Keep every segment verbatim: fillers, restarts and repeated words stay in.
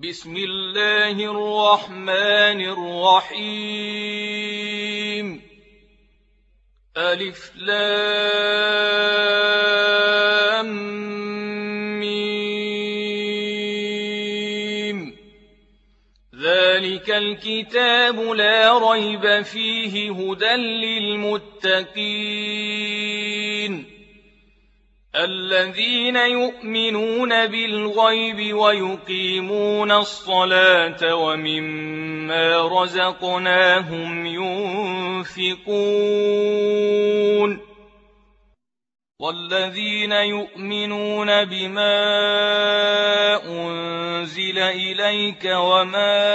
بسم الله الرحمن الرحيم ألف لام ميم ذلك الكتاب لا ريب فيه هدى للمتقين الذين يؤمنون بالغيب ويقيمون الصلاة ومما رزقناهم ينفقون والذين يؤمنون بما أنزل إليك وما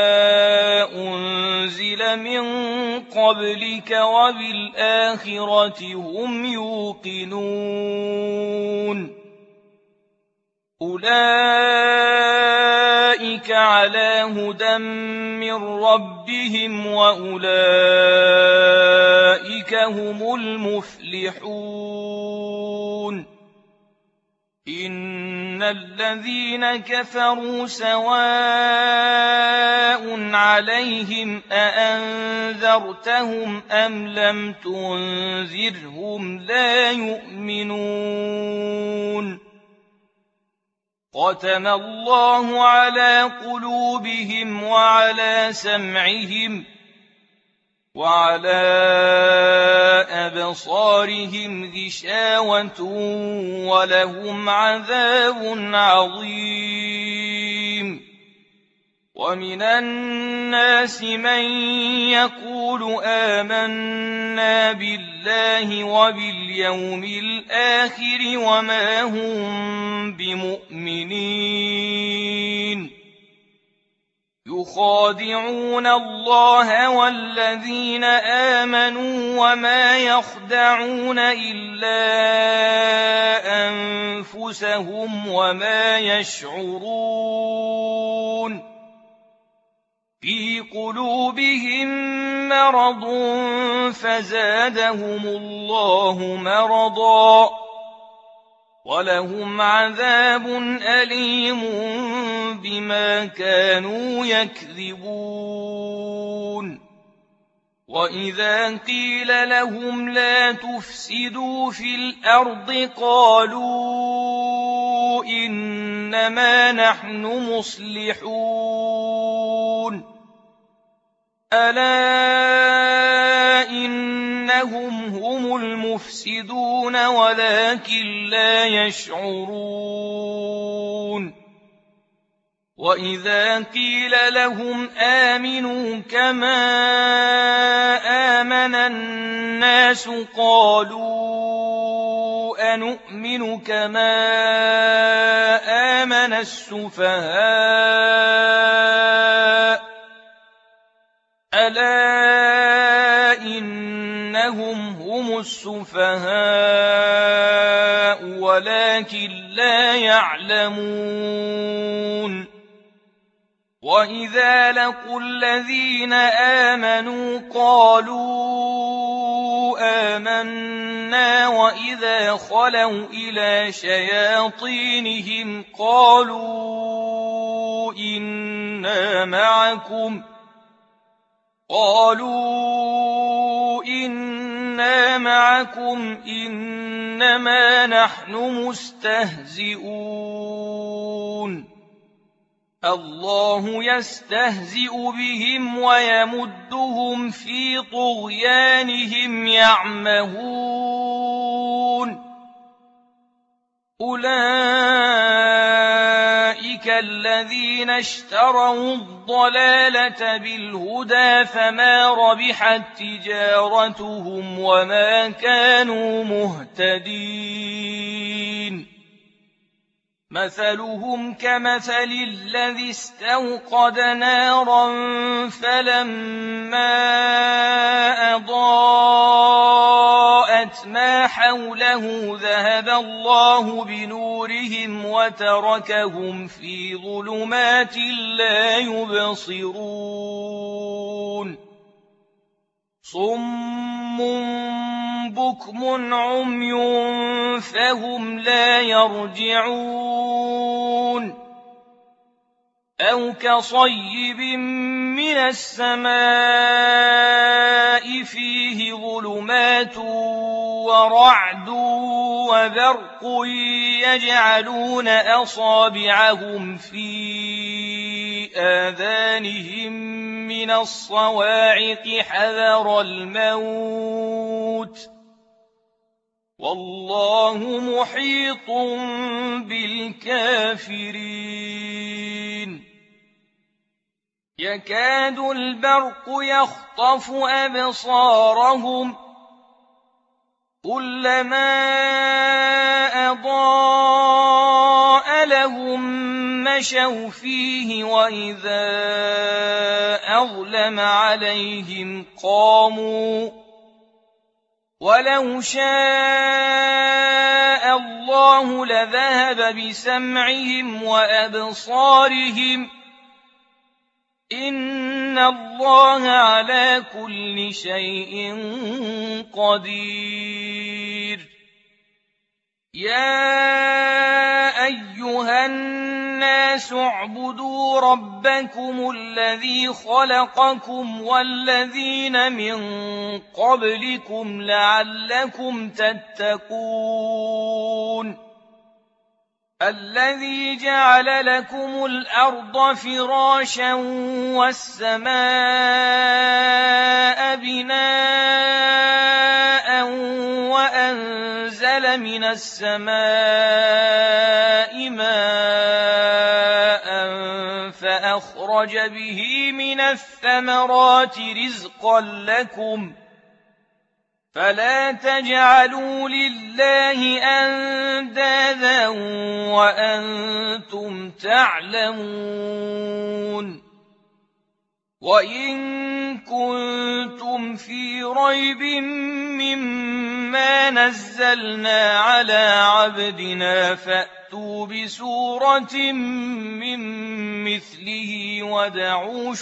أنزل من قبلك وبالآخرة هم يوقنون أولئك على هدى من ربهم وأولئك هم المفلحون إن الذين كفروا سواء عليهم أأنذرتهم أم لم تنذرهم لا يؤمنون ختم الله على قلوبهم وعلى سمعهم وعلى أبصارهم غشاوة ولهم عذاب عظيم ومن الناس من يقول آمنا بالله وباليوم الآخر وما هم بمؤمنين يخادعون الله والذين آمنوا وما يخدعون إلا أنفسهم وما يشعرون في قلوبهم مرض فزادهم الله مرضا ولهم عذاب أليم بما كانوا يكذبون وإذا قيل لهم لا تفسدوا في الأرض قالوا إنما نحن مصلحون ألا إنهم هم المفسدون ولكن لا يشعرون وإذا قيل لهم آمنوا كما آمن الناس قالوا أنؤمن كما آمن السفهاء ألا إنهم هم السفهاء ولكن لا يعلمون وإذا لقوا الذين آمنوا قالوا آمنا وإذا خلوا إلى شياطينهم قالوا إنا معكم قالوا إنا معكم إنما نحن مستهزئون الله يستهزئ بهم ويمدهم في طغيانهم يعمهون أولئك الذين اشتروا الضلالة بالهدى فما ربحت تجارتهم وما كانوا مهتدين مثلهم كمثل الذي استوقد نارا فلما أضاءت ما حوله ذهب الله بنورهم وتركهم في ظلمات لا يبصرون صم بكم عمي فهم لا يرجعون أَوْ كَصَيِّبٍ مِّنَ السَّمَاءِ فِيهِ ظُلُمَاتٌ وَرَعْدٌ وَبَرْقٌ يَجْعَلُونَ أَصَابِعَهُمْ فِي آذَانِهِم مِّنَ الصَّوَاعِقِ حَذَرَ الْمَوْتِ ۚ وَاللَّهُ مُحِيطٌ بِالْكَافِرِينَ يَكَادُ الْبَرْقُ يَخْطَفُ أَبْصَارَهُمْ كُلَّمَا أَضَاءَ لَهُم مَّشَوْا فِيهِ وَإِذَا أَظْلَمَ عَلَيْهِمْ قَامُوا ۚ وَلَوْ شَاءَ اللَّهُ لَذَهَبَ بِسَمْعِهِمْ وَأَبْصَارِهِمْ ۚ إِنَّ اللَّهَ عَلَىٰ كُلِّ شَيْءٍ قَدِيرٌ يَا أَيُّهَا النَّاسُ اعْبُدُوا رَبَّكُمُ الَّذِي خَلَقَكُمْ وَالَّذِينَ مِن قَبْلِكُمْ لَعَلَّكُمْ تَتَّقُونَ الَّذِي جَعَلَ لَكُمُ الْأَرْضَ فِرَاشًا وَالسَّمَاءَ بِنَاءً وَأَنزَلَ مِنَ السَّمَاءِ مَاءً فَأَخْرَجَ بِهِ مِنَ الثَّمَرَاتِ رِزْقًا لَّكُمْ ۖ فَلَا تَجْعَلُوا لِلَّهِ أَندَادًا وَأَنتُمْ تَعْلَمُونَ وَإِن كُنتُمْ فِي رَيْبٍ مِّمَّا نَزَّلْنَا عَلَىٰ عَبْدِنَا فَأْتُوا بِسُورَةٍ مِّن مِّثْلِهِ وَادْعُوا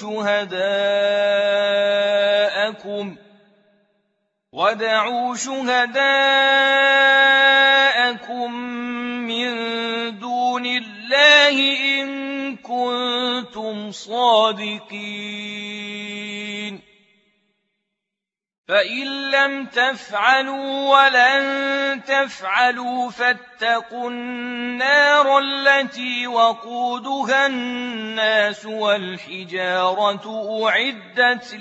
شُهَدَاءَكُم وَادْعُوا شُهَدَاءَكُم مِّن دُونِ اللَّهِ إِن كُنتُمْ صَادِقِينَ فَإِن لَّمْ تَفْعَلُوا وَلَن تَفْعَلُوا فَاتَّقُوا النَّارَ الَّتِي وَقُودُهَا النَّاسُ وَالْحِجَارَةُ أُعِدَّتْ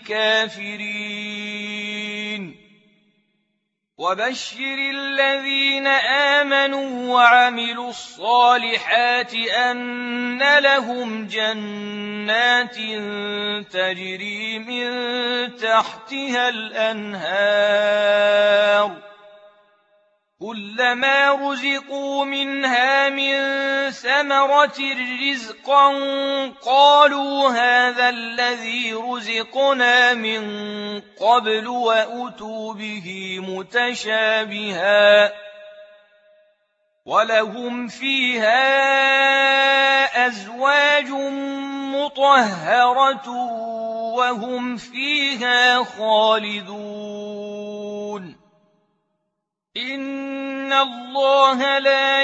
لِلْكَافِرِينَ وَبَشِّرِ الَّذِينَ آمَنُوا وَعَمِلُوا الصَّالِحَاتِ أَنَّ لَهُمْ جَنَّاتٍ تَجْرِي مِن تَحْتِهَا الْأَنْهَارُ كُلَّمَا رُزِقُوا مِنْهَا مِن ثَمَرَةٍ رِّزْقًا قَالُوا هَٰذَا الَّذِي رُزِقْنَا مِن قَبْلُ وَأُتُوا بِهِ مُتَشَابِهًا ۖ وَلَهُمْ فِيهَا أَزْوَاجٌ مُّطَهَّرَةٌ وَهُمْ فِيهَا خَالِدُونَ إِنَّ اللَّهَ لَا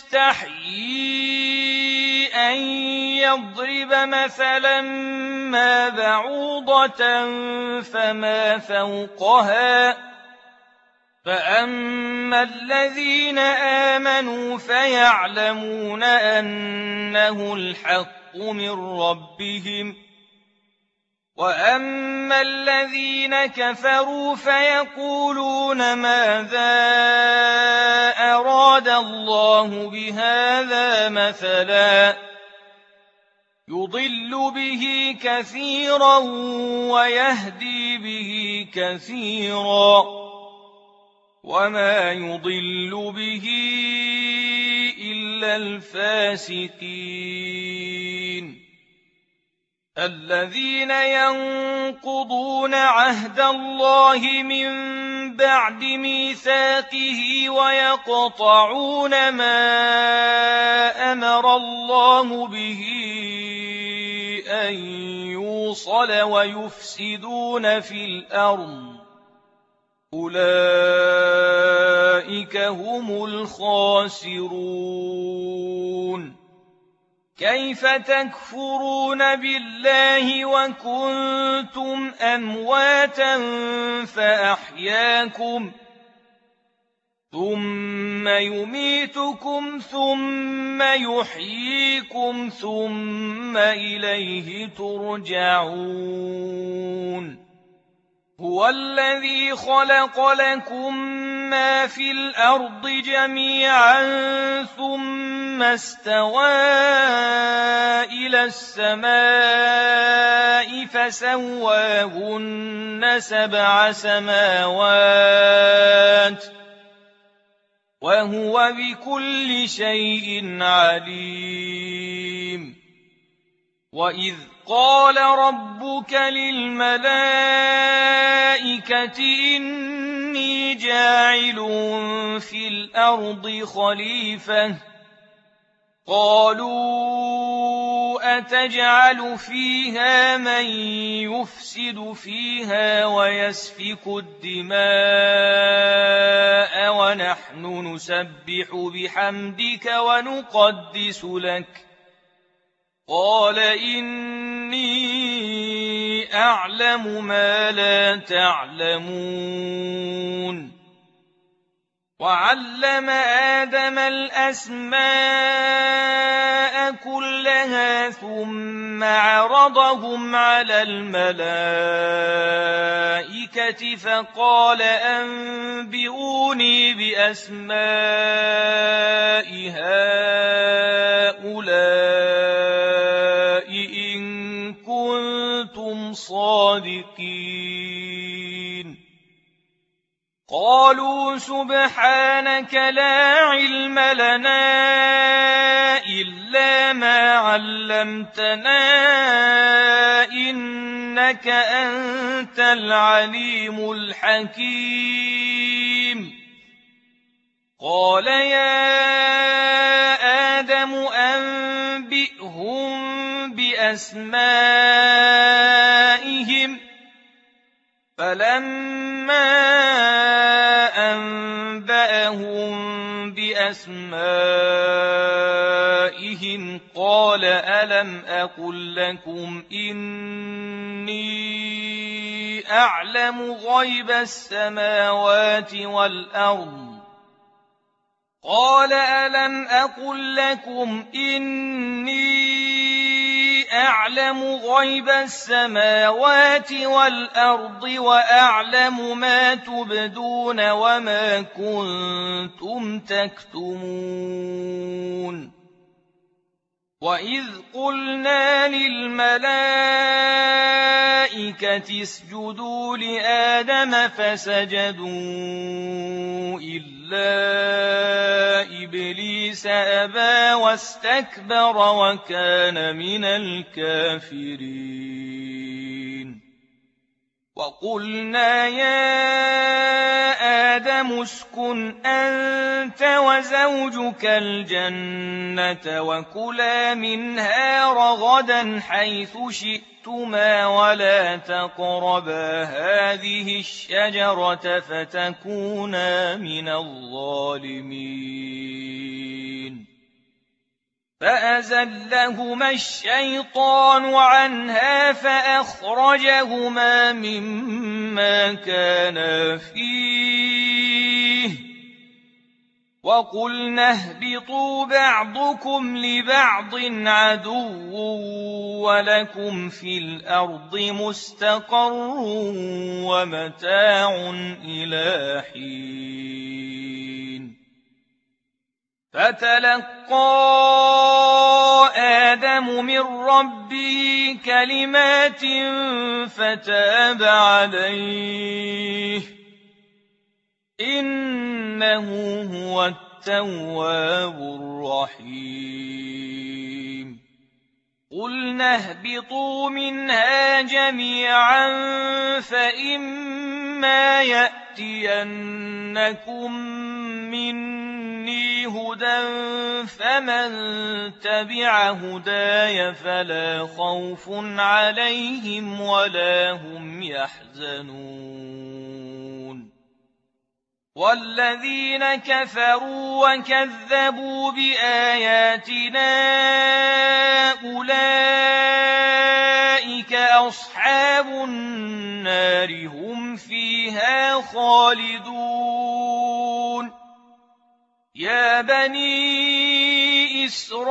يَسْتَحْيِي أَن يَضْرِبَ مَثَلًا مَّا بَعُوضَةً فَمَا فَوْقَهَا ۚ فَأَمَّا الَّذِينَ آمَنُوا فَيَعْلَمُونَ أَنَّهُ الْحَقُّ مِن رَّبِّهِمْ ۖ وَأَمَّا الَّذِينَ كَفَرُوا فَيَقُولُونَ مَاذَا أَرَادَ اللَّهُ بِهَٰذَا مَثَلًا ۚ يُضِلُّ بِهِ كَثِيرًا وَيَهْدِي بِهِ كَثِيرًا ۚ وَمَا يُضِلُّ بِهِ إِلَّا الْفَاسِقِينَ الَّذِينَ يَنقُضُونَ عَهْدَ اللَّهِ مِن بَعْدِ مِيثَاقِهِ وَيَقْطَعُونَ مَا أَمَرَ اللَّهُ بِهِ أَن يُوصَلَ وَيُفْسِدُونَ فِي الْأَرْضِ ۚ أُولَٰئِكَ هُمُ الْخَاسِرُونَ كيف تكفرون بالله وكنتم أمواتا فأحياكم ثم يميتكم ثم يحييكم ثم إليه ترجعون هو الذي خلق لكم ما في الأرض جميعا ثم استوى إلى السماء فسواهن سبع سماوات وهو بكل شيء عليم وإذ قال ربك للملائكة إني جاعل في الأرض خليفة قالوا أتجعل فيها من يفسد فيها ويسفك الدماء ونحن نسبح بحمدك ونقدس لك قال إني أعلم ما لا تعلمون وعلم آدم الأسماء كلها ثم عرضهم على الملائكة فقال أنبئوني بأسماء هؤلاء إن كنتم صادقين قالوا سبحانك لا علم لنا إلا ما علمتنا إنك أنت العليم الحكيم قال يا آدم أنبئهم بأسمائهم فلما أنبأهم بأسمائهم قال ألم أقل لكم إني أعلم غيب السماوات والأرض قال ألم أقل لكم إني أعلم غيب السماوات والأرض وأعلم ما تبدون وما كنتم تكتمون وإذ قلنا للملائكة اسجدوا لآدم فسجدوا إلا إبليس أبى واستكبر وكان من الكافرين وقلنا يا آدم اسكن أنت وزوجك الجنة وكلا منها رغدا حيث شئتما ولا تقربا هذه الشجرة فتكونا من الظالمين فأزلهما الشيطان عنها فأخرجهما مما كانا فيه وقلنا اهبطوا بعضكم لبعض عدو ولكم في الأرض مستقر ومتاع إلى حين فتلقى آدم من ربه كلمات فتاب عليه إنه هو التواب الرحيم قلنا اهبطوا منها جميعا فإما يأتينكم مني هدى فمن تبع هداي فلا خوف عليهم ولا هم يحزنون والذين كفروا وكذبوا بآياتنا أولئك أصحاب النار هم فيها خالدون يا بني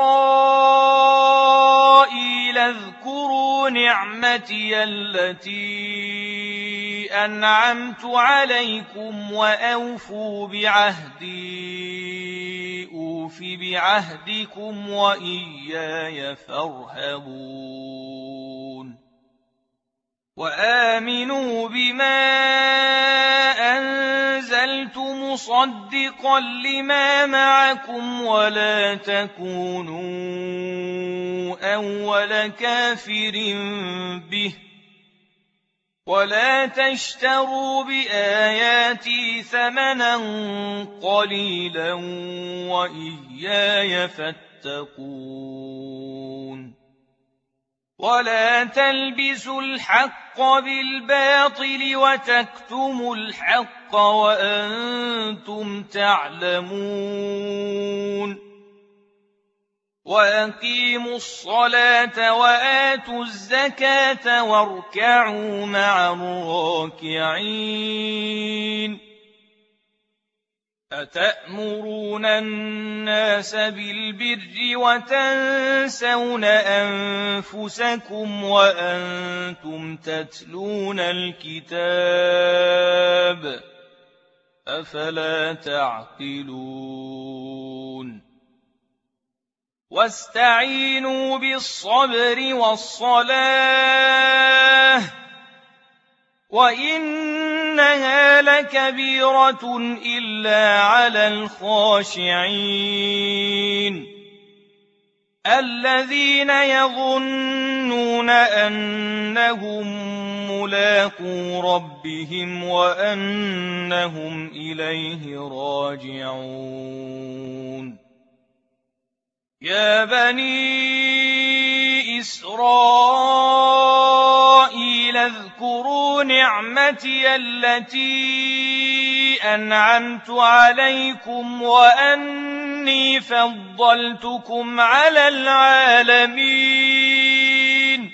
إسرائيل اذكروا نعمتي التي أنعمت عليكم وأوفوا بعهدي أوف بعهدكم وإياي فارهبون وآمنوا بما أنزلت مصدقا لما معكم ولا تكونوا أول كافر به ولا تشتروا بآياتي ثمنا قليلا وإياي فاتقون ولا تلبسوا الحق بالباطل وتكتموا الحق وأنتم تعلمون وأقيموا الصلاة وآتوا الزكاة واركعوا مع الراكعين أتأمرون الناس بالبر وتنسون أنفسكم وأنتم تتلون الكتاب أفلا تعقلون واستعينوا بالصبر والصلاة وإنها لكبيرة إلا على الخاشعين الذين يظنون أنهم ملاقو ربهم وأنهم إليه راجعون يا بني إسرائيل اذكروا نعمتي التي أنعمت عليكم وأني فضلتكم على العالمين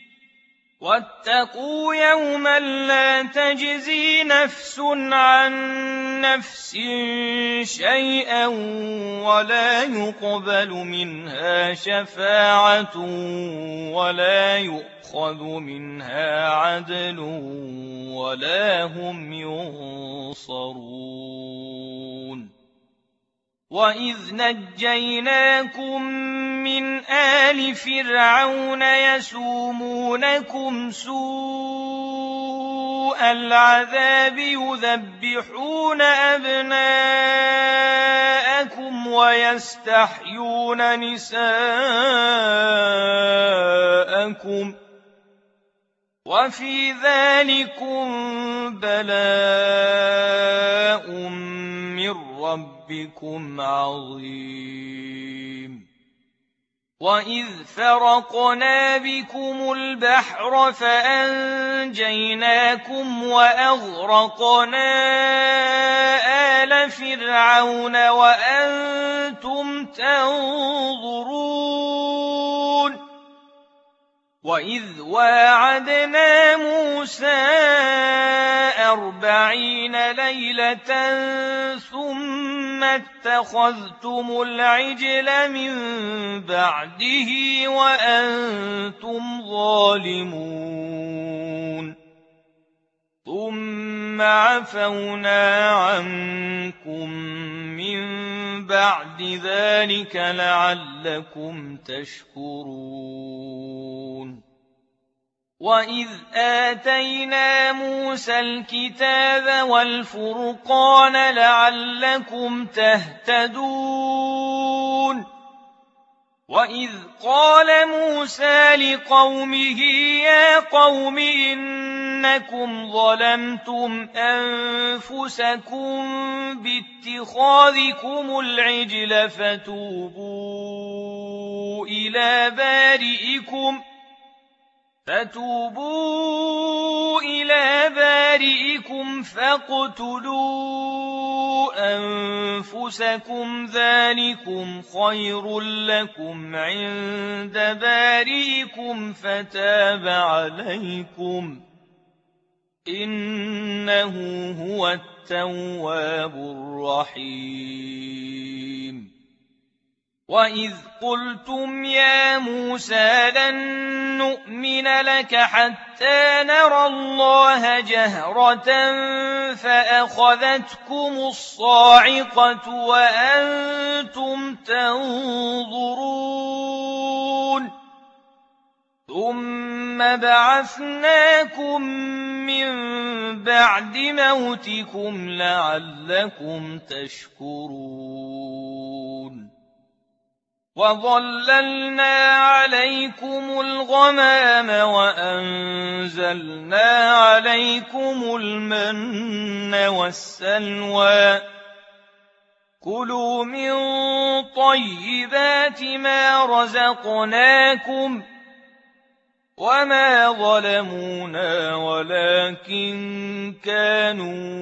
واتقوا يوما لا تجزي نفس عن نفس شيئا ولا يقبل منها شفاعة ولا يؤخذ منها عدل ولا هم ينصرون وإذ نجيناكم من آل فرعون يسومونكم سوء العذاب يذبحون أبناءكم ويستحيون نساءكم وفي ذلكم بلاء من ربكم عظيم وإذ فرقنا بكم البحر فأنجيناكم وأغرقنا آل فرعون وأنتم تنظرون وإذ واعدنا موسى أربعين ليلة ثم اتخذتم العجل من بعده وأنتم ظالمون ثم عفونا عنكم من بعد ذلك لعلكم تشكرون وإذ آتينا موسى الكتاب والفرقان لعلكم تهتدون وإذ قال موسى لقومه يا قوم إنكم ظلمتم أنفسكم باتخاذكم العجل فتوبوا إلى بارئكم فتوبوا إلى بارئكم فاقتلوا أنفسكم ذلكم خير لكم عند بارئكم فتاب عليكم إنه هو التواب الرحيم. وإذ قلتم يا موسى لن نؤمن لك حتى نرى الله جهرة فأخذتكم الصاعقة وأنتم تنظرون ثم بعثناكم من بعد موتكم لعلكم تشكرون. وظللنا عليكم الغمام وأنزلنا عليكم المن والسلوى كلوا من طيبات ما رزقناكم وما ظلمونا ولكن كانوا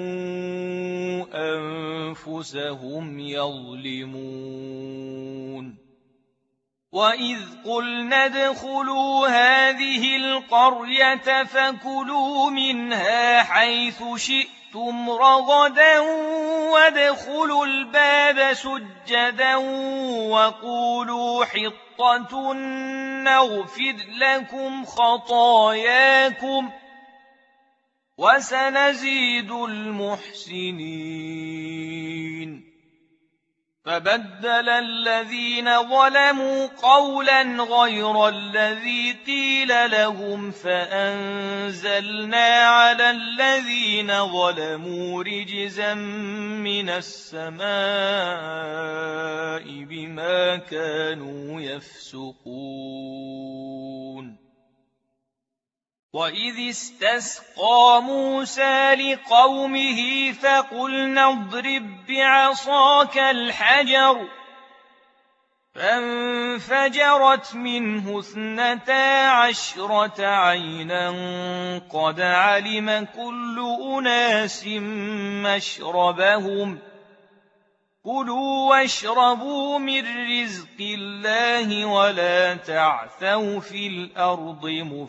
أنفسهم يظلمون. وإذ قلنا ادخلوا هذه القرية فكلوا منها حيث شئتم رغدا وادخلوا الباب سجدا وقولوا حطة نغفر لكم خطاياكم وسنزيد المحسنين. فبدل الذين ظلموا قولا غير الذي قيل لهم فأنزلنا على الذين ظلموا رجزا من السماء بما كانوا يفسقون. وإذ استسقى موسى لقومه فقلنا اضرب بعصاك الحجر فانفجرت منه اثنتا عشرة عينا قد علم كل أناس مشربهم كلوا واشربوا من رزق الله ولا تعثوا في الأرض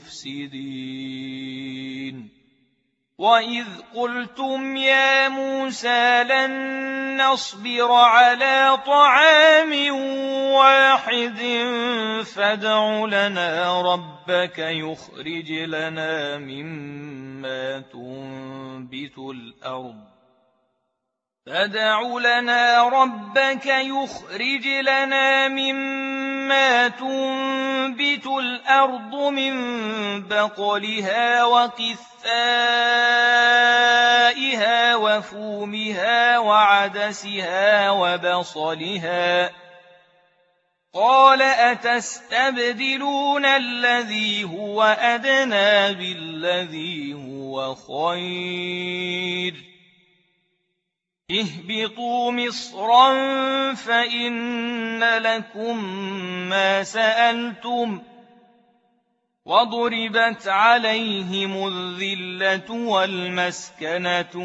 مفسدين. وإذ قلتم يا موسى لن نصبر على طعام واحد فادع لنا ربك يخرج لنا مما تنبت الأرض فادع لنا ربك يخرج لنا مما تنبت الأرض من بقلها وقثائها وفومها وعدسها وبصلها قال أتستبدلون الذي هو أدنى بالذي هو خير اهبطوا مصرا فإن لكم ما سألتم وضربت عليهم الذلة والمسكنة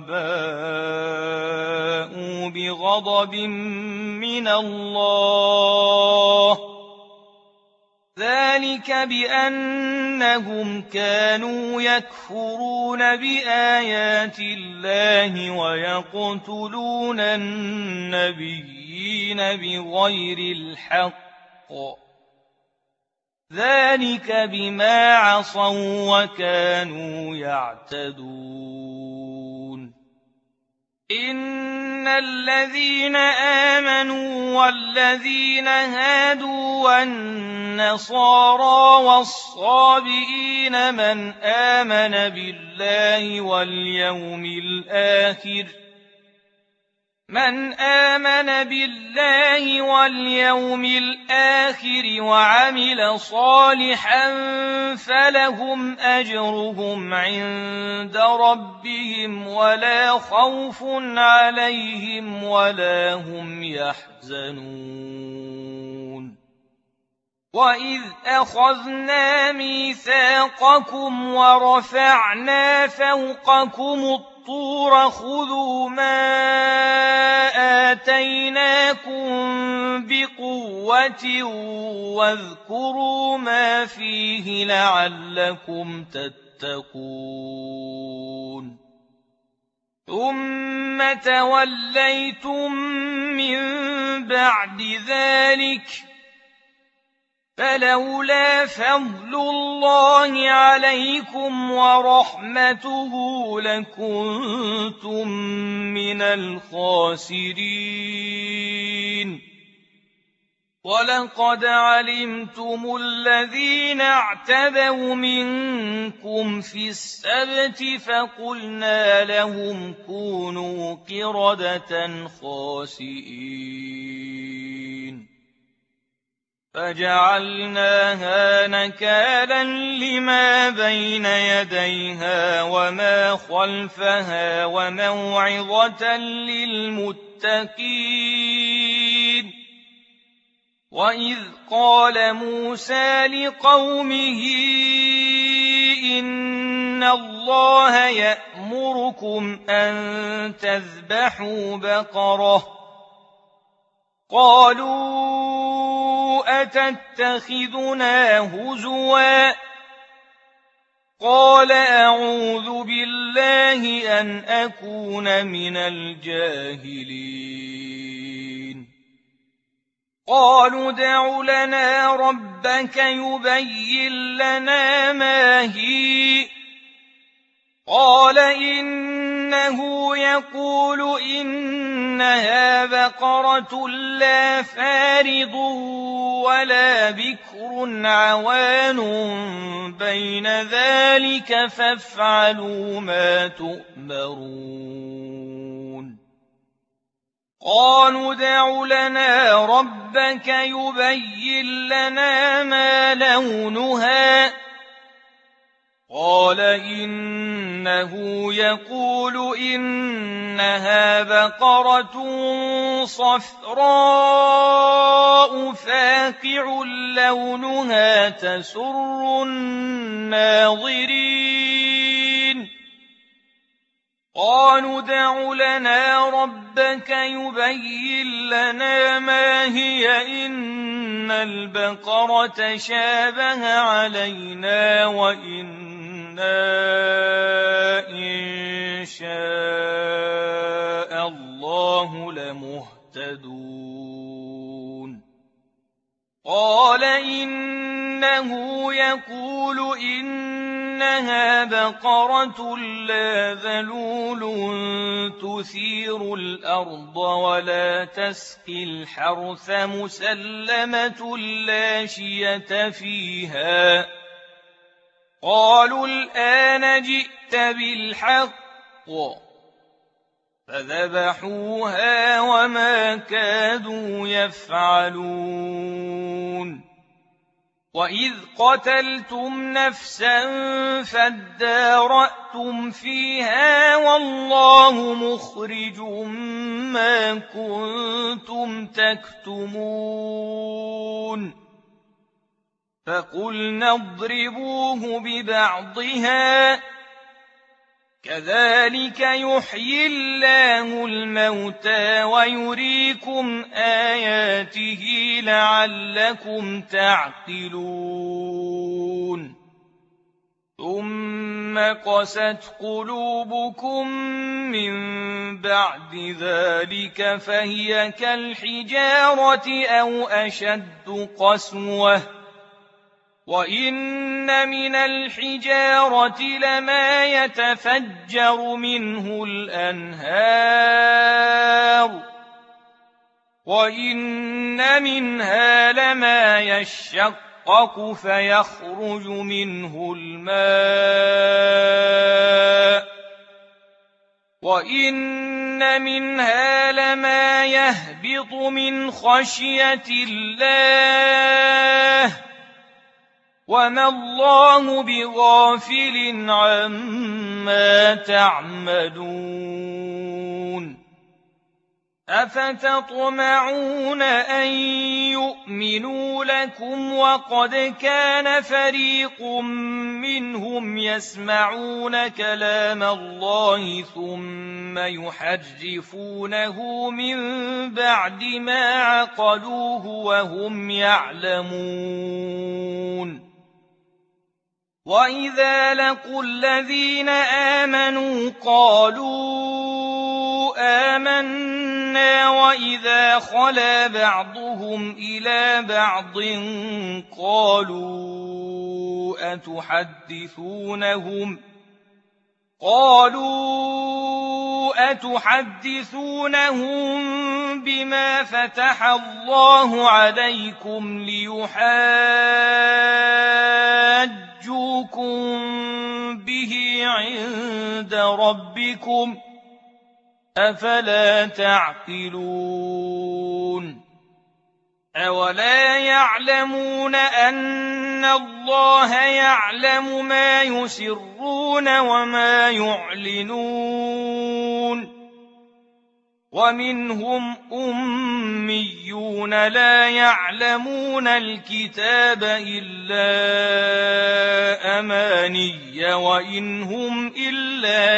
وباءوا بغضب من الله ذلك بأنهم كانوا يكفرون بآيات الله ويقتلون النبيين بغير الحق ذلك بما عصوا وكانوا يعتدون. إن الذين آمنوا والذين هادوا والنصارى والصابئين من آمن بالله واليوم الآخر من آمن بالله واليوم الآخر وعمل صالحا فلهم أجرهم عند ربهم ولا خوف عليهم ولا هم يحزنون. وَإِذْ أَخَذْنَا مِيثَاقَكُمْ وَرَفَعْنَا فَوْقَكُمُ الطُّورَ خُذُوا مَا آتَيْنَاكُم بِقُوَّةٍ وَاذْكُرُوا مَا فِيهِ لَعَلَّكُمْ تَتَّقُونَ ثُمَّ تَوَلَّيْتُم مِّن بَعْدِ ذَلِكَ فَلَوْلَا فَضْلُ اللَّهِ عَلَيْكُمْ وَرَحْمَتُهُ لَكُنتُم مِّنَ الْخَاسِرِينَ وَلَقَدْ عَلِمْتُمُ الَّذِينَ اعْتَدَوْا مِنكُمْ فِي السَّبْتِ فَقُلْنَا لَهُمْ كُونُوا قِرَدَةً خَاسِئِينَ فَجَعَلْنَاهَا نَكَالًا لِّمَا بَيْنَ يَدَيْهَا وَمَا خَلْفَهَا وَمَوْعِظَةً لِّلْمُتَّقِينَ وَإِذْ قَالَ مُوسَىٰ لِقَوْمِهِ إِنَّ اللَّهَ يَأْمُرُكُمْ أَن تَذْبَحُوا بَقَرَةً قَالُوا أَتَتَّخِذُنَا هُزُوًا قَالَ أَعُوذُ بِاللَّهِ أَنْ أَكُونَ مِنَ الْجَاهِلِينَ قَالُوا ادْعُ لَنَا رَبَّكَ يُبَيِّن لَّنَا مَا هِيَ قَالَ إِنَّهُ يَقُولُ إِنَّهَا بَقَرَةٌ لَّا فَارِضٌ وَلَا بِكْرٌ عَوَانٌ بَيْنَ ذَٰلِكَ فَافْعَلُوا مَا تُؤْمَرُونَ قَالُوا ادْعُ لَنَا رَبَّكَ يُبَيِّن لَّنَا مَا لَوْنُهَا قَالَ إِنَّهُ يَقُولُ إِنَّهَا بَقَرَةٌ صَفْرَاءُ فَاقِعٌ لَّوْنُهَا تَسُرُّ النَّاظِرِينَ قَالُوا ادْعُ لَنَا رَبَّكَ يُبَيِّن لَّنَا مَا هِيَ إِنَّ الْبَقَرَةَ شَابَهَ عَلَيْنَا وَإِنَّا إِن شَاءَ اللَّهُ لَمُهْتَدُونَ قَالَ إِنَّهُ يَقُولُ إِنَّهَا بَقَرَةٌ لَّا ذَلُولٌ تُثِيرُ الْأَرْضَ وَلَا تَسْقِي الْحَرْثَ مُسَلَّمَةٌ لَّا شِيَةَ فِيهَا قَالُوا الْآنَ جِئْتَ بِالْحَقِّ فَذَبَحُوهَا وَمَا كَادُوا يَفْعَلُونَ وَإِذْ قَتَلْتُمْ نَفْسًا فَادَّارَأْتُمْ فِيهَا وَاللَّهُ مُخْرِجٌ مَّا كُنتُمْ تَكْتُمُونَ فَقُلْنَا اضْرِبُوهُ بِبَعْضِهَا كَذَٰلِكَ يُحْيِي اللَّهُ الْمَوْتَىٰ وَيُرِيكُمْ آيَاتِهِ لَعَلَّكُمْ تَعْقِلُونَ ثُمَّ قَسَتْ قُلُوبُكُم مِّن بَعْدِ ذَٰلِكَ فَهِيَ كَالْحِجَارَةِ أَوْ أَشَدُّ قَسْوَةً وَإِنَّ مِنَ الْحِجَارَةِ لَمَا يَتَفَجَّرُ مِنْهُ الْأَنْهَارُ وَإِنَّ مِنْهَا لَمَا يَشَّقَّقُ فَيَخْرُجُ مِنْهُ الْمَاءُ وَإِنَّ مِنْهَا لَمَا يَهْبِطُ مِنْ خَشْيَةِ اللَّهِ وَمَا اللَّهُ بِغَافِلٍ عَمَّا تَعْمَلُونَ أفتطمعون أن يؤمنوا لكم وقد كان فريق منهم يسمعون كلام الله ثم يحرفونه من بعد ما عقلوه وهم يعلمون وإذا لقوا الذين آمنوا قالوا آمنا وإذا خلا بعضهم إلى بعض قالوا أتحدثونهم قالوا أتحدثونهم بما فتح الله عليكم ليحاجوكم به عند ربكم أفلا تعقلون أولا يعلمون أن الله يعلم ما يسرون وما يعلنون ومنهم أميون لا يعلمون الكتاب إلا أماني وإن هم إلا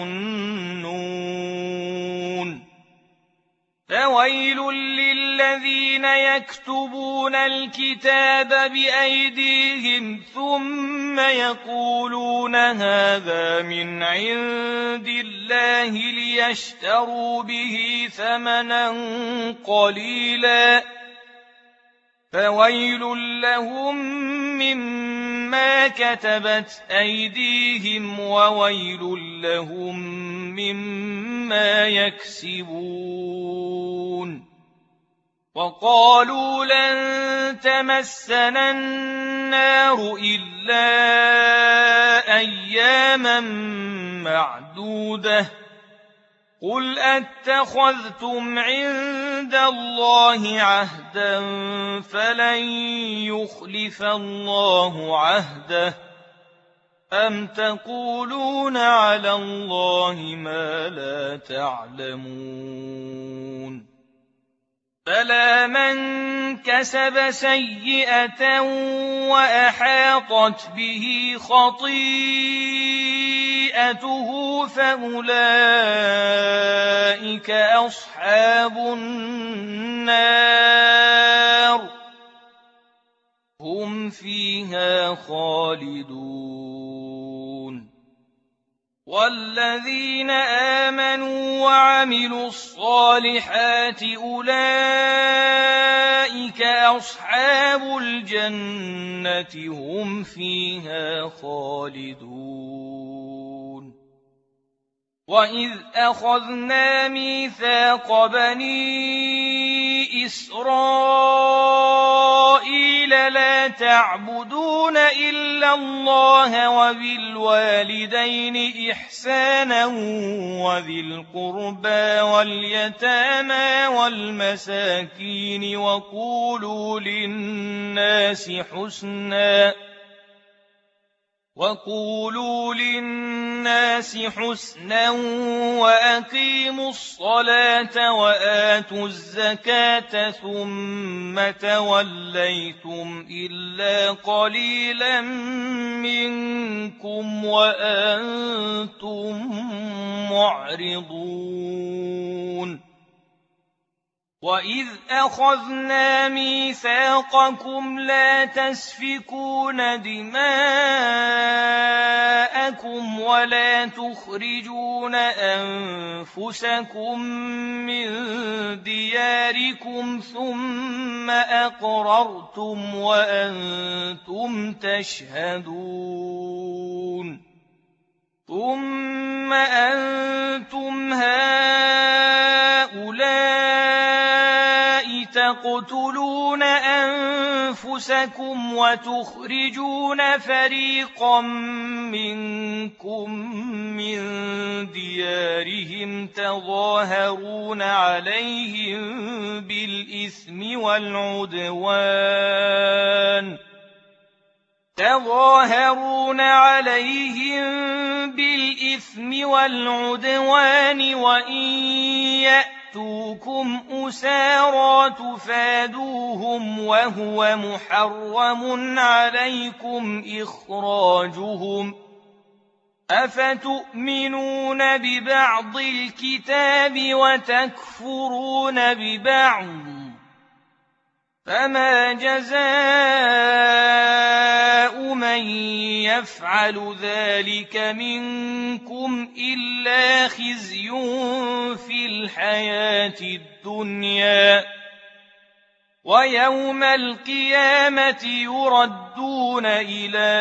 يظنون فويل للذين يكتبون الكتاب بأيديهم ثم يقولون هذا من عند الله ليشتروا به ثمنا قليلا فويل لهم مما كتبت أيديهم وويل لهم مما يكسبون وقالوا لن تمسنا النار إلا أياما معدودة قل أتخذتم عند الله عهدا فلن يخلف الله عهده أم تقولون على الله ما لا تعلمون بلى من كسب سيئة وأحاطت به خطيئته فأولئك أصحاب النار هم فيها خالدون والذين آمنوا وعملوا الصالحات أولئك أصحاب الجنة هم فيها خالدون وإذ أخذنا ميثاق بني إسرائيل لا تعبدون إلا الله وبالوالدين إحسانا وذي القربى واليتامى والمساكين وقولوا للناس حسنا وقولوا للناس حسنا وأقيموا الصلاة وآتوا الزكاة ثم توليتم إلا قليلا منكم وأنتم معرضون وإذ أخذنا ميثاقكم لا تسفكون دماءكم ولا تخرجون أنفسكم من دياركم ثم أقررتم وأنتم تشهدون ثم أنتم هؤلاء تقتلون أنفسكم وتخرجون فريقا منكم من ديارهم تظاهرون عليهم بالإثم والعدوان تظاهرون عليهم بالإثم والعدوان وإن يأتوكم أسارى تفادوهم وهو محرم عليكم إخراجهم أفتؤمنون ببعض الكتاب وتكفرون ببعض فما جزاء من يفعل ذلك منكم إلا خزي في الحياة الدنيا ويوم القيامة يردون إلى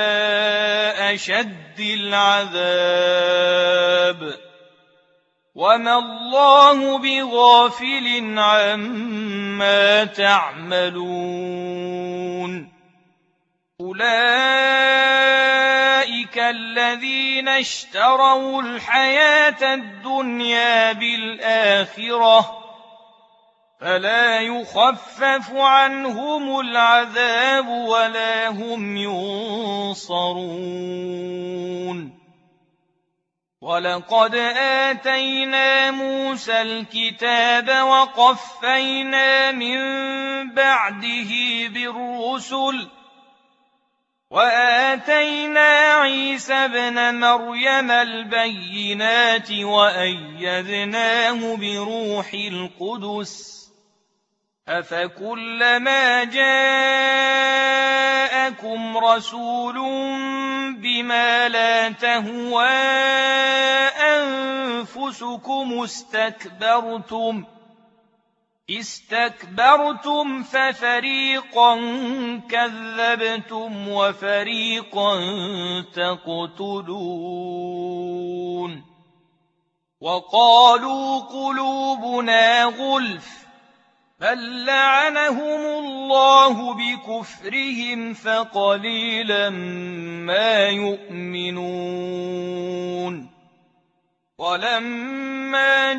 أشد العذاب وما الله بغافل عما تعملون أولئك الذين اشتروا الحياة الدنيا بالآخرة فلا يخفف عنهم العذاب ولا هم ينصرون ولقد آتينا موسى الكتاب وقفينا من بعده بالرسل وآتينا عيسى ابن مريم البينات وأيدناه بروح القدس أفكلما جاءكم رسول بما لا تهوى أنفسكم استكبرتم استكبرتم ففريقا كذبتم وفريقا تقتلون وقالوا قلوبنا غلف بل لعنهم الله بكفرهم فقليلا ما يؤمنون ولما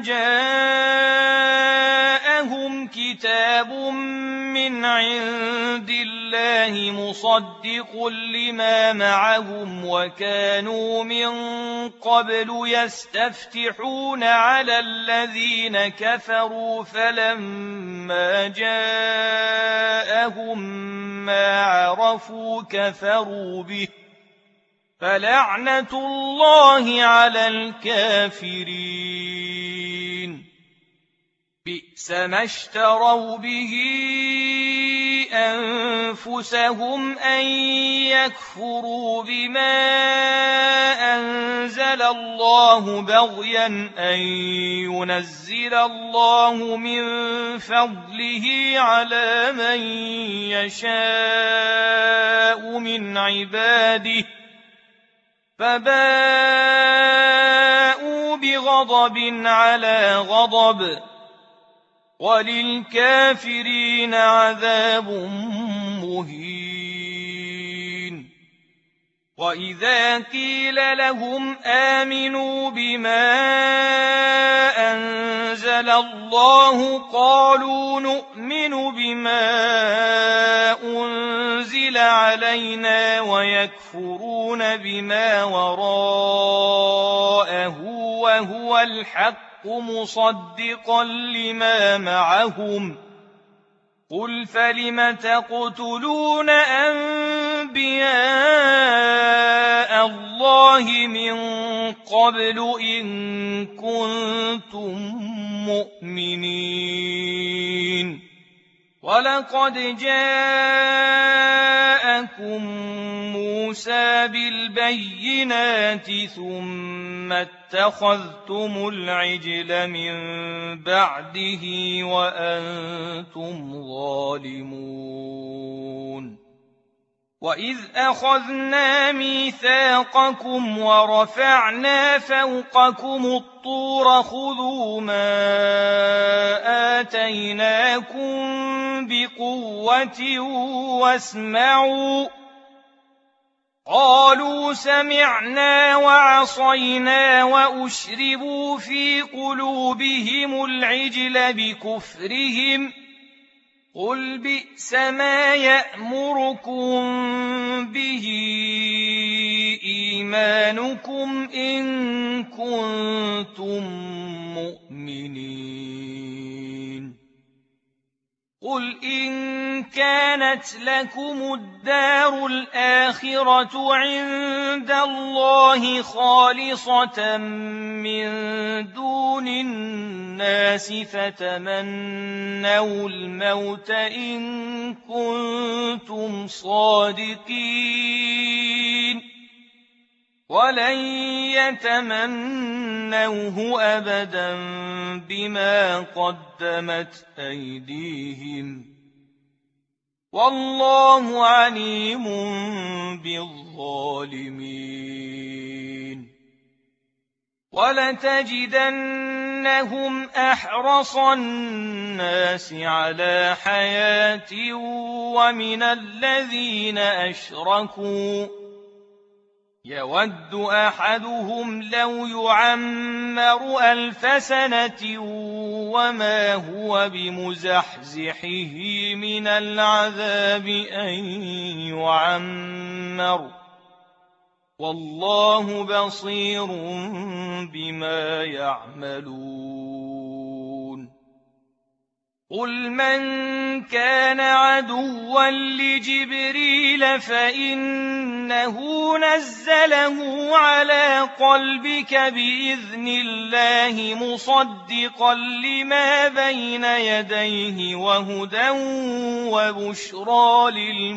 جاءهم كتاب من عند الله مصدق لما معهم وكانوا من قبل يستفتحون على الذين كفروا فلما جاءهم ما عرفوا كفروا به فلعنة الله على الكافرين بئس ما اشتروا به أنفسهم أن يكفروا بما أنزل الله بغيا أن ينزل الله من فضله على من يشاء من عباده فباءوا بغضب على غضب وللكافرين عذاب مهين وإذا قيل لهم آمنوا بما أنزل الله قالوا نؤمن بما أنزل علينا ويكفرون بما وراءه وهو الحق مصدقا لما معهم قل فلم تقتلون أنبياء الله من قبل إن كنتم مؤمنين ولقد جاءكم موسى بالبينات ثم اتخذتم العجل من بعده وأنتم ظالمون وإذ أخذنا ميثاقكم ورفعنا فوقكم الطور خذوا ما آتيناكم بقوة واسمعوا قالوا سمعنا وعصينا وأشربوا في قلوبهم العجل بكفرهم قل بئس ما يأمركم به إيمانكم إن كنتم مؤمنين وَكَانَتْ لَكُمُ الدَّارُ الْآخِرَةُ عِندَ اللَّهِ خَالِصَةً مِّن دُونِ النَّاسِ فَتَمَنَّوُا الْمَوْتَ إِن كُنتُمْ صَادِقِينَ وَلَن يَتَمَنَّوْهُ أَبَدًا بِمَا قَدَّمَتْ أَيْدِيهِمْ وَاللَّهُ عَلِيمٌ بِالظَّالِمِينَ وَلَتَجِدَنَّهُمْ أَحْرَصَ النَّاسِ عَلَىٰ حَيَاةٍ وَمِنَ الَّذِينَ أَشْرَكُوا يَوَدُّ أَحَدُهُمْ لَوْ يُعَمَّرُ أَلْفَ سَنَةٍ وَمَا هُوَ بِمُزَحْزِحِهِ مِنَ الْعَذَابِ أَن يُعَمَّرَ وَاللَّهُ بَصِيرٌ بِمَا يَعْمَلُونَ قُلْ مَن كَانَ عَدُوًّا لِّجِبْرِيلَ فَإِنَّهُ نَزَّلَهُ عَلَىٰ قَلْبِكَ بِإِذْنِ اللَّهِ مُصَدِّقًا لِّمَا بَيْنَ يَدَيْهِ وَهُدًى وَبُشْرَىٰ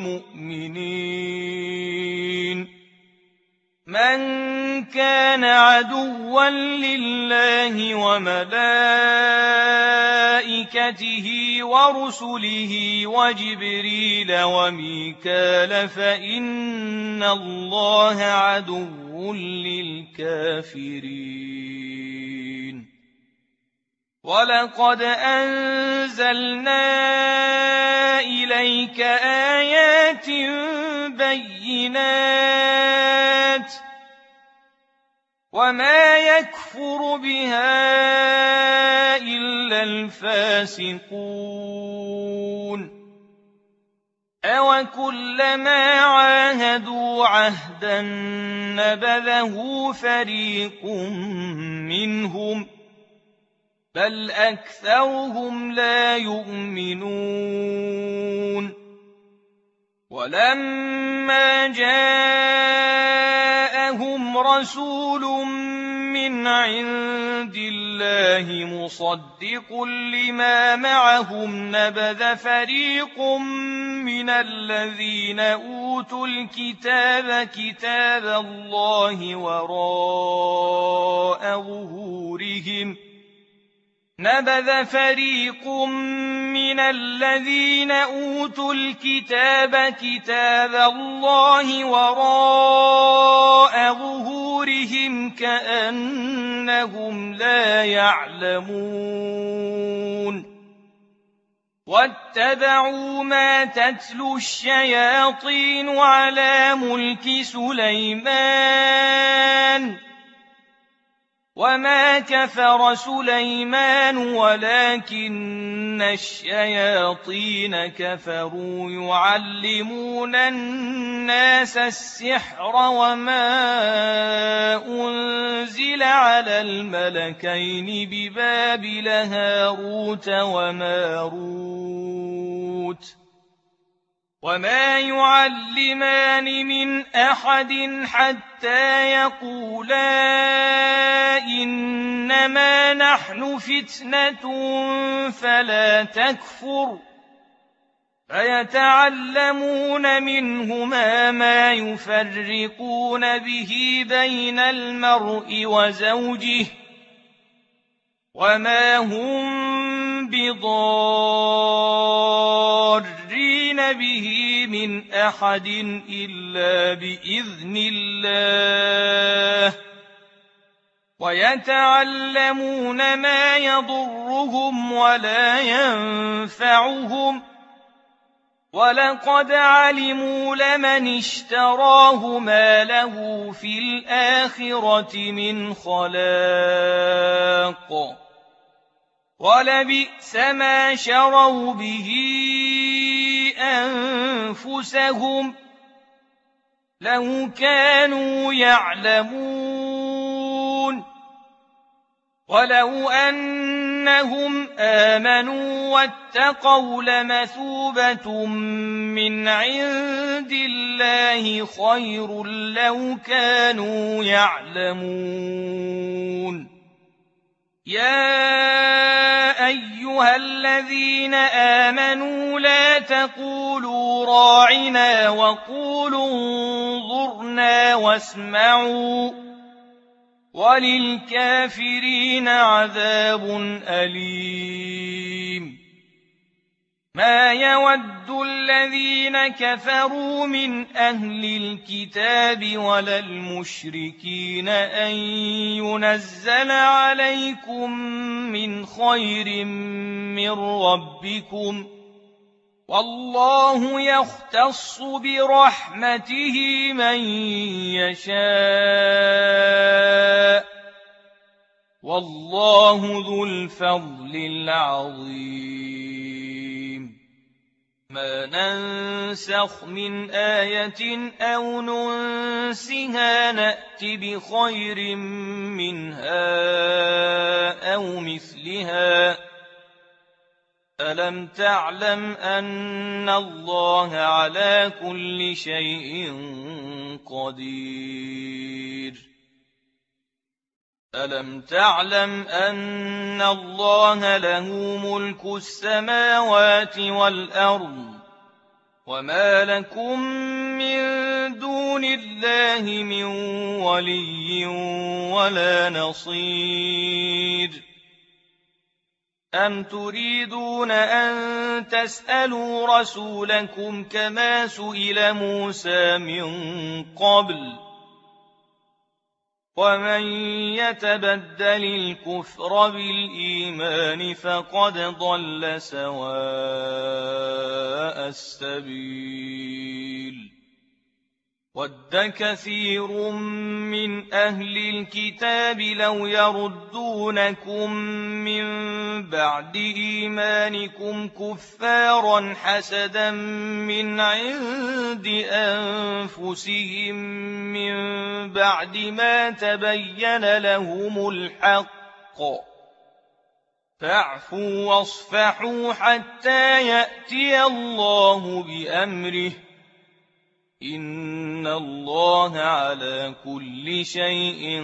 لِلْمُؤْمِنِينَ مَن كَانَ عَدُوًّا لِّلَّهِ وَمَلَائِكَتِهِ وَرُسُلِهِ وَجِبْرِيلَ وَمِيكَالَ فَإِنَّ اللَّهَ عَدُوٌّ لِّلْكَافِرِينَ وَلَقَدْ أَنزَلْنَا إِلَيْكَ آيَاتٍ بَيِّنَاتٍ وَمَا يَكْفُرُ بِهَا إِلَّا الْفَاسِقُونَ أَوَكُلَّمَا عَاهَدُوا عَهْدًا نَّبَذَهُ فَرِيقٌ مِّنْهُم بَلْ أَكْثَرُهُمْ لَا يُؤْمِنُونَ وَلَمَّا جَاءَهُمْ رَسُولٌ مِّنْ عِندِ اللَّهِ مُصَدِّقٌ لِّمَا مَعَهُمْ نَبَذَ فَرِيقٌ مِّنَ الَّذِينَ أُوتُوا الْكِتَابَ كِتَابَ اللَّهِ وَرَاءَ ظُهُورِهِمْ نَبَذَ فَرِيقٌ مِّنَ الَّذِينَ أُوتُوا الْكِتَابَ كِتَابَ اللَّهِ وَرَاءَ ظُهُورِهِمْ كَأَنَّهُمْ لَا يَعْلَمُونَ وَاتَّبَعُوا مَا تَتْلُو الشَّيَاطِينُ عَلَىٰ مُلْكِ سُلَيْمَانَ وَمَا كَفَرَ سُلَيْمَانُ وَلَٰكِنَّ الشَّيَاطِينَ كَفَرُوا يُعَلِّمُونَ النَّاسَ السِّحْرَ وَمَا أُنزِلَ عَلَى الْمَلَكَيْنِ بِبَابِلَ هَارُوتَ وَمَارُوتَ وَمَا يُعَلِّمَانِ مِنْ أَحَدٍ حَتَّىٰ يَقُولَا إِنَّمَا نَحْنُ فِتْنَةٌ فَلَا تَكْفُرْ فَيَتَعَلَّمُونَ مِنْهُمَا مَا يُفَرِّقُونَ بِهِ بَيْنَ الْمَرْءِ وَزَوْجِهِ وَمَا هُم بِضَارِّينَ بِهِ مِنْ أَحَدٍ إِلَّا بِإِذْنِ اللَّهِ وَيَتَعَلَّمُونَ مَا يَضُرُّهُمْ وَلَا يَنفَعُهُمْ وَلَقَدْ عَلِمُوا لَمَنِ اشْتَرَاهُ مَا لَهُ فِي الْآخِرَةِ مِنْ خَلَاقٍ وَلَبِئْسَ مَا شَرَوْا بِهِ أَنفُسَهُمْ لَوْ كَانُوا يَعْلَمُونَ وَلَوْ أَنَّ إنهم آمنوا واتقوا لمثوبة من عند الله خير لو كانوا يعلمون يا أيها الذين آمنوا لا تقولوا راعنا وقولوا انظرنا واسمعوا وللكافرين عذاب أليم ما يود الذين كفروا من أهل الكتاب ولا المشركين أن ينزل عليكم من خير من ربكم والله يختص برحمته من يشاء والله ذو الفضل العظيم ما ننسخ من آية أو ننسها نأت بخير منها أو مثلها ألم تعلم أن الله على كل شيء قدير ألم تعلم أن الله له ملك السماوات والأرض وما لكم من دون الله من ولي ولا نصير أم تريدون أن تسألوا رسولكم كما سئل موسى من قبل ومن يتبدل الكفر بالإيمان فقد ضل سواء السبيل ود كثير من أهل الكتاب لو يردونكم من بعد إيمانكم كفارا حسدا من عند أنفسهم من بعد ما تبين لهم الحق فاعفوا واصفحوا حتى يأتي الله بأمره إن الله على كل شيء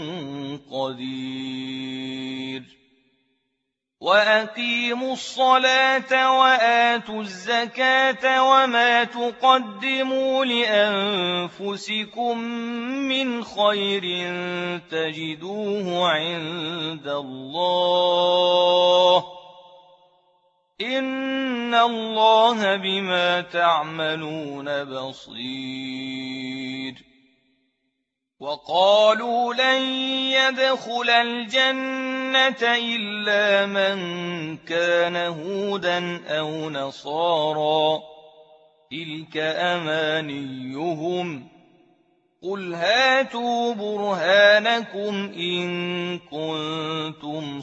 قدير وأقيموا الصلاة وآتوا الزكاة وما تقدموا لأنفسكم من خير تجدوه عند الله إن الله بما تعملون بصير وقالوا لن يدخل الجنة إلا من كان هودا أو نصارى تلك أمانيهم قل هاتوا برهانكم إن كنتم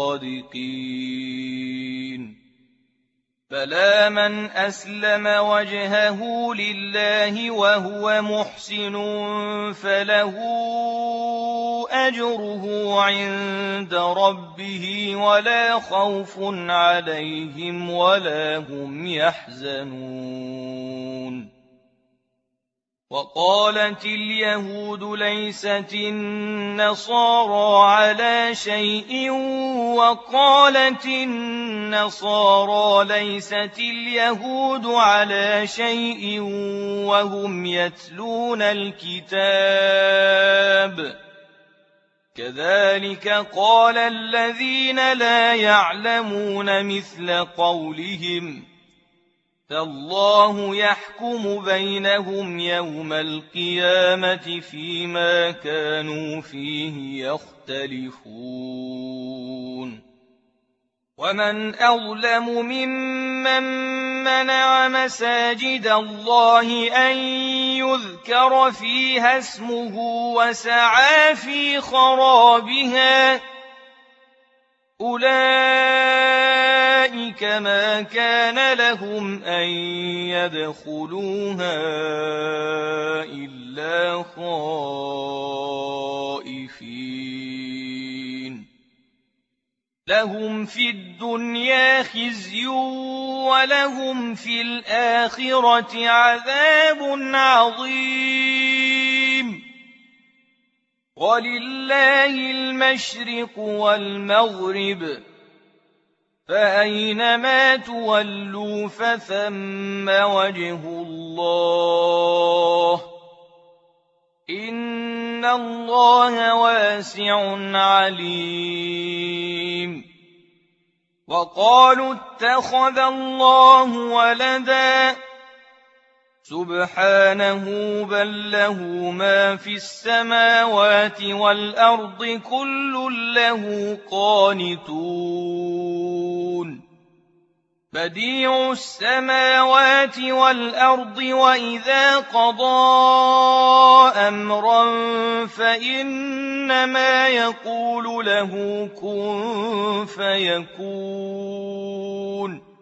صادقين بلى من أسلم وجهه لله وهو محسن فله أجره عند ربه ولا خوف عليهم ولا هم يحزنون وقالت اليهود ليست النصارى على شيء وقالت النصارى ليست اليهود على شيء وهم يتلون الكتاب كذلك قال الذين لا يعلمون مثل قولهم فالله يحكم بينهم يوم القيامة فيما كانوا فيه يختلفون ومن أظلم ممن منع مساجد الله أن يذكر فيها اسمه وسعى في خرابها أولئك ما كان لهم أن يدخلوها إلا خائفين لهم في الدنيا خزي ولهم في الآخرة عذاب عظيم ولله المشرق والمغرب فأينما تولوا فثم وجه الله إن الله واسع عليم وقالوا اتخذ الله ولدا سبحانه بل له ما في السماوات والأرض كل له قانتون بديع السماوات والأرض وإذا قضى أمرا فإنما يقول له كن فيكون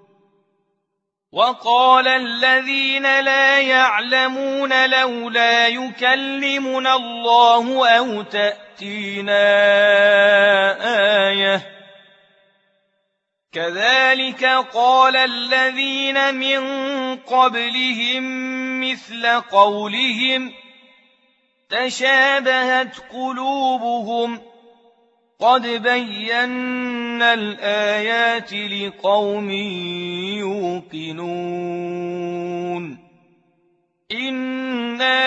وقال الذين لا يعلمون لولا يكلمنا الله أو تأتينا آية كذلك قال الذين من قبلهم مثل قولهم تشابهت قلوبهم قد بينا الآيات لقوم يوقنون إنا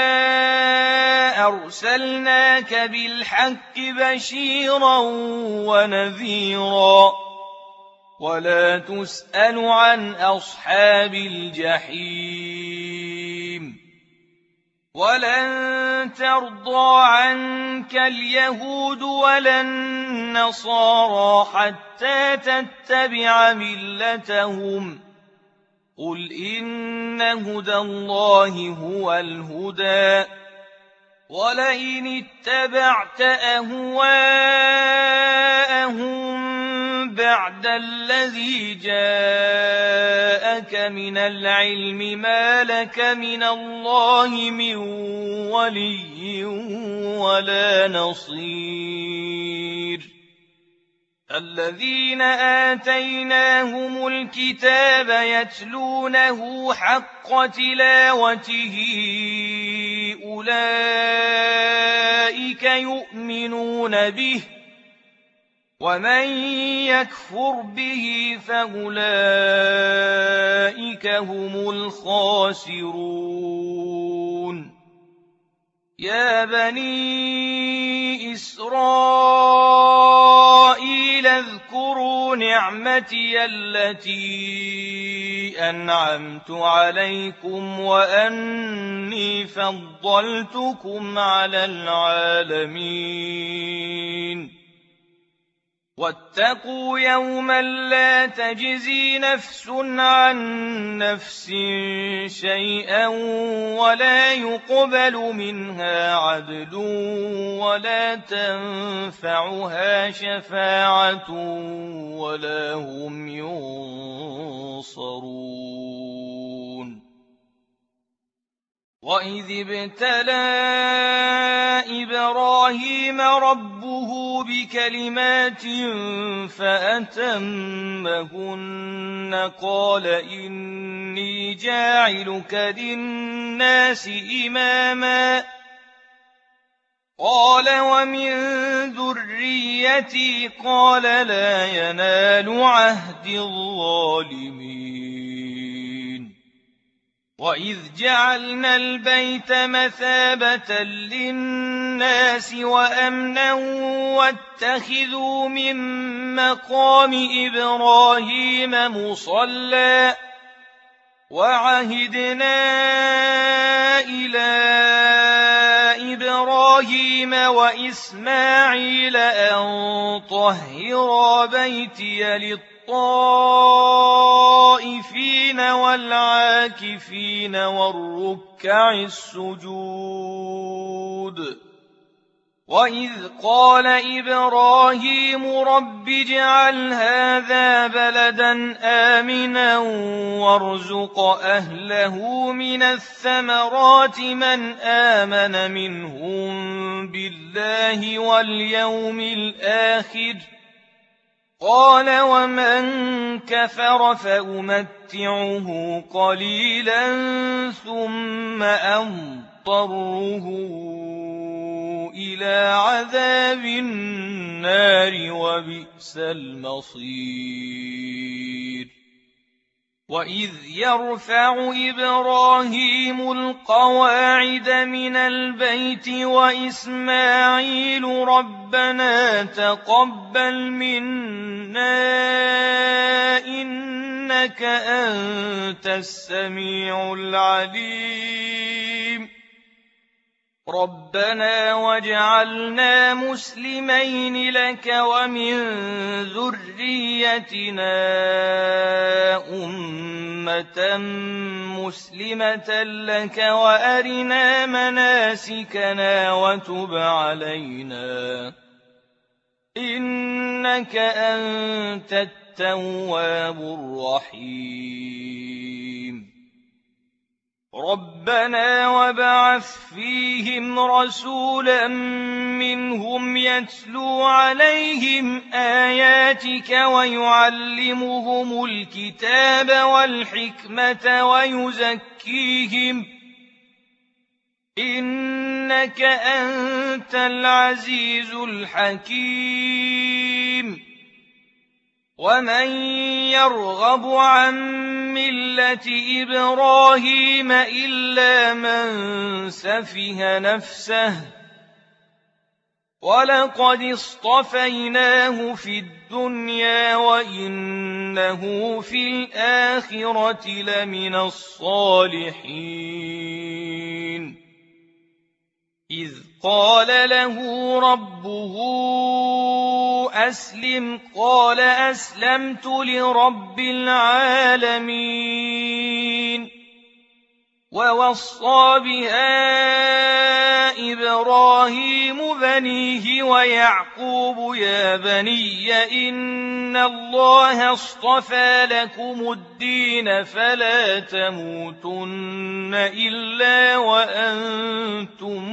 أرسلناك بالحق بشيرا ونذيرا ولا تسأل عن أصحاب الجحيم ولن ترضى عنك اليهود ولا النصارى حتى تتبع ملتهم قل إن هدى الله هو الهدى ولئن اتبعت أهواءهم بعد الذي جاءك من العلم ما لك من الله من ولي ولا نصير الذين آتيناهم الكتاب يتلونه حق تلاوته أولئك يؤمنون به ومن يكفر به فأولئك هم الخاسرون يا بني إسرائيل اذكروا نعمتي التي أنعمت عليكم وأني فضلتكم على العالمين واتقوا يوما لا تجزي نفس عن نفس شيئا ولا يقبل منها عدل ولا تنفعها شفاعة ولا هم ينصرون وإذ ابتلى إبراهيم ربه بكلمات فأتمهن قال إني جاعلك للناس إماما قال ومن ذريتي قال لا ينال عهد الظالمين وإذ جعلنا البيت مثابة للناس وأمنا واتخذوا من مقام إبراهيم مصلى وعهدنا إلى إبراهيم وإسماعيل أن طهرا بيتي للطائفين والعاكفين والركع السجود وإذ قال إبراهيم رب اجعل هذا بلدا آمنا وارزق أهله من الثمرات من آمن منهم بالله واليوم الآخر قال ومن كفر فأمتعه قليلا ثم أضطره إلى عذاب النار وبئس المصير وإذ يرفع إبراهيم القواعد من البيت وإسماعيل ربنا تقبل منا إنك أنت السميع العليم ربنا واجعلنا مسلمين لك ومن ذريتنا أمة مسلمة لك وأرنا مناسكنا وتب علينا إنك أنت التواب الرحيم ربنا وابعث فيهم رسولا منهم يتلو عليهم آياتك ويعلمهم الكتاب والحكمة ويزكيهم إنك أنت العزيز الحكيم ومن يرغب عن ملة إبراهيم إلا من سفه نفسه ولقد اصطفيناه في الدنيا وإنه في الآخرة لمن الصالحين إذ قال له ربه أسلم قال أسلمت لرب العالمين ووصى بها إبراهيم بنيه ويعقوب يا بني إن الله اصطفى لكم الدين فلا تموتن إلا وأنتم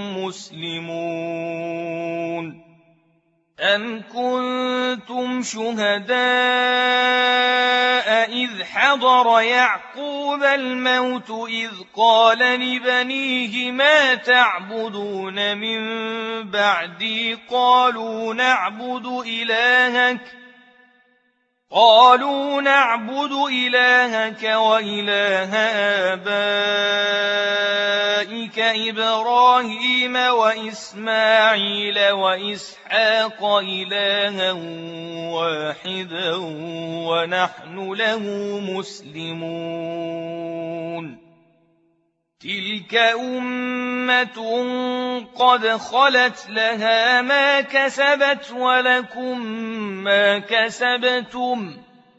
مسلمون أم كنتم شهداء إذ حضر يعقوب الموت إذ قال لبنيه ما تعبدون من بعدي قالوا نعبد إلهك قالوا نعبد إلهك وإله آبائك إبراهيم وإسماعيل وإسحاق إلها واحدا ونحن له مسلمون تلك أمة قد خلت لها ما كسبت ولكم ما كسبتم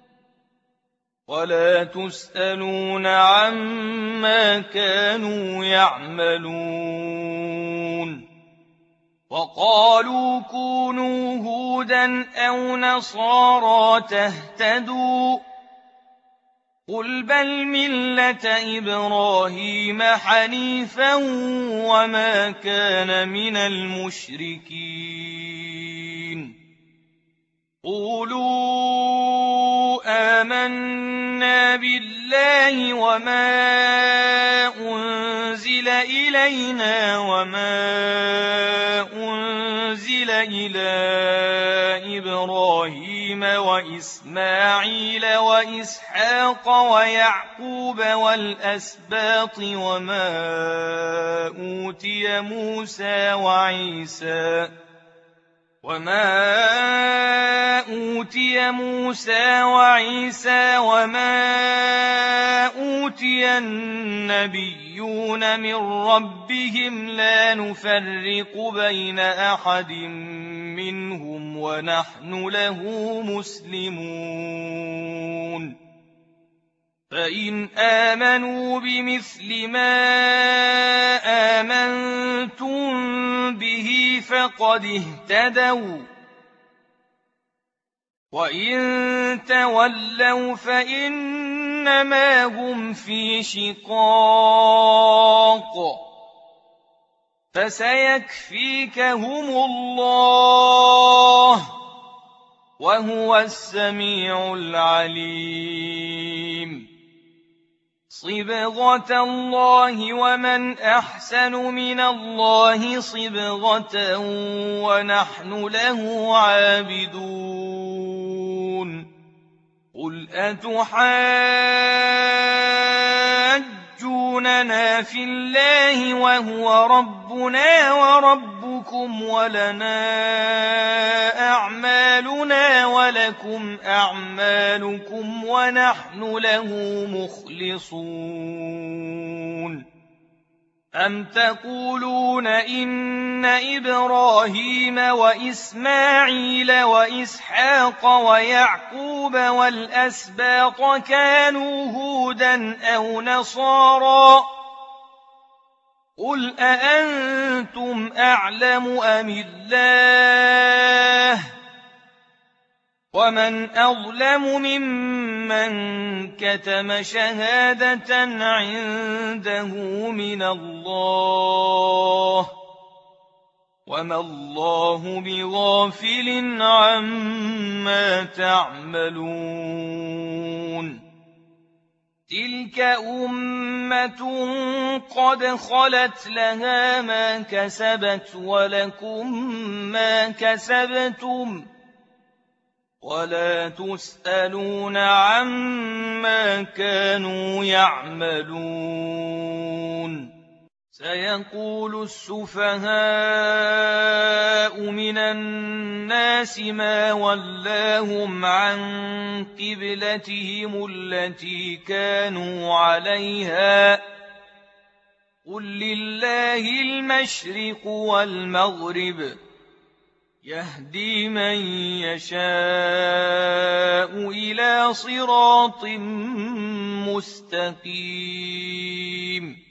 ولا تسألون عما كانوا يعملون وقالوا كونوا هودا أو نصارى تهتدوا قل بل ملة إبراهيم حنيفا وما كان من المشركين قولوا آمنا بالله وما أنزل إلينا وما أنزل إلى إبراهيم وإسماعيل وإسحاق ويعقوب والأسباط وما أوتي موسى وعيسى وما أوتي موسى وعيسى وما أوتي النبيون من ربهم لا نفرق بين أحد منهم ونحن له مسلمون فإن آمنوا بمثل ما آمنتم به فقد اهتدوا وإن تولوا فإنما هم في شقاق فسيكفيكهم الله وهو السميع العليم صبغة الله ومن أحسن من الله صبغة ونحن له عابدون قل أتحاجوننا في الله وهو ربنا وربكم ولنا أعمالنا ولكم أعمالكم ونحن له مخلصون أم تقولون إن إبراهيم وإسماعيل وإسحاق ويعقوب والأسباط كانوا هودا أو نصارى قل أأنتم أعلم أم الله ومن أظلم ممن كتم شهادة عنده من الله وما الله بغافل عما تعملون تلك أمة قد خلت لها ما كسبت ولكم ما كسبتم ولا تسألون عما كانوا يعملون سيقول السفهاء من الناس ما ولاهم عن قبلتهم التي كانوا عليها قل لله المشرق والمغرب يهدي من يشاء إلى صراط مستقيم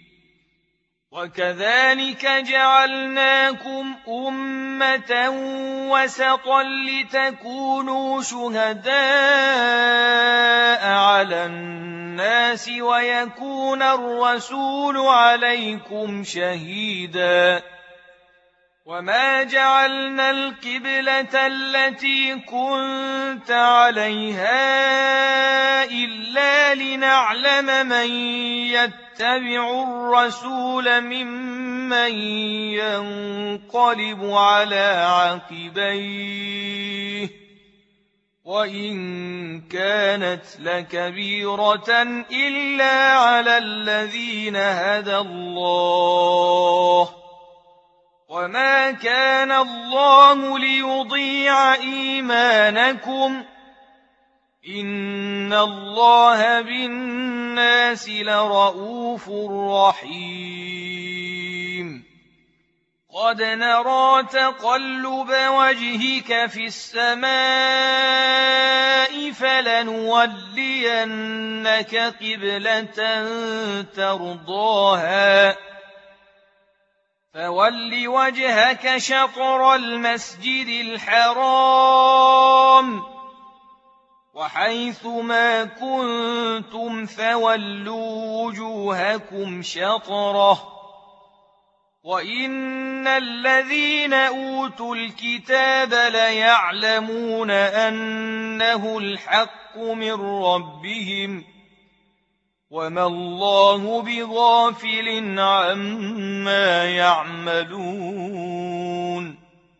وكذلك جعلناكم أمة وسطا لتكونوا شهداء على الناس ويكون الرسول عليكم شهيدا وما جعلنا القبلة التي كنت عليها إلا لنعلم من يتبع الرسول ممن ينقلب على عقبيه وإن كانت لكبيرة إلا على الذين هدى الله وما كان الله ليضيع إيمانكم إن الله بالناس لرءوف رحيم قد نرى تقلب وجهك في السماء فلنولينك قبلة ترضاها فول وجهك شطر المسجد الحرام وحيث ما كنتم فولوا وجوهكم شطره وإن الذين أوتوا الكتاب ليعلمون أنه الحق من ربهم وما الله بغافل عما يعملون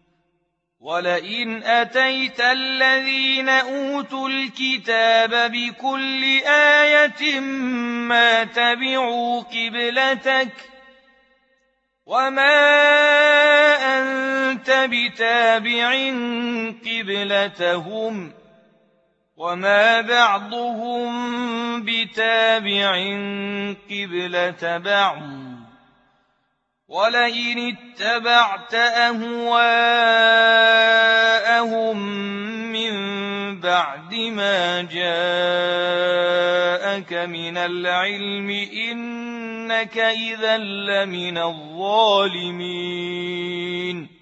ولئن أتيت الذين أوتوا الكتاب بكل آية ما تبعوا قبلتك وما أنت بتابع قبلتهم وما بعضهم بتابع قبلة بعض ولئن اتبعت أهواءهم من بعد ما جاءك من العلم إنك إذا لمن الظالمين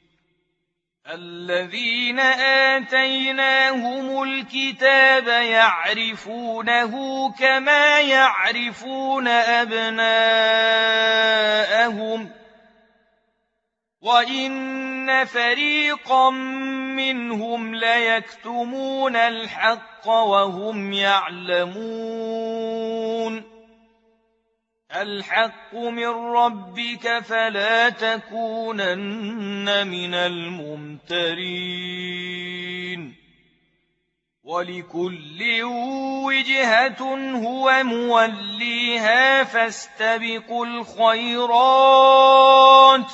الذين آتيناهم الكتاب يعرفونه كما يعرفون أبناءهم وإن وإن فريقا منهم ليكتمون الحق وهم يعلمون الحق من ربك فلا تكونن من الممترين ولكل وجهة هو موليها فاستبقوا الخيرات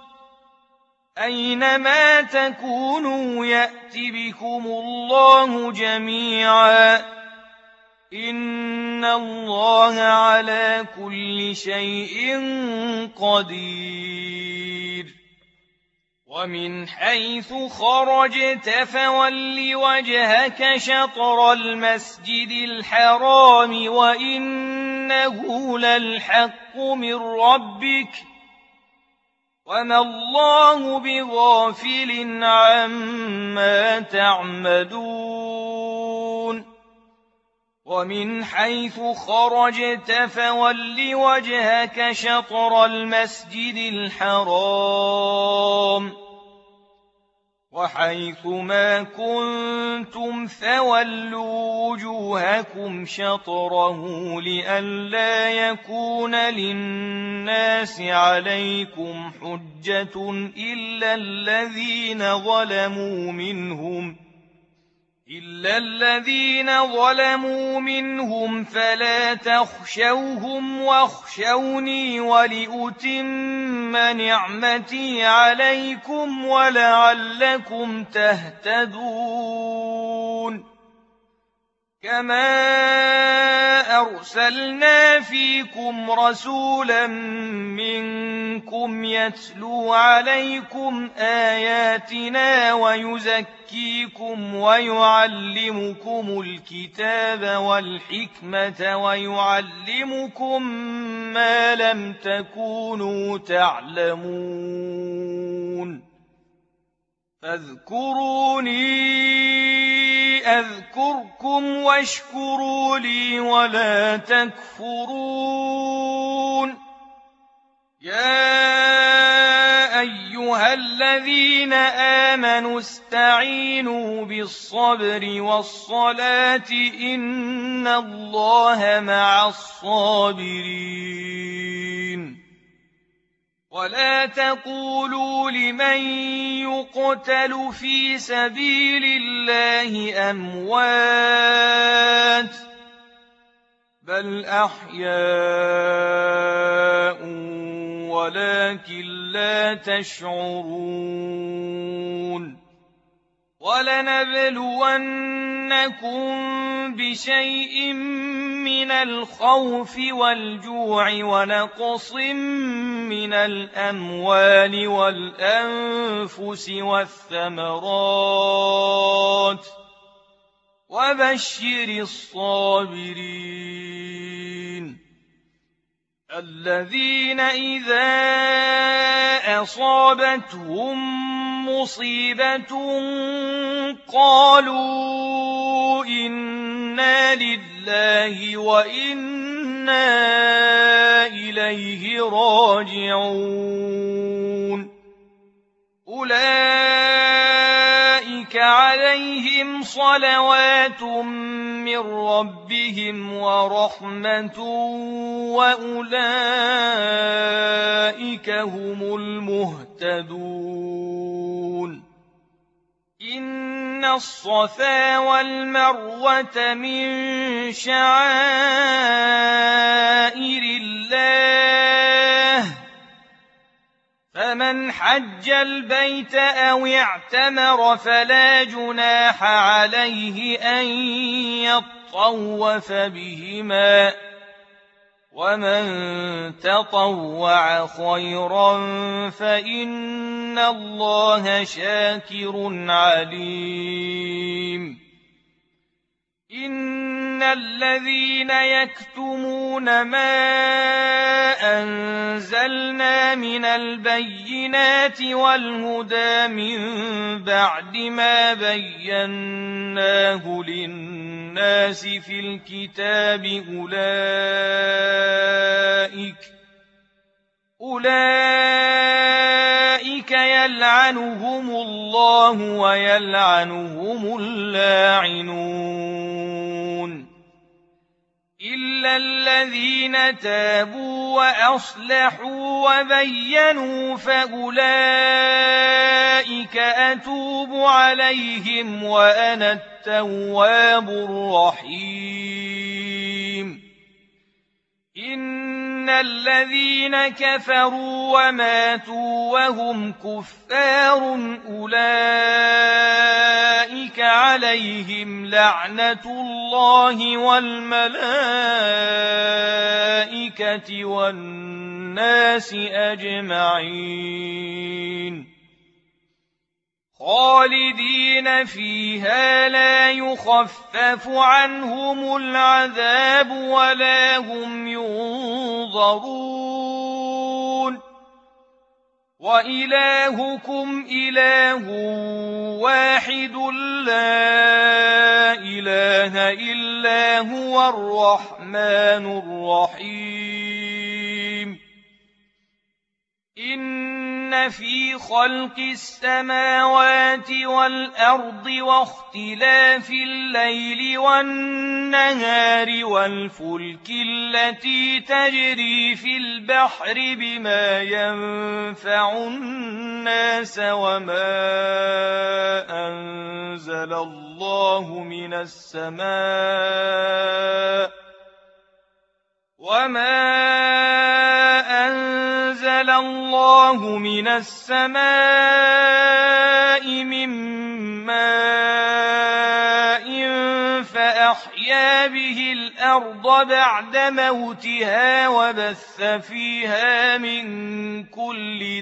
أينما تكونوا يأت بكم الله جميعا إن الله على كل شيء قدير ومن حيث خرجت فول وجهك شطر المسجد الحرام وإنه للحق من ربك وما الله بغافل عما تعملون ومن حيث خرجت فول وجهك شطر المسجد الحرام وحيث ما كنتم فولوا وجوهكم شطره لئلا يكون للناس عليكم حجة إلا الذين ظلموا منهم إلا الذين ظلموا منهم فلا تخشوهم واخشوني ولأتم نعمتي عليكم ولعلكم تهتدون كما أرسلنا فيكم رسولا منكم يتلو عليكم آياتنا ويزكيكم ويعلمكم الكتاب والحكمة ويعلمكم ما لم تكونوا تعلمون فاذكروني أذكركم واشكروا لي ولا تكفرون يا أيها الذين آمنوا استعينوا بالصبر والصلاة إن الله مع الصابرين ولا تقولوا لمن يقتل في سبيل الله أموات بل أحياء ولكن لا تشعرون ولنبلونكم بشيء من الخوف والجوع ونقص من الأموال والأنفس والثمرات وبشر الصابرين الذين إذا أصابتهم مصيبة قالوا إنا لله وإنا إليه راجعون أولئك عليهم صلوات من ربهم ورحمة وأولئك هم المهتدون إن الصفا والمروة من شعائر الله فمن حج البيت أو اعتمر فلا جناح عليه أن يطوف بهما ومن تطوع خيرا فإن الله شاكر عليم إن الذين يكتمون ما أنزلنا من البينات والهدى من بعد ما بيناه للناس في الكتاب أولئك أولئك يلعنهم الله ويلعنهم اللاعنون إلا الذين تابوا وأصلحوا وبينوا فأولئك أتوب عليهم وأنا التواب الرحيم إن الذين كفروا وماتوا وهم كفار أولئك عليهم لعنة الله والملائكة والناس أجمعين خالدين فيها لا يخفف عنهم العذاب ولا هم ينظرون وإلهكم إله واحد لا إله إلا هو الرحمن الرحيم إن في خلق السماوات والأرض واختلاف الليل والنهار والفلك التي تجري في البحر بما ينفع الناس وما أنزل الله من السماء وما أنزل الله من السماء من ماء فأحيا به الأرض بعد موتها وبث فيها من كل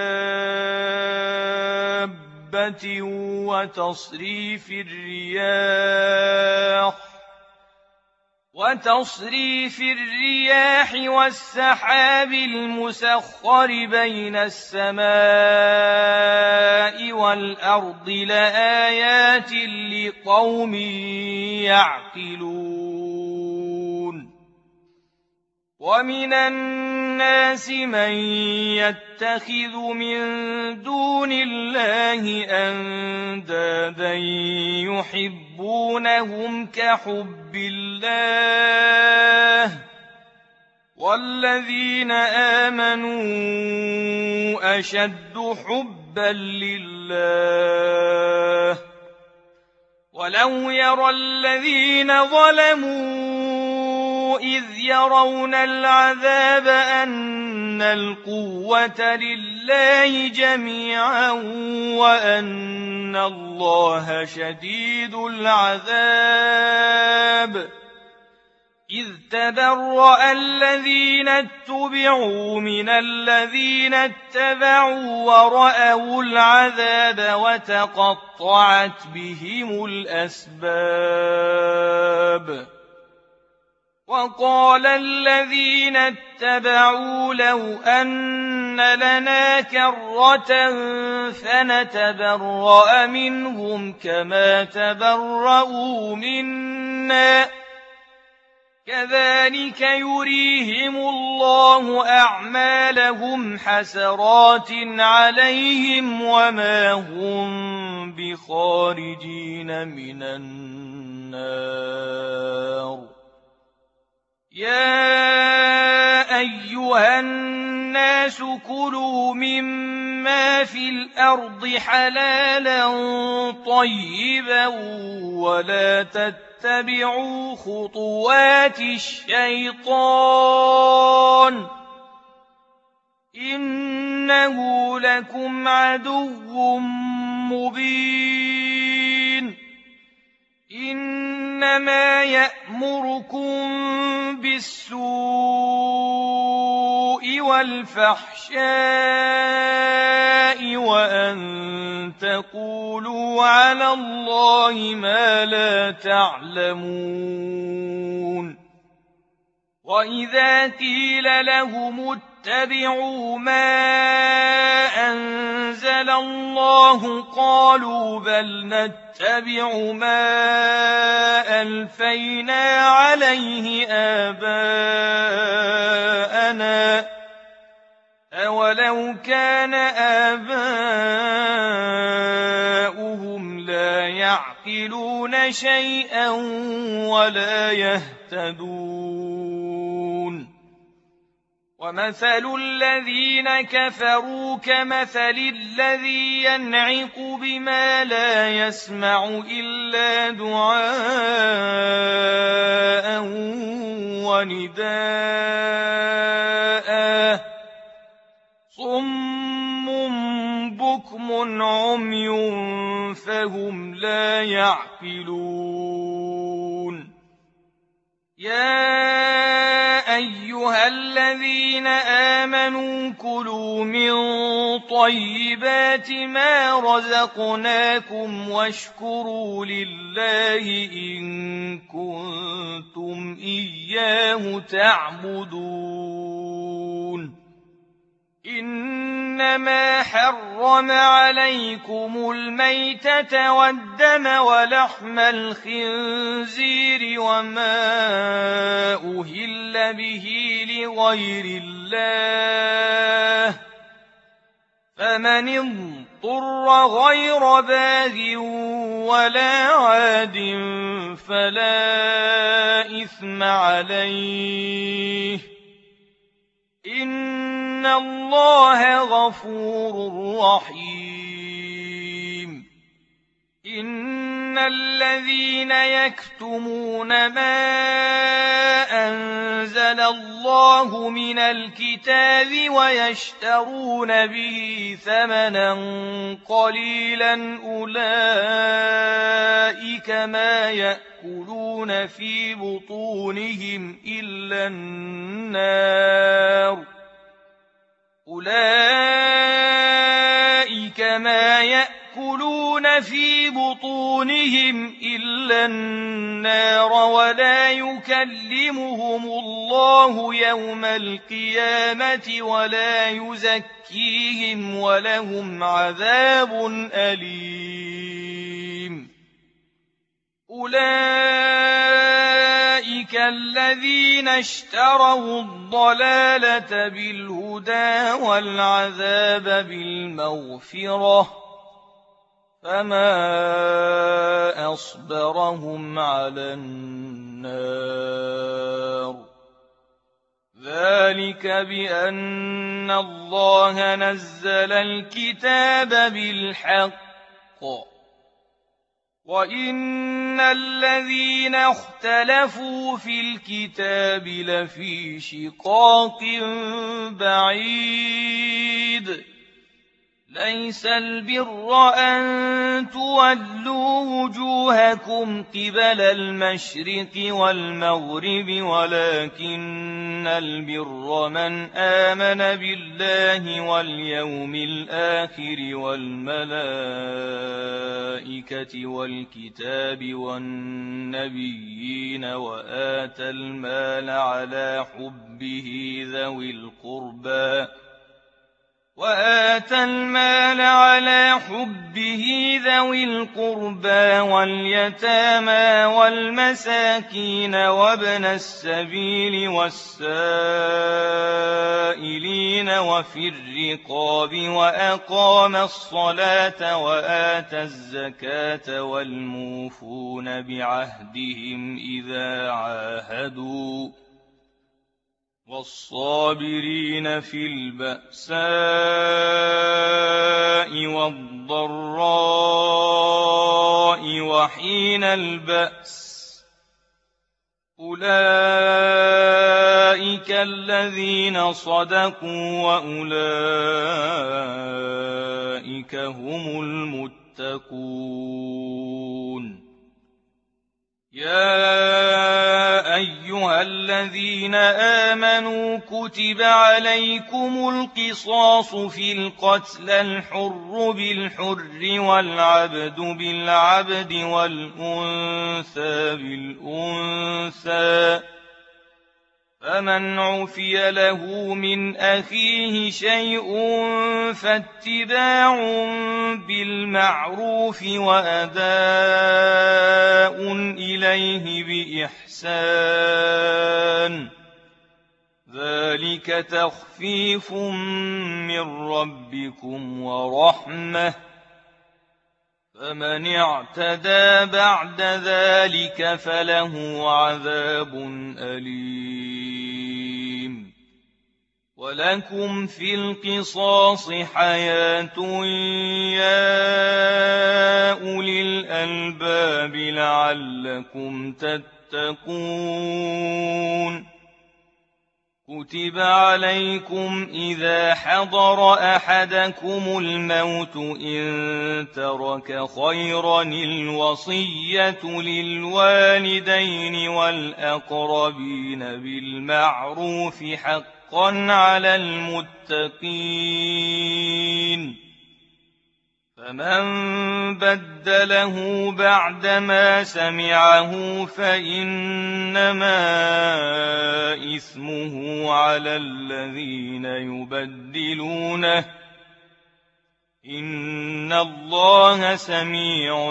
دابة وتصريف الرياح وتصريف الرياح والسحاب المسخر بين السماء والأرض لآيات لقوم يعقلون ومن الناس من يتخذ من دون الله أندادا يحبونهم كحب الله والذين آمنوا أشد حبا لله ولو يرى الذين ظلموا إذ يرون العذاب أن القوة لله جميعا وأن الله شديد العذاب إذ تبرأ الذين اتبعوا من الذين اتبعوا ورأوا العذاب وتقطعت بهم الأسباب وقال الذين اتبعوا لو أن لنا كرة فنتبرأ منهم كما تبرأوا منا كذلك يريهم الله أعمالهم حسرات عليهم وما هم بخارجين من النار يا أيها الناس كلوا مما في الأرض حلالا طيبا ولا تتبعوا خطوات الشيطان إنه لكم عدو مبين إنما يأمركم بالسوء والفحشاء وأن تقولوا على الله ما لا تعلمون وإذا قيل لهم اتبعوا ما أنزل الله قالوا بل نتبع ما ألفينا عليه آباءنا أولو كان آباؤهم لا يعقلون شيئا ولا يهتدون ومثل الذين كفروا كمثل الذي ينعق بما لا يسمع إلا دعاء ونداء صم بكم عمي فهم لا يعقلون يا أيها الذين آمنوا كلوا من طيبات ما رزقناكم واشكروا لله إن كنتم إياه تعبدون إنما حرم عليكم الميتة والدم ولحم الخنزير وما أهل به لغير الله فمن اضطر غير باغ ولا عاد فلا إثم عليه إن الله غفور رحيم إن الذين يكتمون ما أنزل الله من الكتاب ويشترون به ثمنا قليلا أولئك ما يأكلون في بطونهم إلا النار أولئك ما يأكلون في بطونهم إلا النار ولا يكلمهم الله يوم القيامة ولا يزكيهم ولهم عذاب أليم أولئك الذين اشتروا الضلالة بالهدى والعذاب بالمغفرة فما أصبرهم على النار ذلك بأن الله نزل الكتاب بالحق وإن الذين اختلفوا في الكتاب لفي شقاق بعيد ليس البر أن تولوا وجوهكم قبل المشرق والمغرب ولكن البر من آمن بالله واليوم الآخر والملائكة والكتاب والنبيين وآتى المال على حبه ذوي القربى وآتى المال على حبه ذوي القربى واليتامى والمساكين وابن السبيل والسائلين وفي الرقاب وأقام الصلاة وآتى الزكاة والموفون بعهدهم إذا عاهدوا والصابرين في البأساء والضراء وحين البأس أولئك الذين صدقوا وأولئك هم المتقون يا أيها الذين آمنوا كتب عليكم القصاص في القتل الحر بالحر والعبد بالعبد والأنثى بالأنثى فمن عفي له من أخيه شيء فاتباع بالمعروف وأداء إليه بإحسان ذلك تخفيف من ربكم ورحمة، فمن اعتدى بعد ذلك فله عذاب أليم. ولكم في القصاص حياة يا أولي الألباب لعلكم تتقون. كتب عليكم إذا حضر أحدكم الموت إن ترك خيرا الوصية للوالدين والأقربين بالمعروف حقا على المتقين. فمن بدله بعدما سمعه فإنما إثمه على الذين يبدلونه، إن الله سميع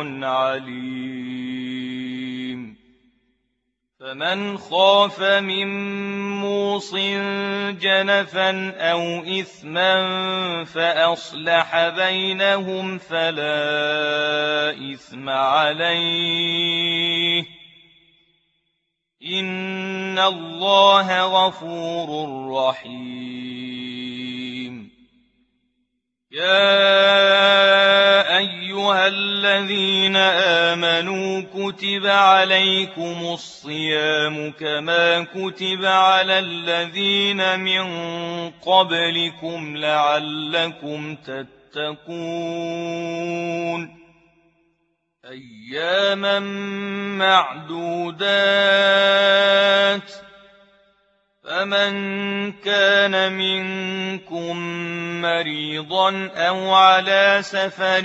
عليم. فمن خاف من موص جنفا أو إثما فأصلح بينهم فلا إثم عليه، إن الله غفور رحيم. يا أيها الذين آمنوا كتب عليكم الصيام كما كتب على الذين من قبلكم لعلكم تتقون. أياما معدودات، فمن كان منكم مريضا أو على سفر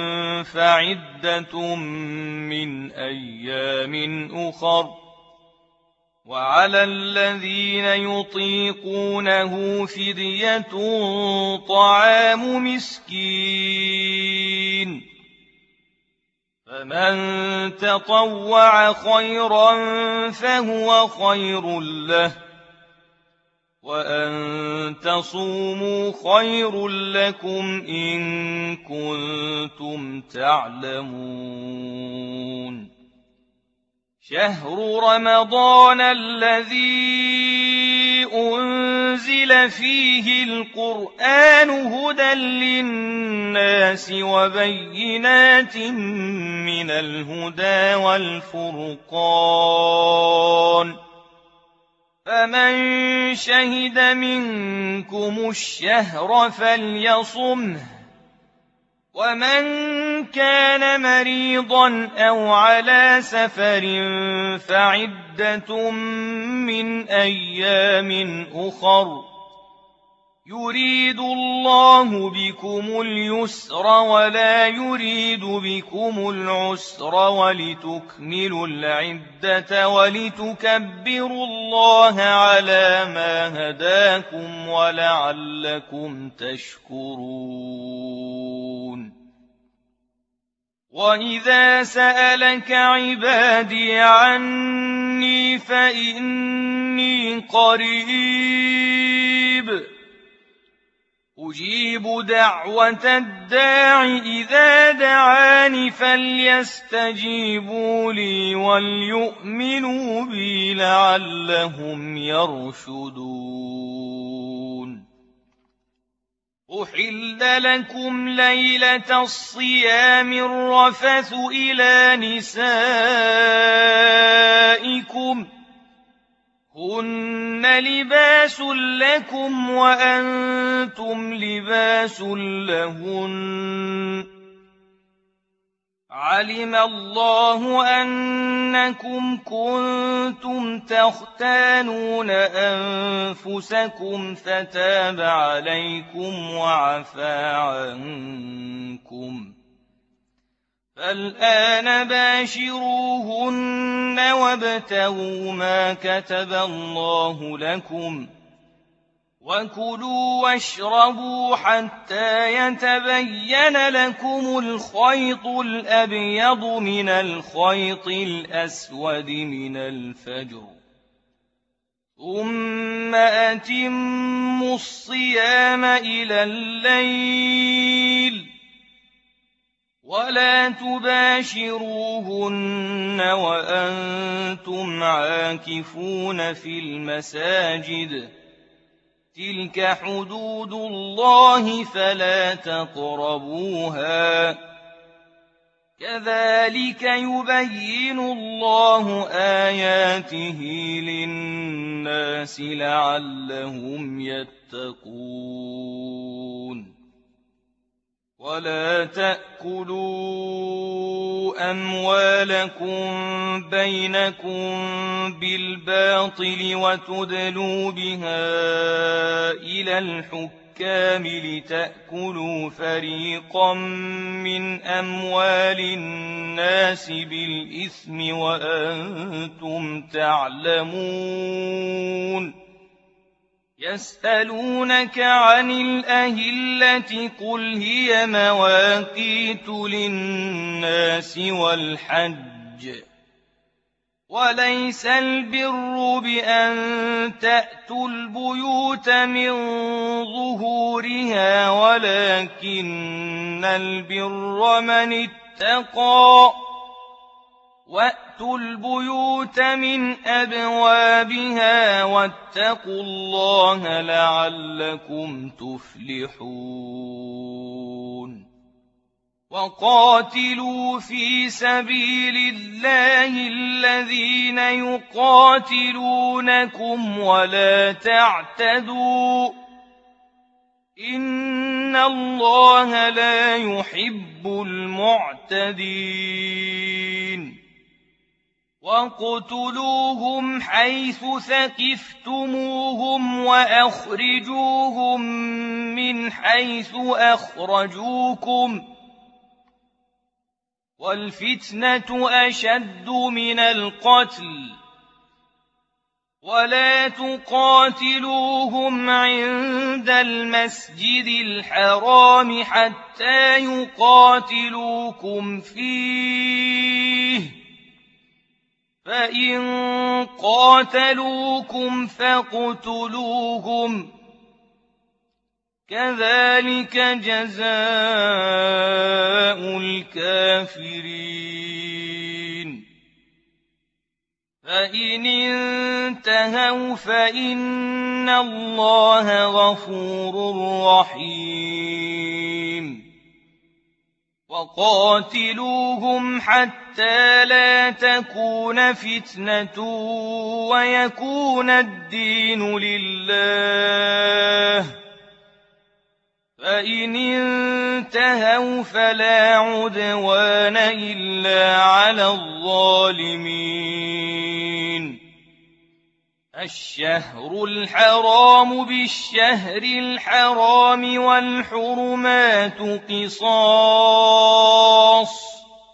فعدة من أيام أخر، وعلى الذين يطيقونه فدية طعام مسكين، فمن تطوع خيرا فهو خير له، وأن تصوموا خير لكم إن كنتم تعلمون. شهر رمضان الذي أنزل فيه القرآن هدى للناس وبينات من الهدى والفرقان، فمن شهد منكم الشهر فليصمه، ومن كان مريضا أو على سفر فعدة من أيام أخر، يريد الله بكم اليسر ولا يريد بكم العسر ولتكملوا العدة ولتكبروا الله على ما هداكم ولعلكم تشكرون. وإذا سألك عبادي عني فإني قريب أجيب دعوة الداع إذا دعاني فليستجيبوا لي وليؤمنوا بي لعلهم يرشدون. أحل لكم ليلة الصيام الرفث إلى نسائكم هن لباس لكم وأنتم لباس لهن، علم الله أنكم كنتم تختانون أنفسكم فتاب عليكم وعفى عنكم، فالآن باشروهن وابتغوا ما كتب الله لكم، وكلوا واشربوا حتى يتبين لكم الخيط الأبيض من الخيط الأسود من الفجر، ثم أتموا الصيام إلى الليل ولا تباشروهن وأنتم عاكفون في المساجد تلك حدود الله فلا تقربوها كذلك يبين الله آياته للناس لعلهم يتقون ولا تأكلوا أموالكم بينكم بالباطل وتدلوا بها إلى الحكام لتأكلوا فريقا من أموال الناس بالإثم وأنتم تعلمون يسألونك عن الأهلة قل هي مواقيت للناس والحج وليس البر بأن تأتوا البيوت من ظهورها ولكن البر من اتقى وأتوا البيوت من أبوابها واتقوا الله لعلكم تفلحون وقاتلوا في سبيل الله الذين يقاتلونكم ولا تعتدوا إن الله لا يحب المعتدين واقتلوهم حيث ثقفتموهم وأخرجوهم من حيث أخرجوكم والفتنة أشد من القتل ولا تقاتلوهم عند المسجد الحرام حتى يقاتلوكم فيه فإن قاتلوكم فاقتلوهم كذلك جزاء الكافرين فإن انتهوا فإن الله غفور رحيم وقاتلوهم حتى لا تكون فتنة ويكون الدين لله فإن انتهوا فلا عدوان إلا على الظالمين الشهر الحرام بالشهر الحرام والحرمات قصاص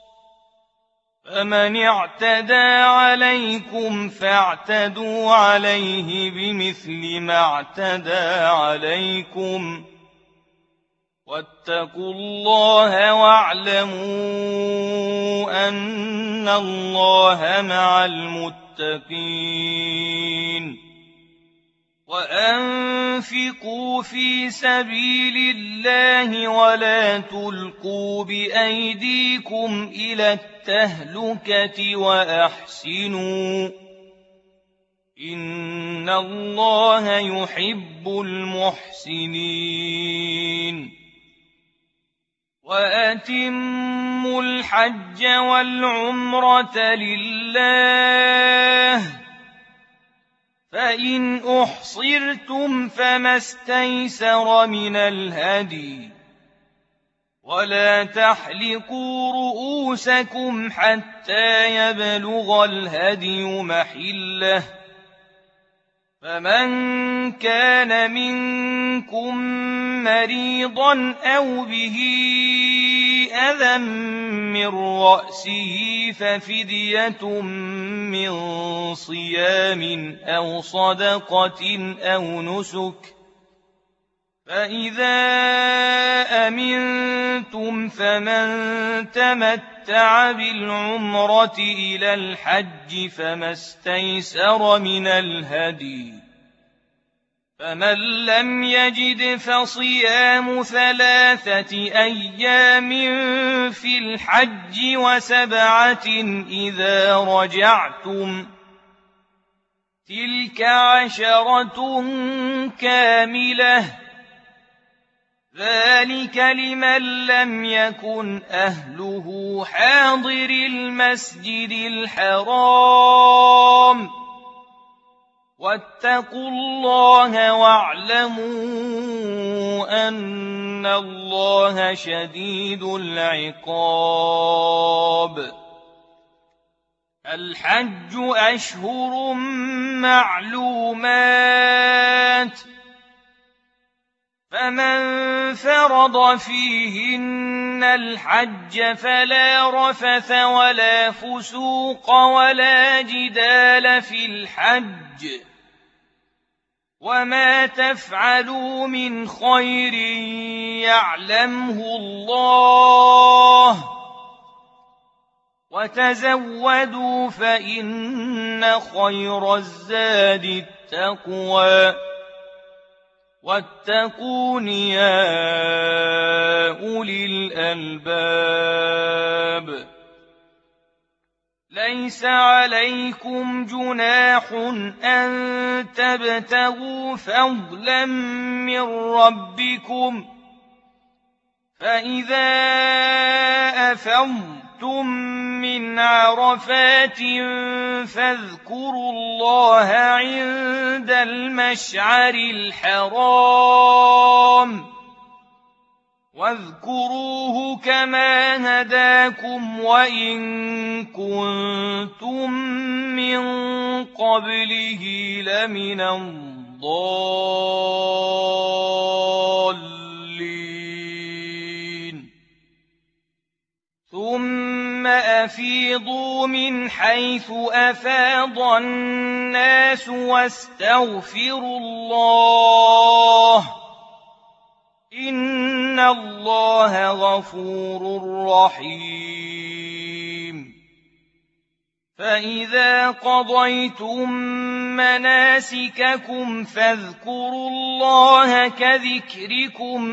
فمن اعتدى عليكم فاعتدوا عليه بمثل ما اعتدى عليكم واتقوا الله واعلموا أن الله مع المتقين وأنفقوا في سبيل الله ولا تلقوا بأيديكم إلى التهلكة وأحسنوا إن الله يحب المحسنين وأتموا الحج والعمرة لله فإن أحصرتم فما استيسر من الهدي ولا تحلقوا رؤوسكم حتى يبلغ الهدي محله فمن كان منكم مريضا أو به أذى من رأسه ففدية من صيام أو صدقة أو نسك فإذا أمنتم فمن تمتع بالعمرة إلى الحج فما استيسر من الهدي فمن لم يجد فصيام ثلاثة أيام في الحج وسبعة إذا رجعتم تلك عشرة كاملة ذلك لمن لم يكن أهله حاضر المسجد الحرام واتقوا الله واعلموا أن الله شديد العقاب الحج أشهر معلومات فمن فرض فيهن الحج فلا رفث ولا فسوق ولا جدال في الحج وما تفعلوا من خير يعلمه الله وتزودوا فإن خير الزاد التقوى واتقون يا أولي الألباب ليس عليكم جناح أن تبتغوا فضلا من ربكم فإذا أفضتم من عرفات فاذكروا الله عند المشعر الحرام واذكروه كما هداكم وإن كنتم من قبله لمن الضالين ثم أفيضوا من حيث أفاض الناس واستغفروا الله إن الله غفور رحيم فإذا قضيتم مناسككم فاذكروا الله كذكركم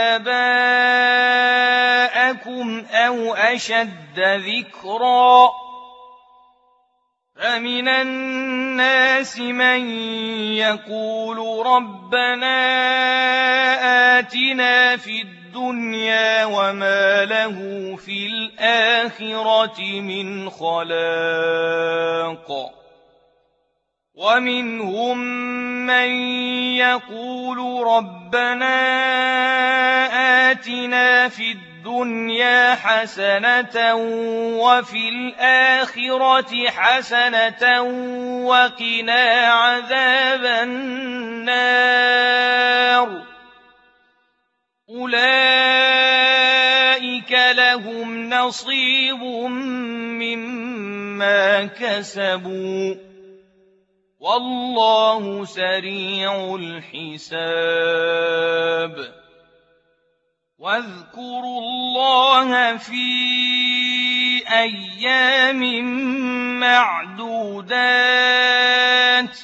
آباءكم أو أشد ذكرا فمن الناس من يقول ربنا آتنا في الدنيا وما له في الآخرة من خلاق ومنهم من يقول ربنا آتنا في الدنيا حسنة وفي الآخرة حسنة وقنا عذاب النار أولئك لهم نصيب مما كسبوا والله سريع الحساب واذكروا الله في أيام معدودات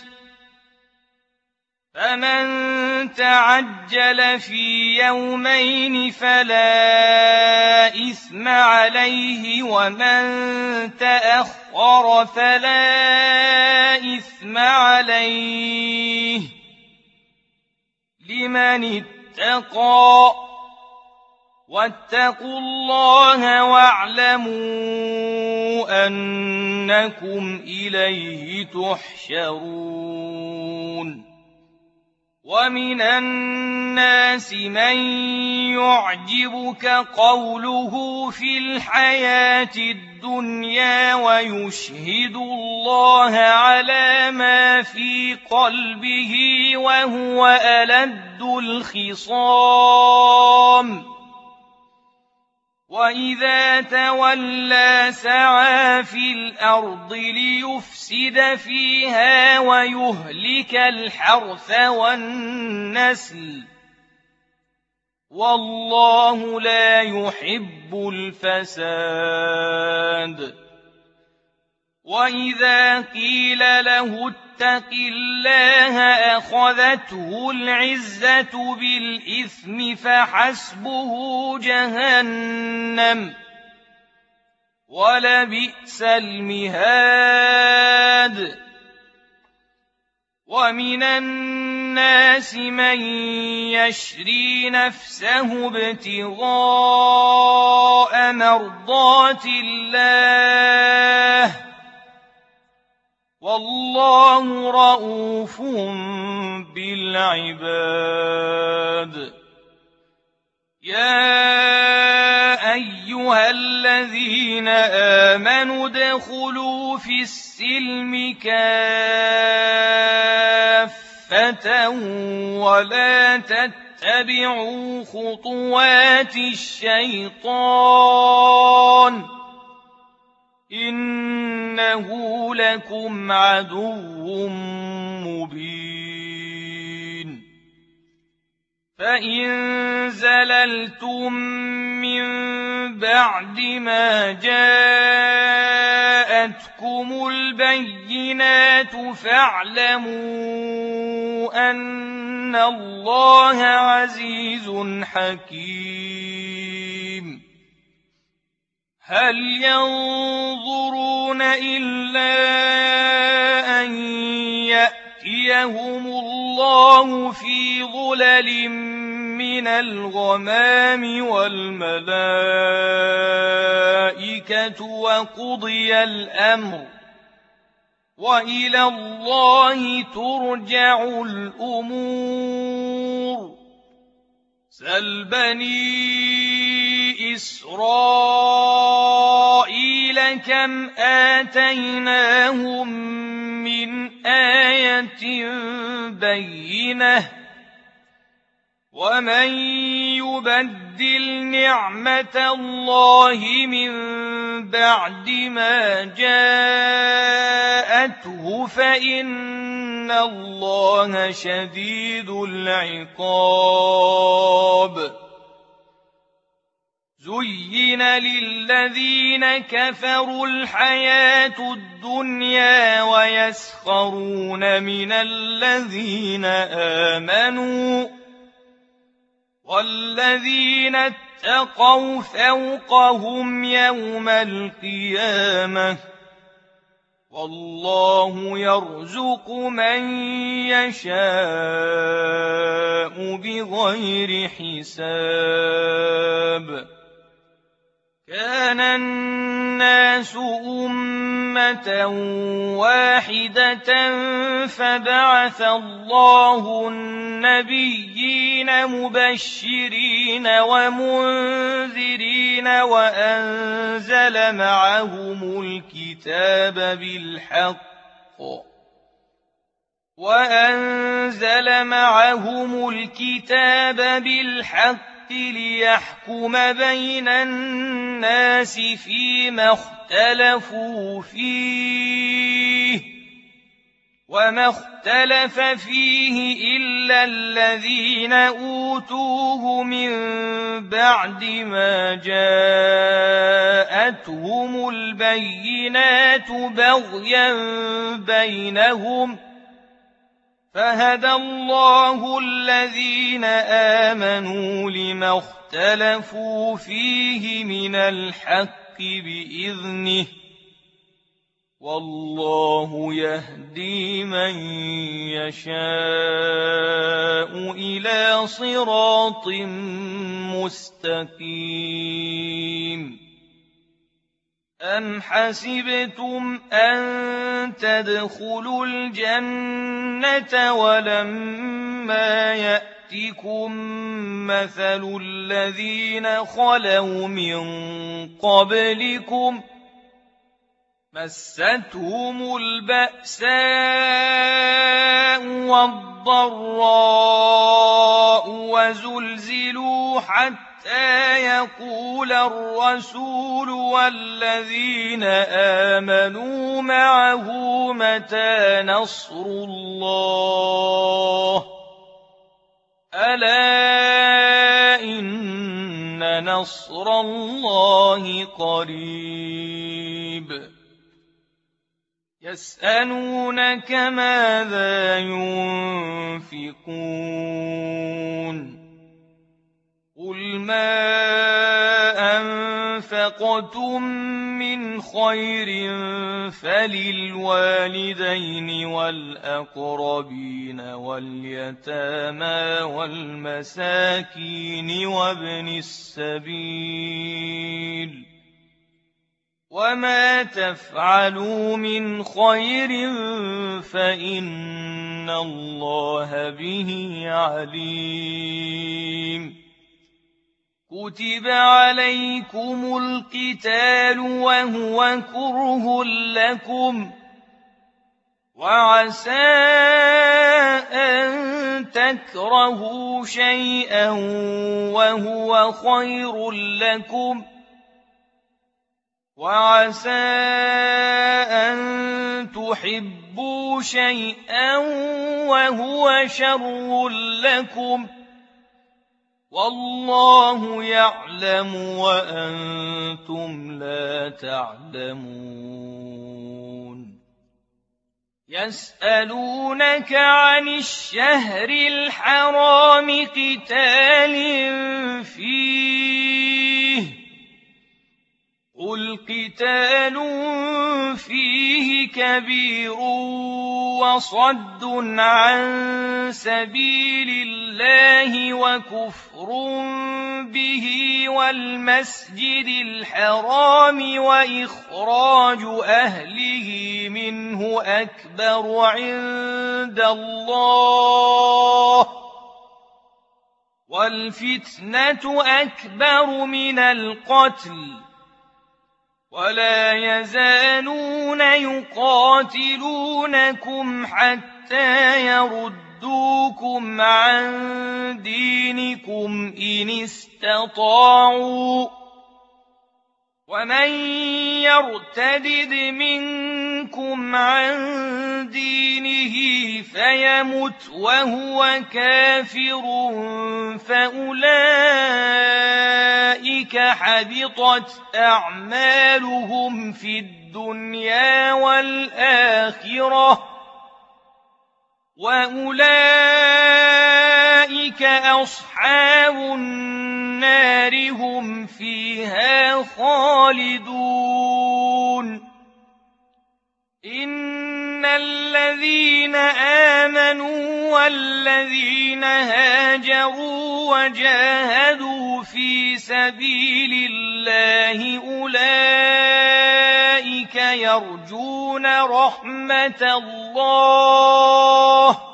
فمن تعجل في يومين فلا إثم عليه ومن تأخر فلا إثم عليه لمن اتقى واتقوا الله واعلموا أنكم إليه تحشرون ومن الناس من يعجبك قوله في الحياة الدنيا ويشهد الله على ما في قلبه وهو ألد الخصام وإذا تولى سعى في الأرض ليفسد فيها ويهلك الحرث والنسل والله لا يحب الفساد. وإذا قيل له اتق الله أخذته العزة بالإثم فحسبه جهنم ولبئس المهاد. ومن الناس من يشري نفسه ابتغاء مرضات الله والله رءوف بالعباد. يا أيها الذين آمنوا ادخلوا في السلم كافة ولا تتبعوا خطوات الشيطان إنه لكم عدو مبين. فإن زللتم من بعد ما جاءتكم البينات فاعلموا أن الله عزيز حكيم. هل ينظرون إلا أن يأتيهم الله في ظلل من الغمام والملائكة وقضي الأمر وإلى الله ترجع الأمور. سل بني إسرائيل كم آتيناهم من آية بينة ومن يبدل نعمة الله من بعد ما جاءته فإن الله شديد العقاب. زين للذين كفروا الحياة الدنيا ويسخرون من الذين آمنوا والذين اتقوا فوقهم يوم القيامة والله يرزق من يشاء بغير حساب. كان الناس أمة واحدة فبعث الله النبيين مبشرين ومنذرين وأنزل معهم الكتاب بالحق وأنزل معهم الكتاب بالحق ليحكم بين الناس فيما اختلفوا فيه وما اختلف فيه إلا الذين أوتوه من بعد ما جاءتهم البينات بغيا بينهم فهدى الله الذين آمنوا لما اختلفوا فيه من الحق بإذنه والله يهدي من يشاء إلى صراط مستقيم. أم حسبتم أن تدخلوا الجنة ولما يأتكم مثل الذين خلوا من قبلكم مستهم البأساء والضراء وزلزلوا حتى يقول الرسول والذين آمنوا معه متى نصر الله ألا إن نصر الله قريب يسألونك ماذا ينفقون قل ما أنفقتم من خير فللوالدين والأقربين واليتامى والمساكين وابن السبيل وما تفعلوا من خير فإن الله به عليم كتب عليكم القتال وهو كره لكم وعسى أن تكرهوا شيئا وهو خير لكم وعسى أن تحبوا شيئا وهو شر لكم والله يعلم وأنتم لا تعلمون يسألونك عن الشهر الحرام قتال فيه قل قتال فيه كبير وصد عن سبيل الله وكفر به والمسجد الحرام وإخراج أهله منه أكبر عند الله والفتنة أكبر من القتل ولا يزالون يقاتلونكم حتى يردوكم عن دينكم إن استطاعوا ومن يرتدد منكم عن دينه فيمت وهو كافر فأولئك حبطت أعمالهم في الدنيا والآخرة وأولئك أصحاب النار هم فيها خالدون إن الذين آمنوا والذين هاجروا وجاهدوا في سبيل الله أولئك يرجون رحمة الله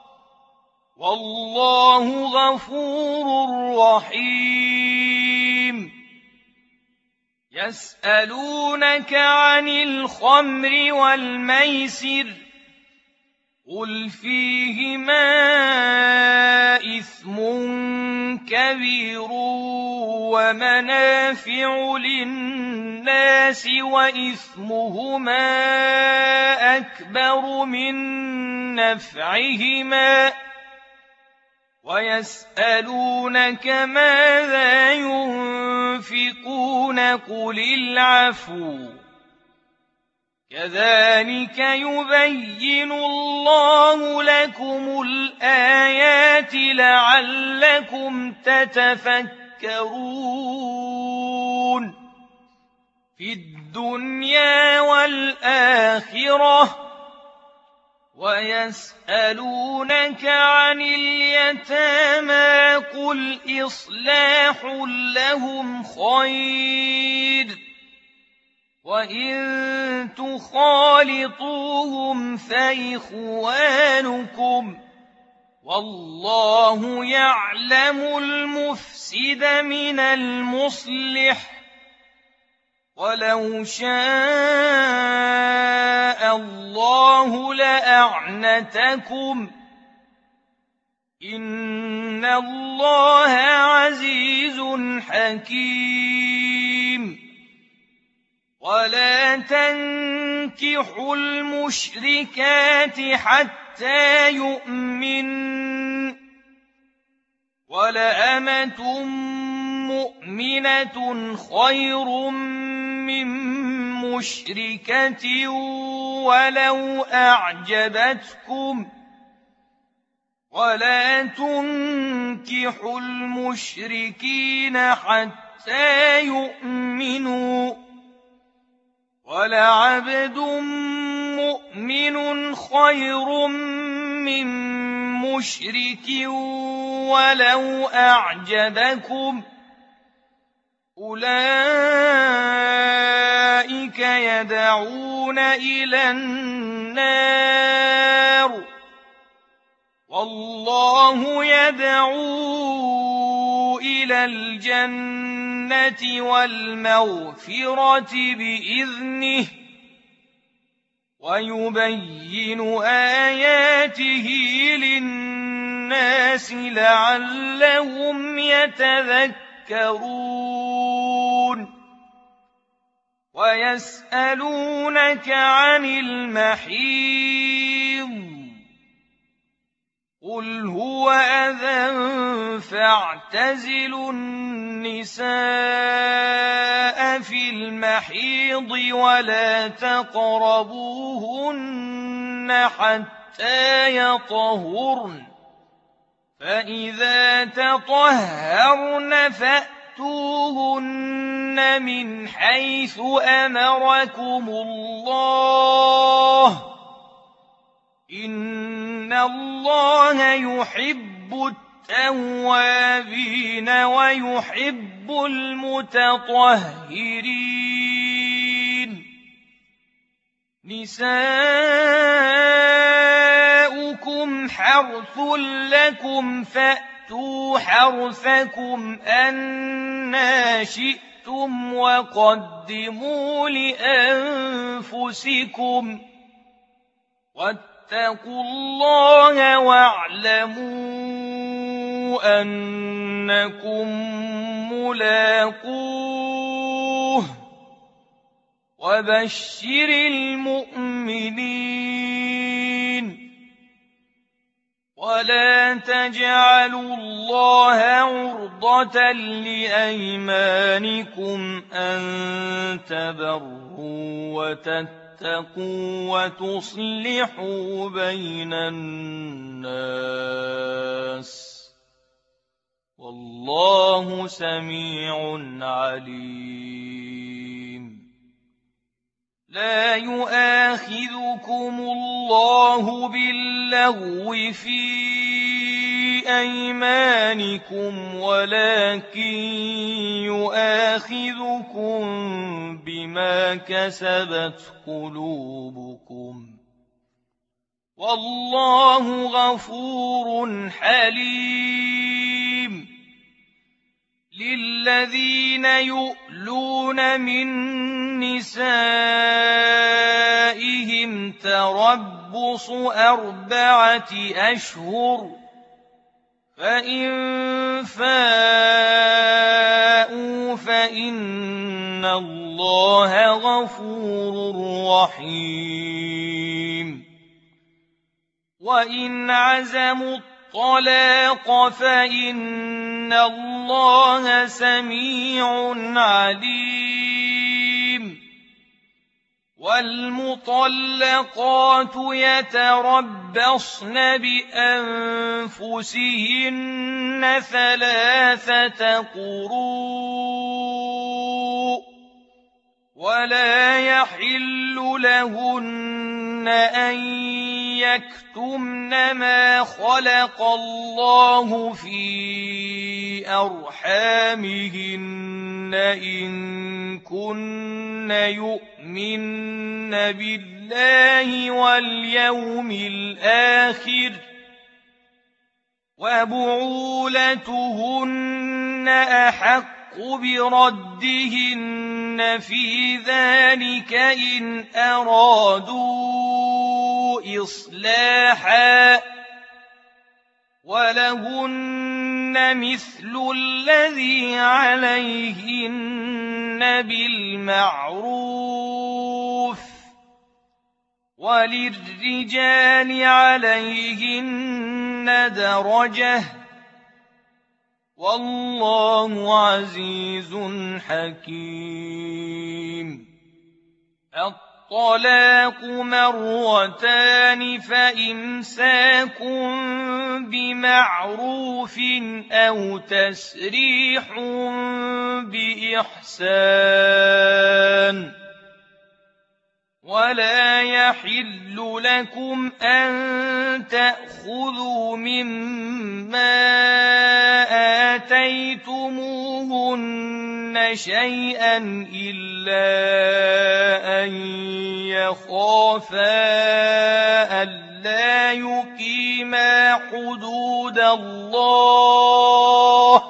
والله غفور رحيم يسألونك عن الخمر والميسر قل فيهما إثم كبير ومنافع للناس وإثمهما أكبر من نفعهما ويسألونك ماذا ينفقون قل العفو كذلك يبين الله لكم الآيات لعلكم تتفكرون في الدنيا والآخرة ويسألونك عن اليتامى قل إصلاح لهم خير وإن تخالطوهم فإخوانكم والله يعلم المفسد من المصلح ولو شاء الله لأعنتكم إن الله عزيز حكيم ولا تنكحوا المشركات حتى يؤمن ولأمة مؤمنة مؤمنة خير من مشركة ولو أعجبتكم ولا تنكحوا المشركين حتى يؤمنوا ولعبد مؤمن خير من مشرك ولو أعجبكم أولئك يدعون إلى النار والله يدعو إلى الجنة والمغفرة بإذنه ويبين آياته للناس لعلهم يتذكرون ويسألونك عن المحيض قل هو أذى فاعتزلوا النساء في المحيض ولا تقربوهن حتى يطهرن فإذا تطهرن فأتوهن من حيث أمركم الله إن الله يحب التوابين ويحب المتطهرين نساؤكم حرث لكم فأتوا حرثكم أنى شئتم وقدموا لأنفسكم واتقوا الله واعلموا أنكم ملاقوه وبشر المؤمنين ولا تجعلوا الله عرضة لأيمانكم أن تبروا وتتقوا واتقوا وتصلحوا بين الناس والله سميع عليم لا يؤاخذكم الله باللغو في أيمانكم ولكن يؤاخذكم بما كسبت قلوبكم والله غفور حليم للذين يؤلون من نسائهم تربص أربعة أشهر فإن فاءوا فإن الله غفور رحيم وإن عزموا الطلاق فإن الله سميع عليم والمطلقات يتربصن بأنفسهن ثلاثة قروء ولا يحل لهن أن يكتمن ما خلق الله في أرحامهن إن كن يؤمن بالله واليوم الآخر وبعولتهن أحق بردهن في ذلك إن أرادوا إصلاحا ولهن مثل الذي عليهن بالمعروف وللرجال عليهن درجة والله عزيز حكيم. الطلاق مرتان فإمساك بمعروف أو تسريح بإحسان. ولا يحل لكم أن تأخذوا مما آتيتموهن شيئا إلا أن يخافا ألا يقيما حدود الله،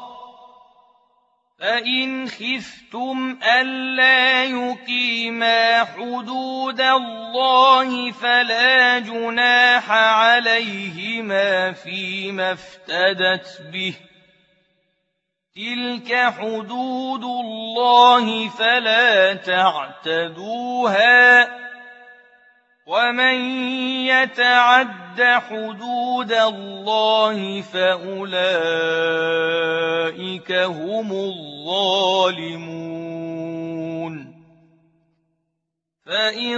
فإن خفتم ألا يقيما حدود الله فلا جناح عليهما فيما افتدت به. تلك حدود الله فلا تعتدوها، ومن يتعد حدود الله فأولئك هم الظالمون. فإن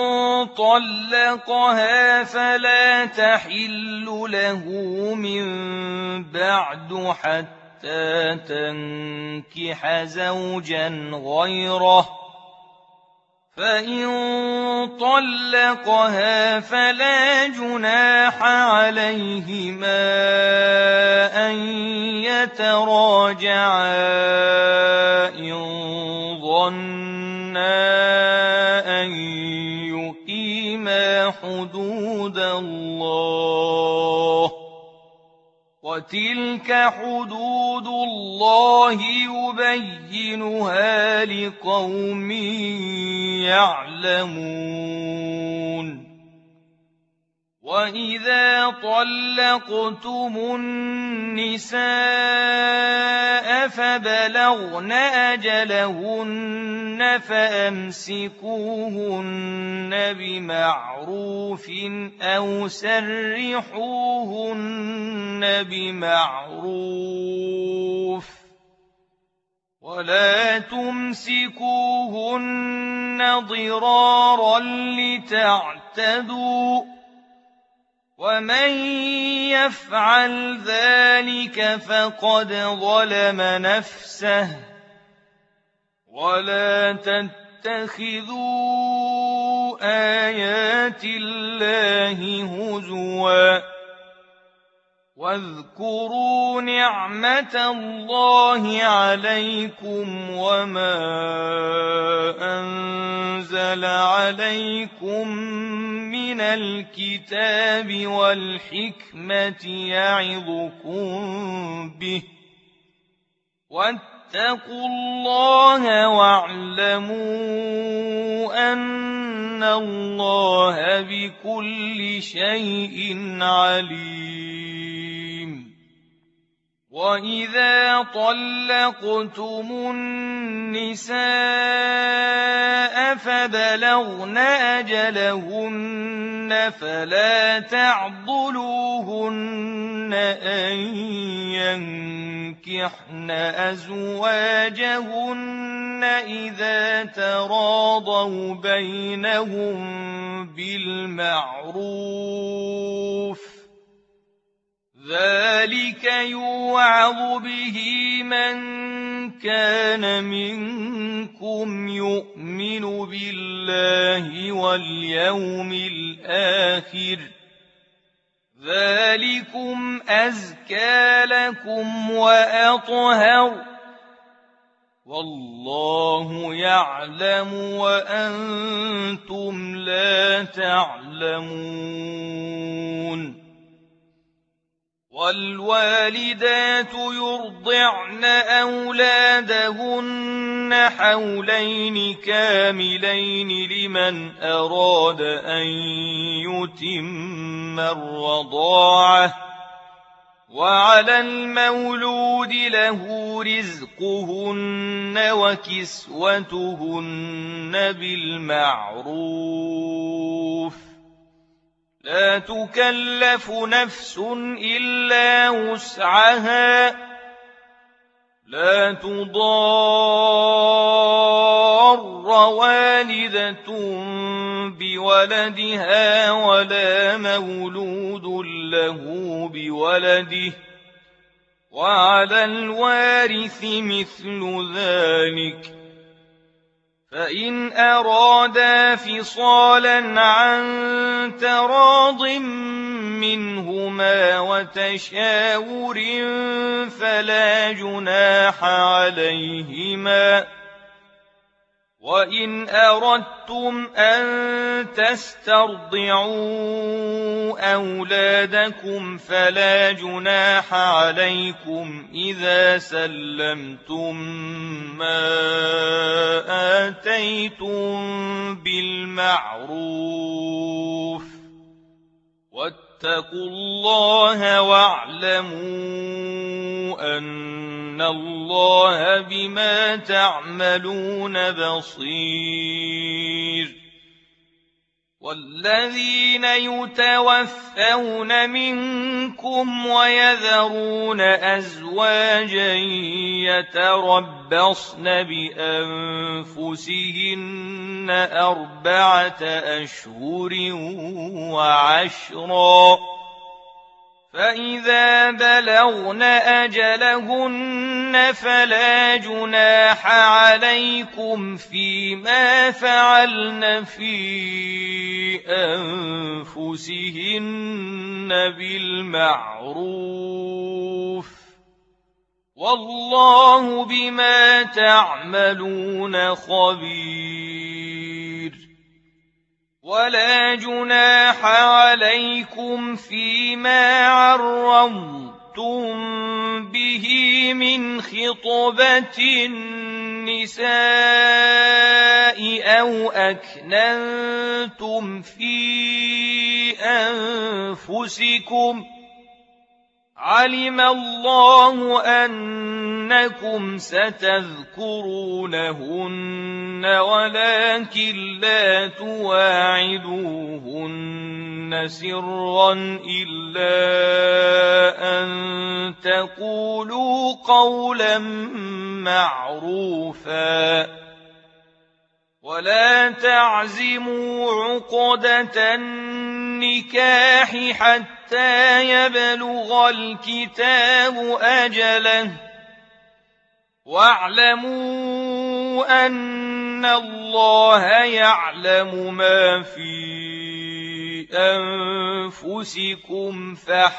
طلقها فلا تحل له من بعد حتى تنكح زوجا غيره، فإن طلقها فلا جناح عليهما أن يتراجعا إن ظنا أن يقيما حدود الله، وتلك حدود الله يبينها لقوم يعلمون. وإذا طلقتم النساء فبلغن أجلهن فأمسكوهن بمعروف أو سرحوهن بمعروف، ولا تمسكوهن ضرارا لتعتدوا، ومن يفعل ذلك فقد ظلم نفسه. ولا تتخذوا آيات الله هزوا، واذكروا نعمة الله عليكم وما أنزل عليكم من الكتاب والحكمة يعظكم به، واتقوا الله واعلموا أن الله بكل شيء عليم. وإذا طلقتم النساء فبلغن أجلهن فلا تعضلوهن أن ينكحن أزواجهن إذا تراضوا بينهم بالمعروف، ذلك يوعظ به من كان منكم يؤمن بالله واليوم الآخر، ذلكم أزكى لكم وأطهر، والله يعلم وأنتم لا تعلمون. والوالدات يرضعن أولادهن حولين كاملين لمن أراد أن يتم الرضاعة، وعلى المولود له رزقهن وكسوتهن بالمعروف، لا تكلف نفس إلا وسعها، لا تضار والدة بولدها ولا مولود له بولده، وعلى الوارث مثل ذلك. فإن أرادا فصالا عن تراض منهما وتشاور فلا جناح عليهما. وإن أردتم أن تسترضعوا أولادكم فلا جناح عليكم إذا سلمتم ما آتيتم بالمعروف، واتقوا الله واعلموا أن الله بما تعملون بصير. والذين يتوفون منكم ويذرون أزواجا يتربصن بأنفسهن أربعة أشهر وعشرا، فإذا بلغن أجلهن فلا جناح عليكم فيما فعلن في أنفسهن بالمعروف، والله بما تعملون خبير. ولا جناح عليكم فيما عرضتم به من خطبة النساء أو أكننتم في أنفسكم، علم الله أنكم ستذكرونهن ولكن لا تواعدوهن سرا إلا أن تقولوا قولا معروفا، ولا تعزموا عقدة النكاح حتى يبلغ الكتاب أجله، واعلموا أن الله يعلم ما في أنفسكم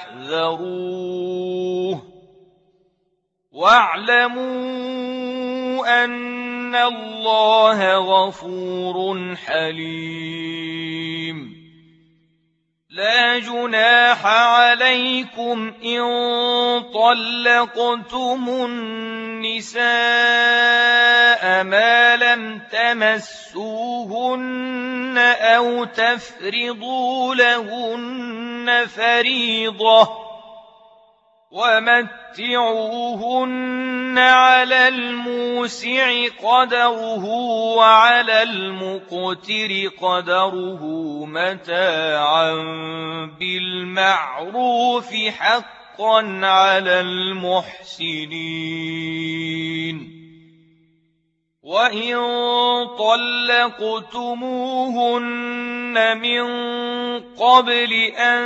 فاحذروه، واعلموا أن الله غفور حليم. لا جناح عليكم إن طلقتم النساء ما لم تمسوهن أو تفرضوا لهن فريضة، ومتعوهن على الموسع قدره وعلى المقتر قدره متاعا بالمعروف حقا على المحسنين. وإن طلقتموهن من قبل أن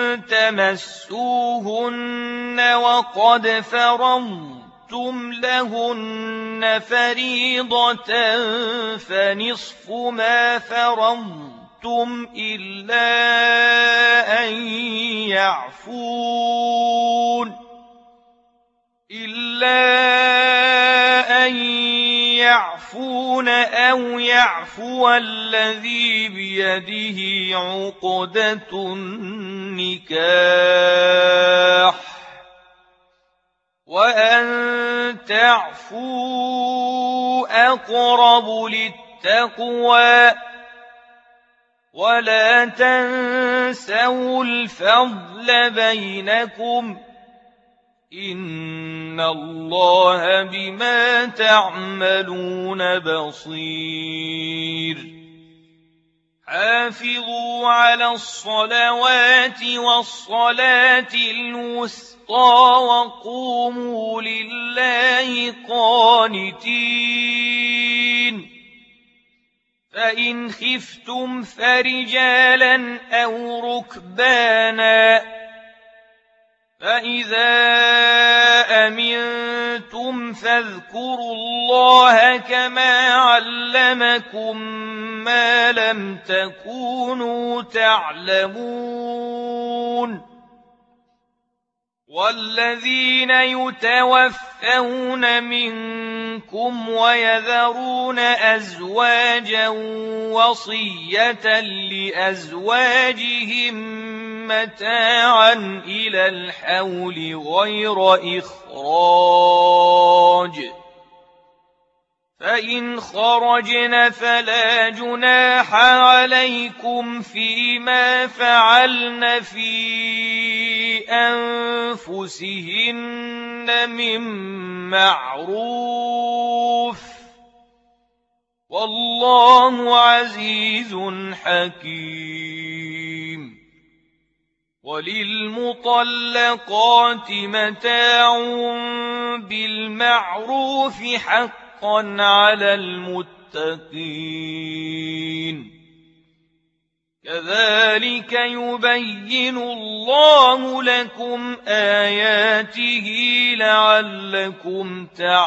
تمسوهن وقد فرضتم لهن فريضة فنصف ما فرضتم إلا أن يعفون إلا أن يعفون أو يعفو الذي بيده عقدة النكاح، وأن تعفوا أقرب للتقوى، ولا تنسوا الفضل بينكم، إن الله بما تعملون بصير. حافظوا على الصلوات والصلاة الوسطى وقوموا لله قانتين فإن خفتم فرجالا أو ركبانا فإذا أمنتم فاذكروا الله كما علمكم ما لم تكونوا تعلمون والذين يتوفون منكم ويذرون أزواجا وصية لأزواجهم متاعا إلى الحول غير إخراج فإن خرجن فلا جناح عليكم فيما فعلن في أنفسهن من معروف والله عزيز حكيم وللمطلقات متاع بالمعروف حقا على المتقين كذلك يبين الله لكم آياته لعلكم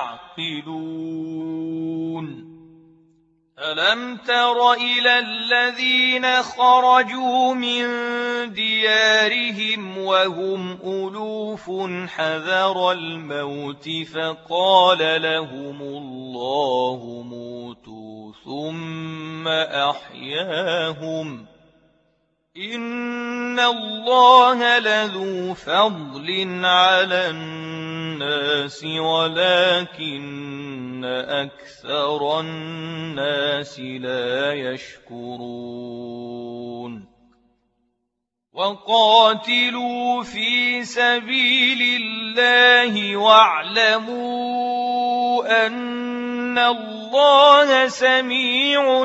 تعقلون ألم تر إلى الذين خرجوا من ديارهم وهم ألوف حذر الموت فقال لهم الله موتوا ثم أحياهم إن الله لذو فضل على الناس ولكن أكثر الناس لا يشكرون وقاتلوا في سبيل الله واعلموا أن الله سميع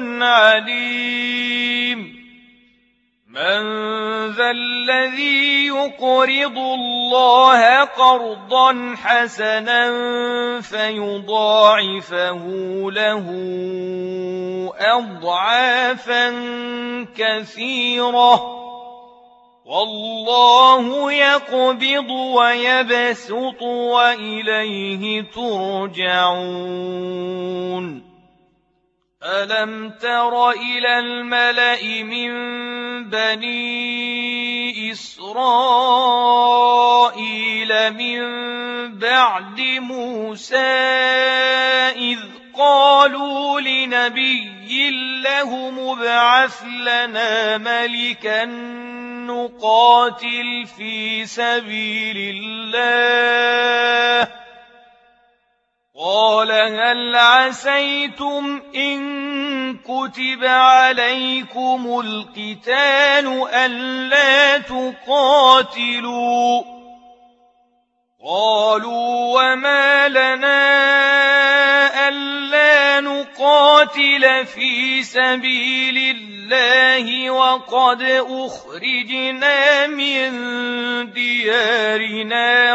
عليم من ذا الذي يقرض الله قرضا حسنا فيضاعفه له أضعافا كثيرة والله يقبض ويبسط وإليه ترجعون ألم تر إلى الملأ من بني إسرائيل من بعد موسى إذ قالوا لنبي له ابعث لنا ملكا نقاتل في سبيل الله قال هل عسيتم إن كتب عليكم القتال ألا تقاتلوا قالوا وما لنا ألا نقاتل في سبيل الله وقد أخرجنا من ديارنا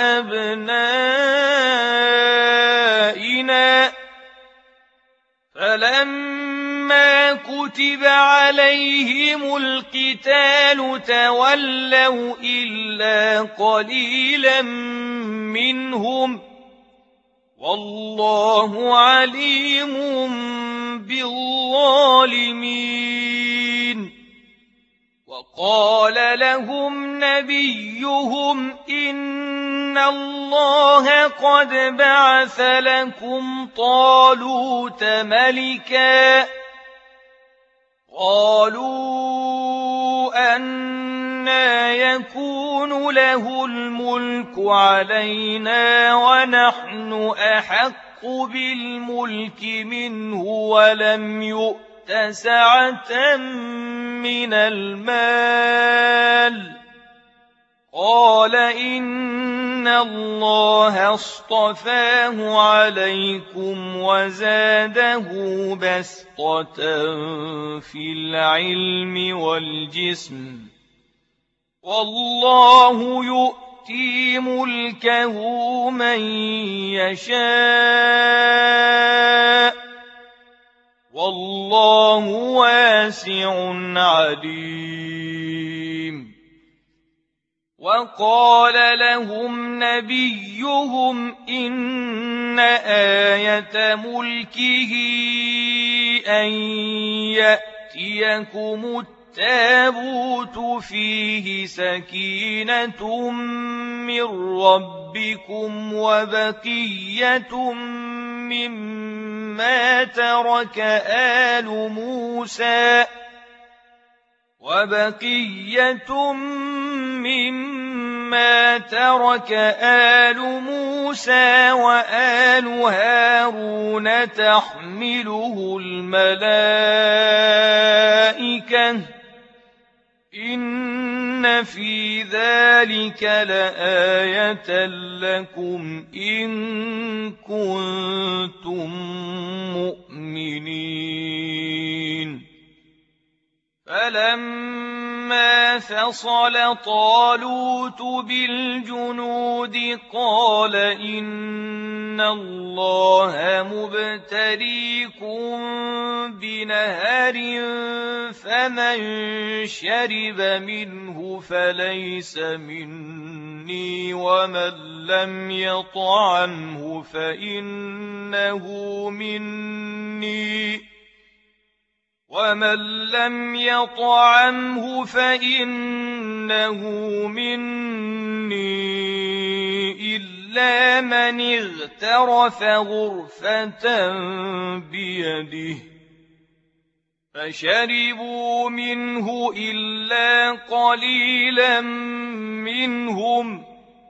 وأبنائنا فلما كتب عليهم القتال تولوا إلا قليلا منهم والله عليم بالظالمين وقال لهم نبيهم إن الله قد بعث لكم طالوت ملكا قالوا أنى يكون له الملك علينا ونحن أحق بالملك منه ولم يؤت سعة من المال قال إن الله اصطفاه عليكم وزاده بسطة في العلم والجسم والله يؤتي ملكه من يشاء والله واسع عليم. وقال لهم نبيهم إن آية ملكه أن يأتيكم التابوت فيه سكينة من ربكم وبقية مما ترك آل موسى وبقية مما ترك آل موسى وآل هارون تحمله الملائكة إن في ذلك لآية لكم إن كنتم مؤمنين. فلما فصل طالوت بالجنود قال إن الله مبتليكم بنهر فمن شرب منه فليس مني ومن لم يطعمه فإنه مني ومن لم يطعمه فإنه مني إلا من اغترف غرفة بيده فشربوا منه إلا قليلا منهم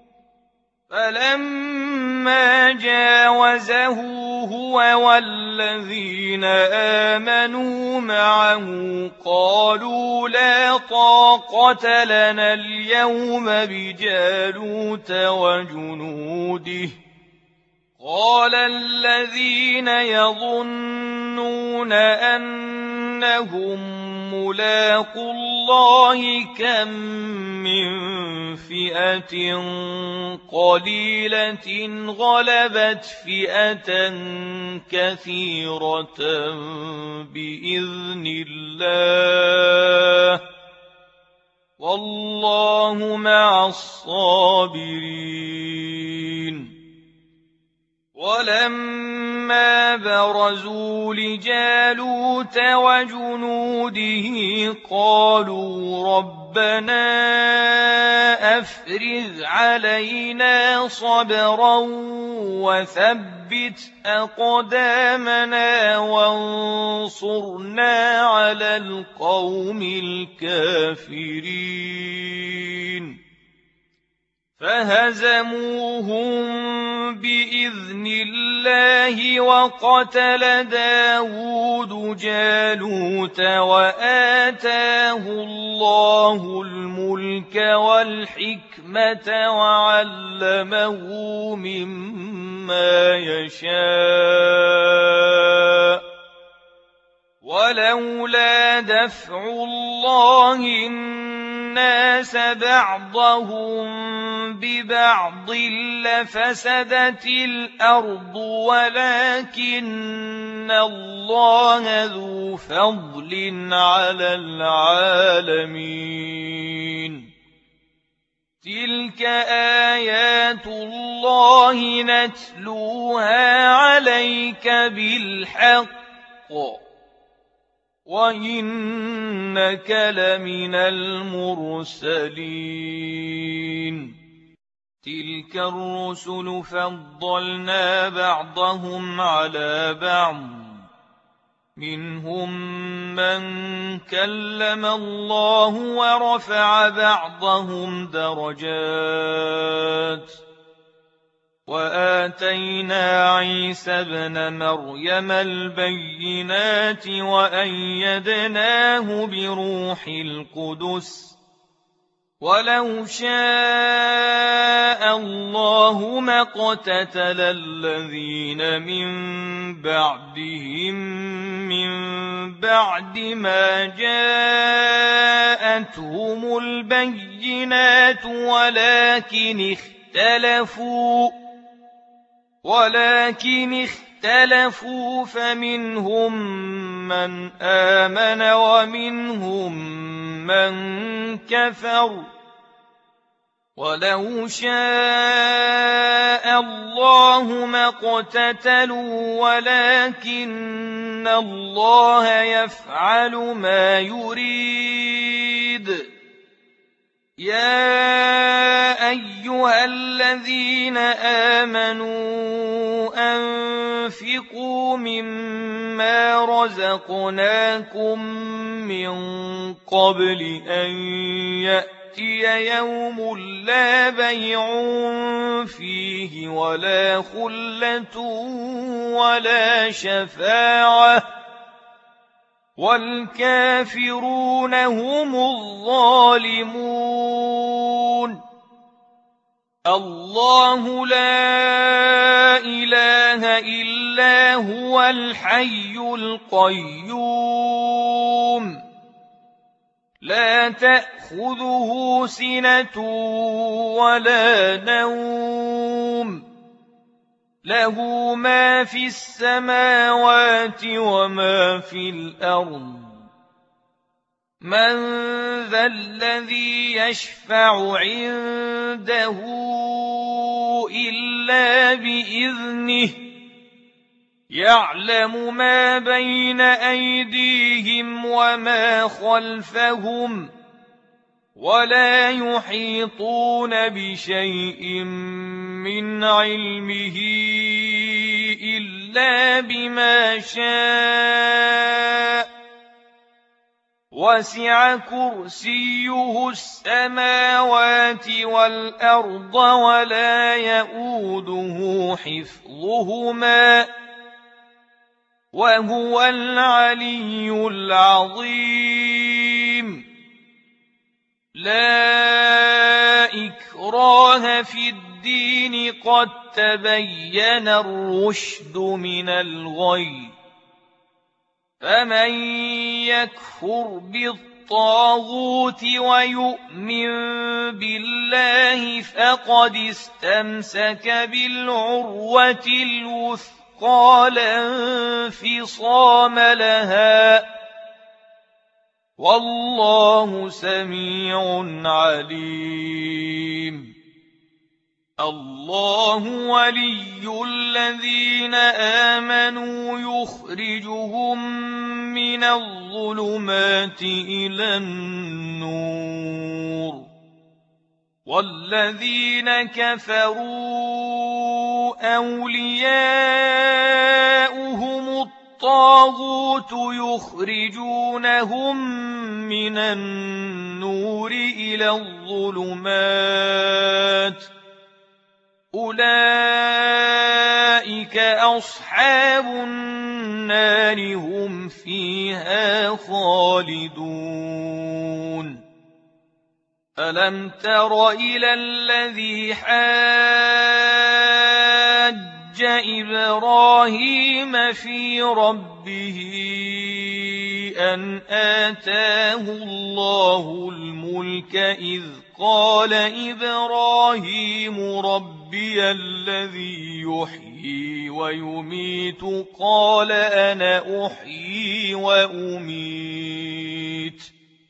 فلما جاوزه هو والذين آمنوا معه قالوا لا طاقة لنا اليوم بجالوت وجنوده قال الذين يظنون أنهم ملاقو الله كم من فئة قليلة غلبت فئة كثيرة بإذن الله والله مع الصابرين. ولما برزوا لجالوت وجنوده قالوا ربنا أفرغ علينا صبرا وثبت أقدامنا وانصرنا على القوم الكافرين. فهزموهم بإذن الله وقتل داود جالوت وآتاه الله الملك والحكمة وعلمه مما يشاء ولولا دفع الله الناس بعضهم ببعض لفسدت الأرض ولكن الله ذو فضل على العالمين. تلك آيات الله نتلوها عليك بالحق وإنك لمن المرسلين. تلك الرسل فضلنا بعضهم على بعض منهم من كلم الله ورفع بعضهم درجات وآتينا عيسى ابن مريم البينات وأيدناه بروح القدس ولو شاء الله ما اقتتل الذين من بعدهم من بعد ما جاءتهم البينات ولكن اختلفوا ولكن اختلفوا فمنهم من آمن ومنهم من كفر ولو شاء الله ما اقتتلوا ولكن الله يفعل ما يريد يا أيها الذين آمنوا أنفقوا مما رزقناكم من قبل أن يأتي يوم لا بيع فيه ولا خلة ولا شفاعة والكافرون هم الظالمون الله لا إله إلا هو الحي القيوم لا تأخذه سنة ولا نوم له ما في السماوات وما في الأرض من ذا الذي يشفع عنده إلا بإذنه يعلم ما بين أيديهم وما خلفهم ولا يحيطون بشيء من علمه إلا بما شاء وسع كرسيه السماوات والأرض ولا يئوده حفظهما وهو العلي العظيم لا إكراه في الدين قد تبين الرشد من الغي فمن يكفر بالطاغوت ويؤمن بالله فقد استمسك بالعروة الوثقى لا انفصام لها والله سميع عليم الله ولي الذين آمنوا يخرجهم من الظلمات إلى النور والذين كفروا أولياؤهم الطاغوت يخرجونهم من النور إلى الظلمات أولئك أصحاب النار هم فيها خالدون ألم تر إلى الذي حاج إبراهيم في ربه أن آتاه الله الملك إذ قال إبراهيم ربي الذي يحيي ويميت قال أنا أحيي وأميت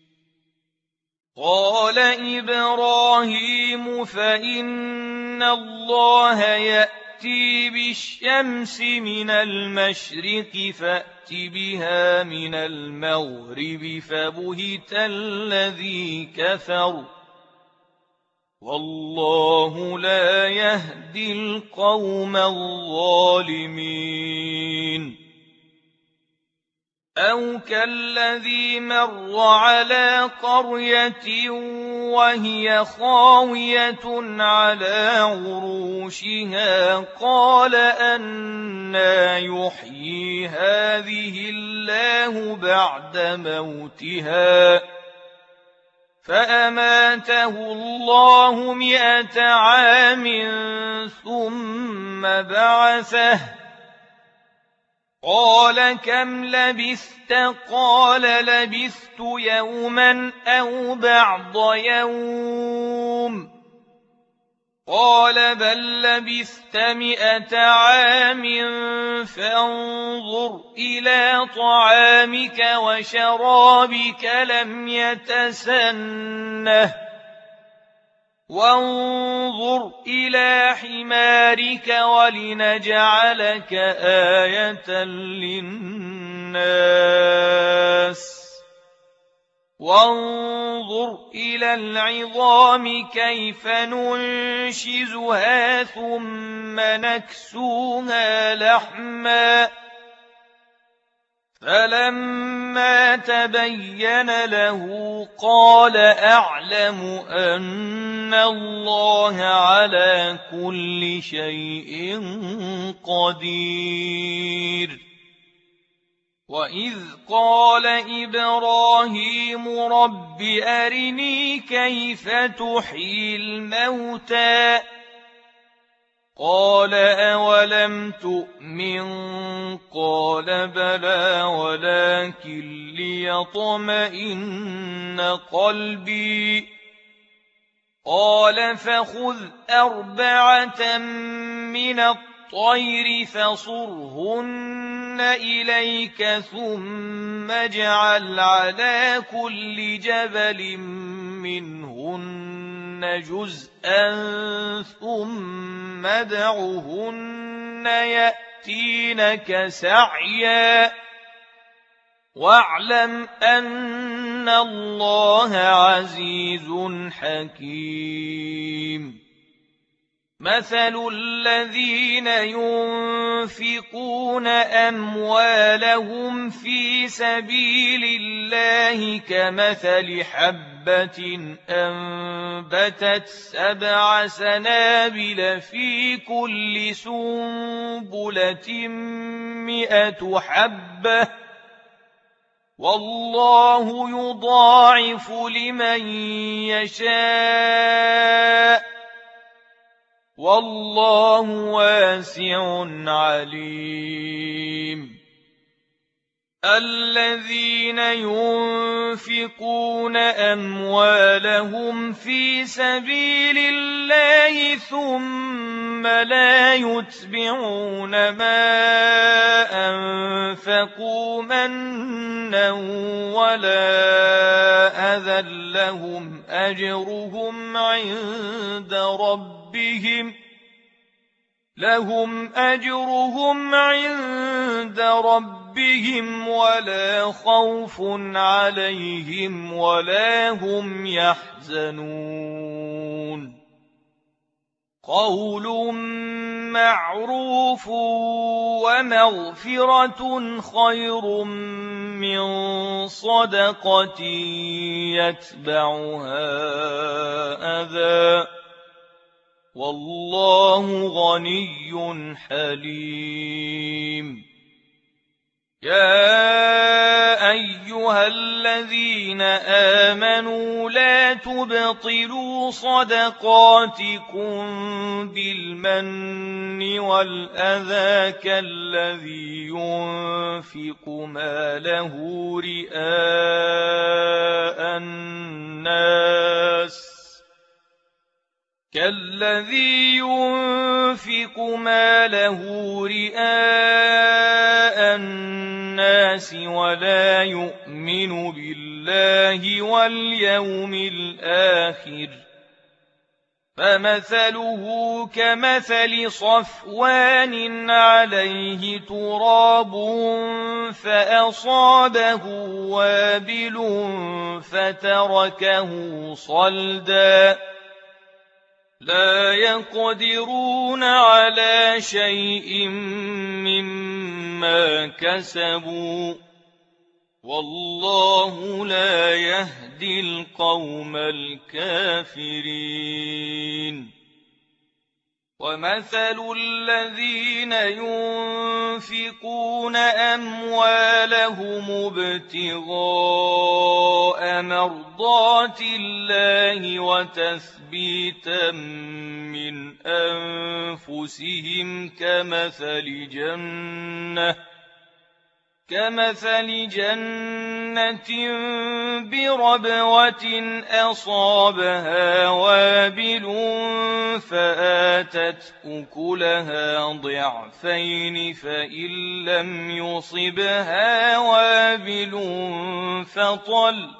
قال إبراهيم فإن الله يأتي بالشمس من المشرق فأت بها من المغرب فبهت الذي كفر والله لا يهدي القوم الظالمين أو كالذي مر على قرية وهي خاوية على عروشها قال أنى يحيي هذه الله بعد موتها فأماته الله مئة عام ثم بعثه قال كم لبثت قال لبثت يوما أو بعض يوم قال بل لبثت مئة عام فانظر إلى طعامك وشرابك لم يتسنه وانظر إلى حمارك ولنجعلك آية للناس وانظر إلى العظام كيف ننشزها ثم نكسوها لحما فلما تبين له قال أعلم أن الله على كل شيء قدير وإذ قال إبراهيم رب أرني كيف تحيي الموتى قال أولم تؤمن قال بلى ولكن ليطمئن قلبي قال فخذ أربعة من الطير فصرهن إليك ثم اجعل على كل جبل منهن جزءا ثم ادعهن يأتينك سعيا واعلم أن الله عزيز حكيم مثل الذين ينفقون أموالهم في سبيل الله كمثل حبة أنبتت سبع سنابل في كل سنبلة مئة حبة والله يضاعف لمن يشاء والله واسع عليم الذين ينفقون أموالهم في سبيل الله ثم لا يتبعون ما أنفقوا منا ولا أذى لهم أجرهم عند ربهم لهم أجرهم عند ربهم ولا خوف عليهم ولا هم يحزنون قول معروف ومغفرة خير من صدقة يتبعها أذى والله غني حليم يا أيها الذين آمنوا لا تبطلوا صدقاتكم بالمن والأذى كالذي ينفق ماله رئاء الناس كالذي ينفق ماله رئاء الناس ولا يؤمن بالله واليوم الآخر فمثله كمثل صفوان عليه تراب فأصابه وابل فتركه صلدا لا يقدرون على شيء مما كسبوا والله لا يهدي القوم الكافرين ومثل الذين ينفقون أموالهم ابتغاء مرضات الله وتثبيتا من أنفسهم كمثل جنة كمثل جنة بربوة أصابها وابل فآتت أكلها ضعفين فإن لم يصبها وابل فطل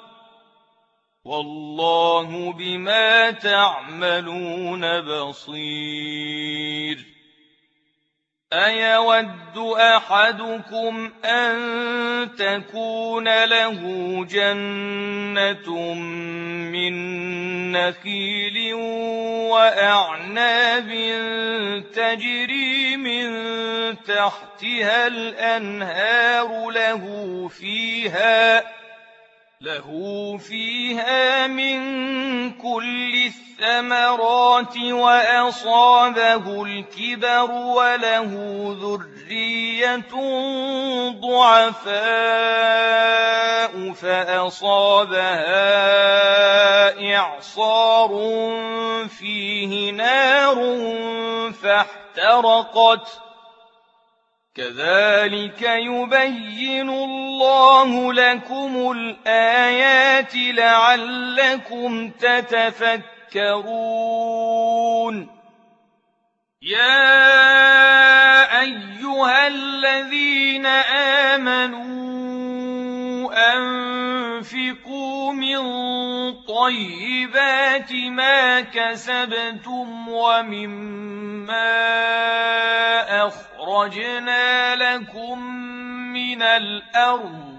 والله بما تعملون بصير. أيود أحدكم أن تكون له جنة من نخيل وأعناب تجري من تحتها الأنهار له فيها له فيها من كل الثمرات وأصابه الكبر وله ذرية ضعفاء فأصابها إعصار فيه نار فاحترقت كذلك يبين الله لكم الآيات لعلكم تتفكرون. يا أيها الذين آمنوا أنفقوا من طيبات ما كسبتم ومما أخرجنا لكم من الأرض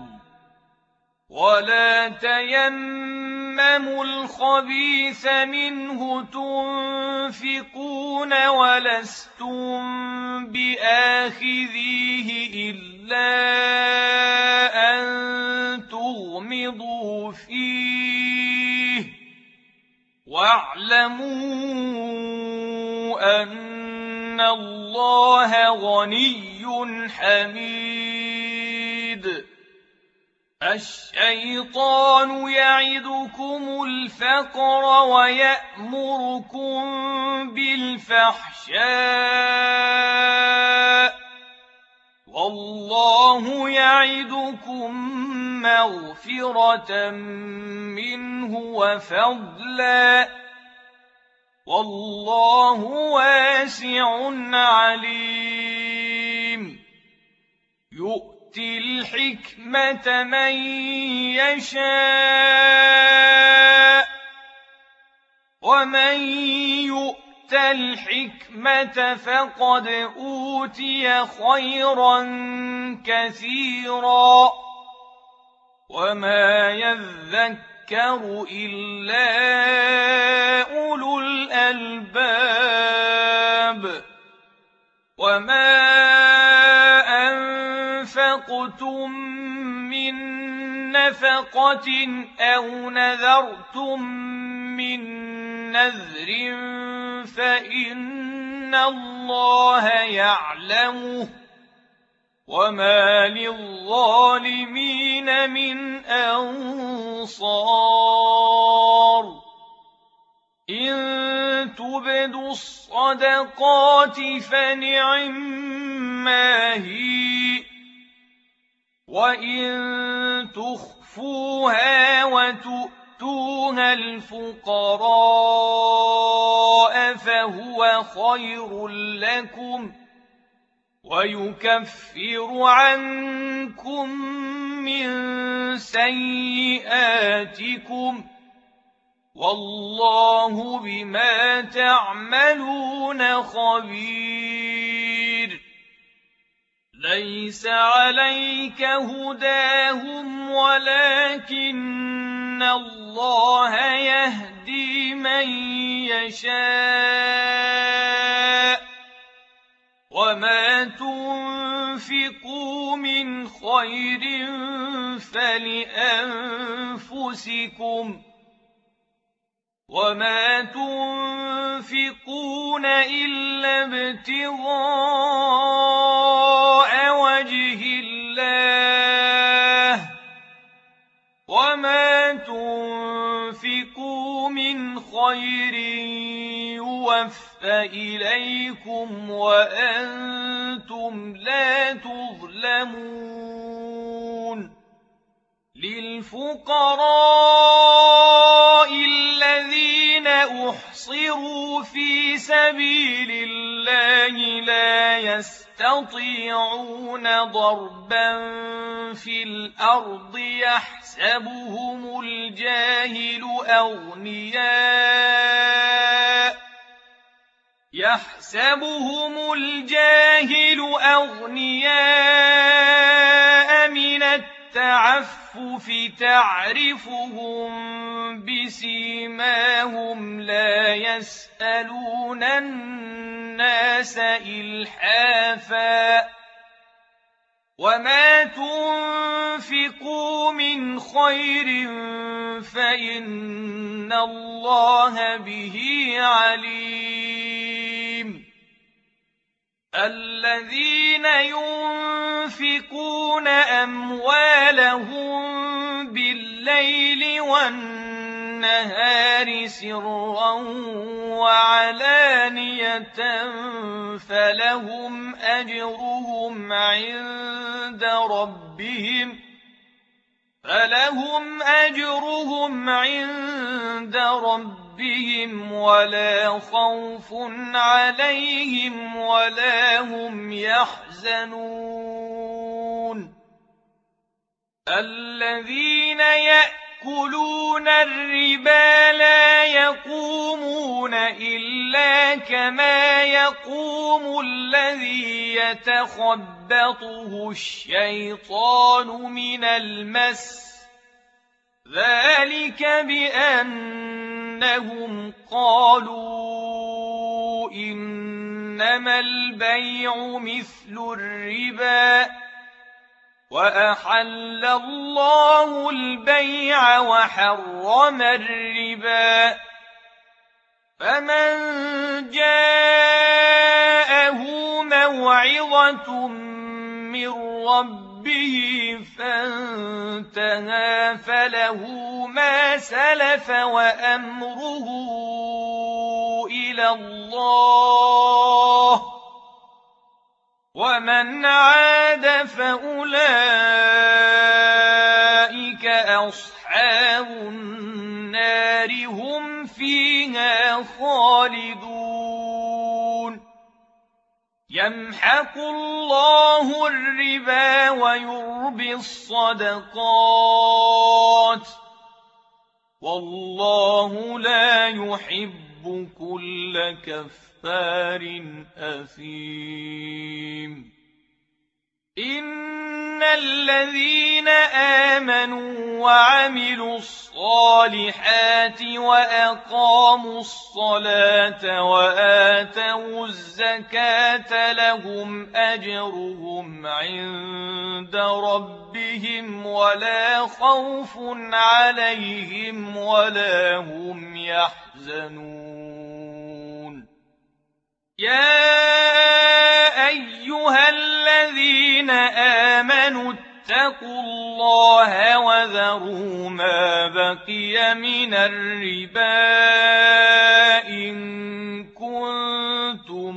ولا تيمموا الخبيث منه تنفقون ولستم بآخذيه إلا أن تغمضوا فيه واعلموا أن الله غني حميد. الشيطان يعدكم الفقر ويأمركم بالفحشاء والله يعدكم مغفرة منه وفضلا والله واسع عليم. يؤتي الحكمة من يشاء ومن يؤت الحكمة فقد أوتي خيرا كثيرا وما يذكر إلا أولو الألباب. وما أنفقتم من نفقة أو نذرتم من نذر فإن الله يعلمه وما للظالمين من أنصار. إن تبدوا الصدقات فنعما هي وإن تخفوها وتؤتوها الفقراء فهو خير لكم ويكفر عنكم من سيئاتكم والله بما تعملون خبير. ليس عليك هداهم ولكن الله يهدي من يشاء وما تنفقوا من خير فلأنفسكم وما تنفقون إلا ابتغاء وجه الله وما تنفقوا من خير يوفى إليكم وأنتم لا تظلمون للفقراء الذين أحصروا في سبيل الله لا يستطيعون ضربا في الأرض يحسبهم الجاهل أغنياء يحسبهم الجاهل أغنياء من التعفف تعرفهم بسيماهم لا يسألون الناس إلحافا وما تنفقوا من خير فإن الله به عليم الذين ينفقون أموالهم بالليل والنهار سرا وعلانية فلهم أجرهم عند ربهم فلهم أجرهم عند ربهم ولا خوف عليهم ولا هم يحزنون الذين يأكلون الربا لا يقومون إلا كما يقوم الذي يتخبطه الشيطان من المس ذلك بأنهم قالوا إنما البيع مثل الربا وأحل الله البيع وحرم الربا فمن جاءه موعظة من ربه فانتهى فله ما سلف وأمره إلى الله ومن عاد فأولئك أصحاب النار هم فيها خالدون يمحق الله الربا ويربي الصدقات والله لا يحب كل كفار أثيم إن الذين آمنوا وعملوا الصالحات وأقاموا الصلاة وآتوا الزكاة لهم أجرهم عند ربهم ولا خوف عليهم ولا هم يحزنون يا أيها الذين آمنوا اتقوا الله وذروا ما بقي من الربا إن كنتم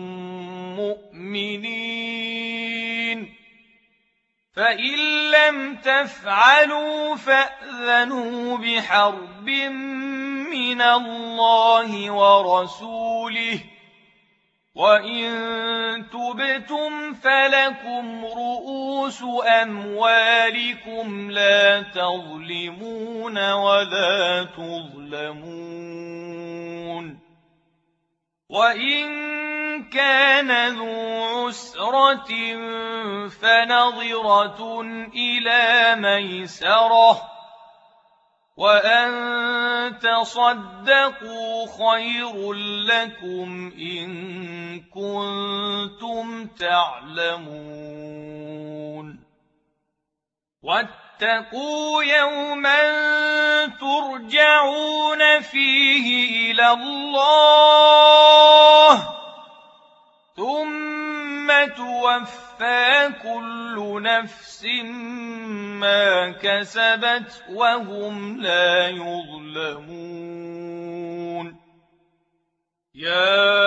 مؤمنين فإن لم تفعلوا فأذنوا بحرب من الله ورسوله وإن تبتم فلكم رؤوس أموالكم لا تظلمون ولا تظلمون وإن كان ذو عسرة فنظرة إلى ميسرة وأن تصدقوا خير لكم إن كنتم تعلمون واتقوا يوما ترجعون فيه إلى الله ثم توفى كل نفس ما كسبت وهم لا يظلمون. يا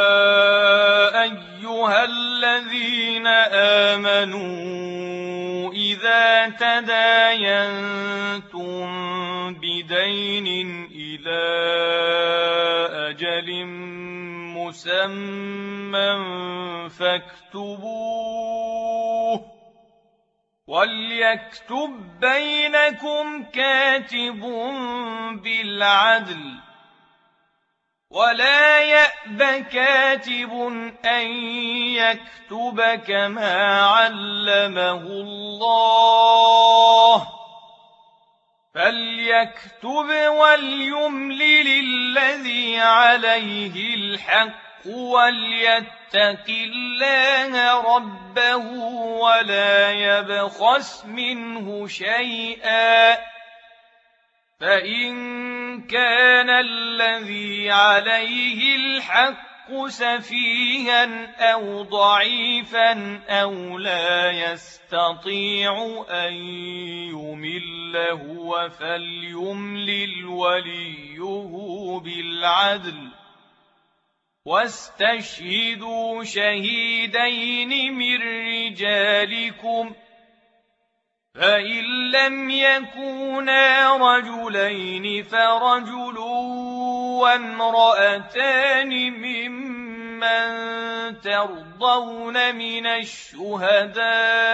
أيها الذين آمنوا إذا تداينتم بدين إلى أجل مسمى فاكتبوه، وليكتب بينكم كاتب بالعدل، ولا يأب كاتب أن يكتب كما علمه الله، فليكتب وليملل الذي عليه الحق وليتق الله ربه ولا يبخس منه شيئا، فإن كان الذي عليه الحق سفيها أو ضعيفا أو لا يستطيع أن يمل هو فليملل وليه بالعدل، واستشهدوا شهيدين من رجالكم، فإن لم يكونا رجلين فرجل وامرأتان ممن ترضون من الشهداء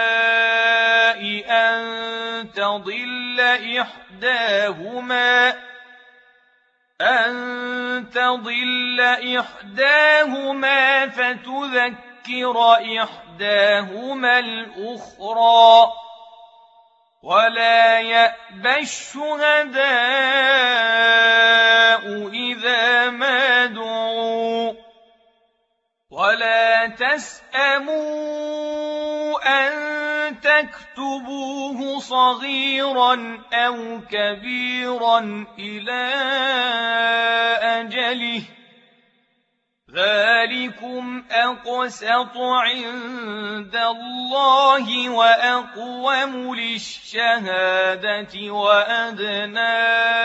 أن تضل إحداهما أن تضل إحداهما فتذكر إحداهما الأخرى، ولا يأبى الشهداء إذا ما دعوا، ولا تسأموا أن تكتبوه صغيرا أو كبيرا إلى أجله، ذلكم أقسط عند الله وأقوم للشهادة وأدنى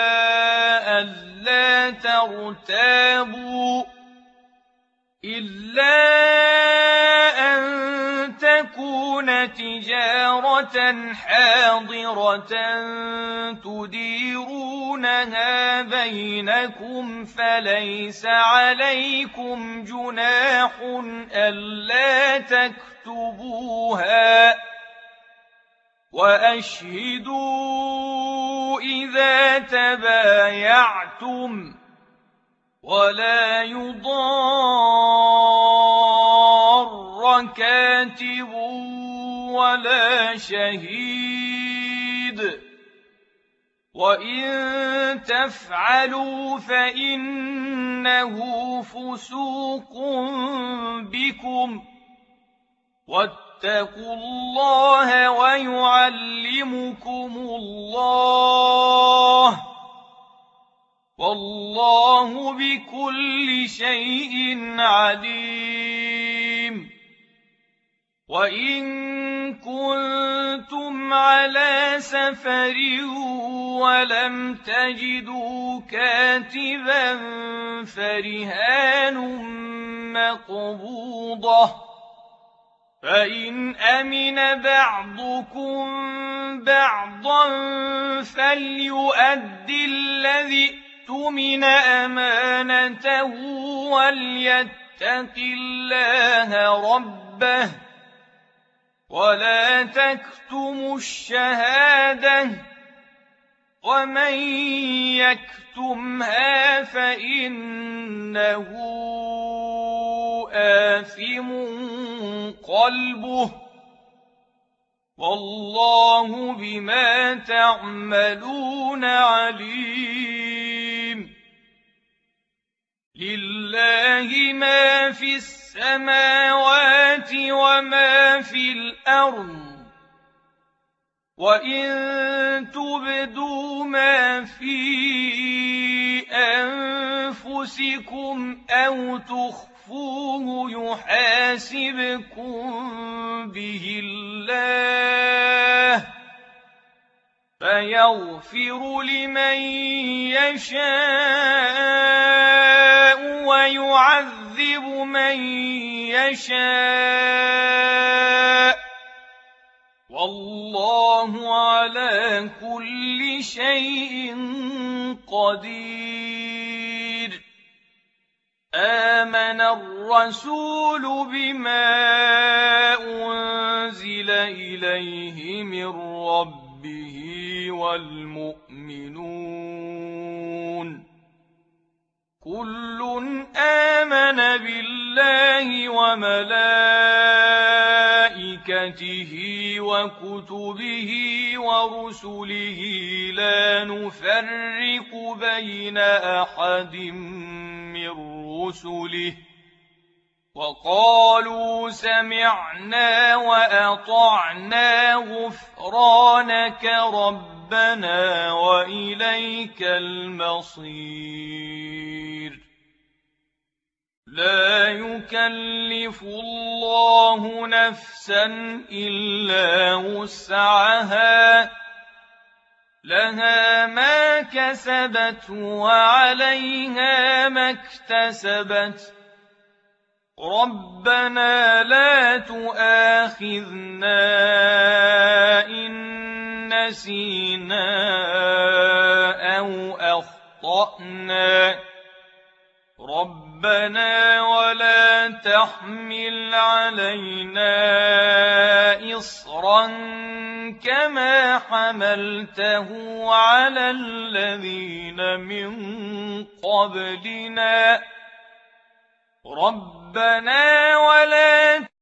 ألا ترتابوا، إلا أن تكون تجارة حاضرة تديرونها بينكم فليس عليكم جناح ألا تكتبوها، وأشهدوا إذا تبايعتم، ولا يضار كاتب ولا شهيد، وإن تفعلوا فإنه فسوق بكم، واتقوا الله ويعلمكم الله، والله بكل شيء عليم. وإن كنتم على سفر ولم تجدوا كاتبا فرهان مقبوضة، فإن أمن بعضكم بعضا فليؤدي الذي اؤتمن أمانته وليتق الله ربه، ولا تكتموا الشهادة، ومن يكتمها فإنه آثم قلبه، والله بما تعملون عليم. لله ما في السماوات وما في الأرض، وإن تبدوا ما في أنفسكم أو تخفوه يحاسبكم به الله، فيغفر لمن يشاء ويعذب من يشاء والله على كل شيء قدير. آمن الرسول بما أنزل إليه من ربه والمؤمنون كل آمن بالله وملائكته وكتبه ورسله لا نفرق بين أحد من رسله وقالوا سمعنا وأطعنا غفرانك ربنا وإليك المصير. لا يكلف الله نفسا إلا وسعها لها ما كسبت وعليها ما اكتسبت ربنا لا تؤاخذنا إن نسينا أو أخطأنا ربنا ولا تحمل علينا إصرا كما حملته على الذين من قبلنا ربنا ولا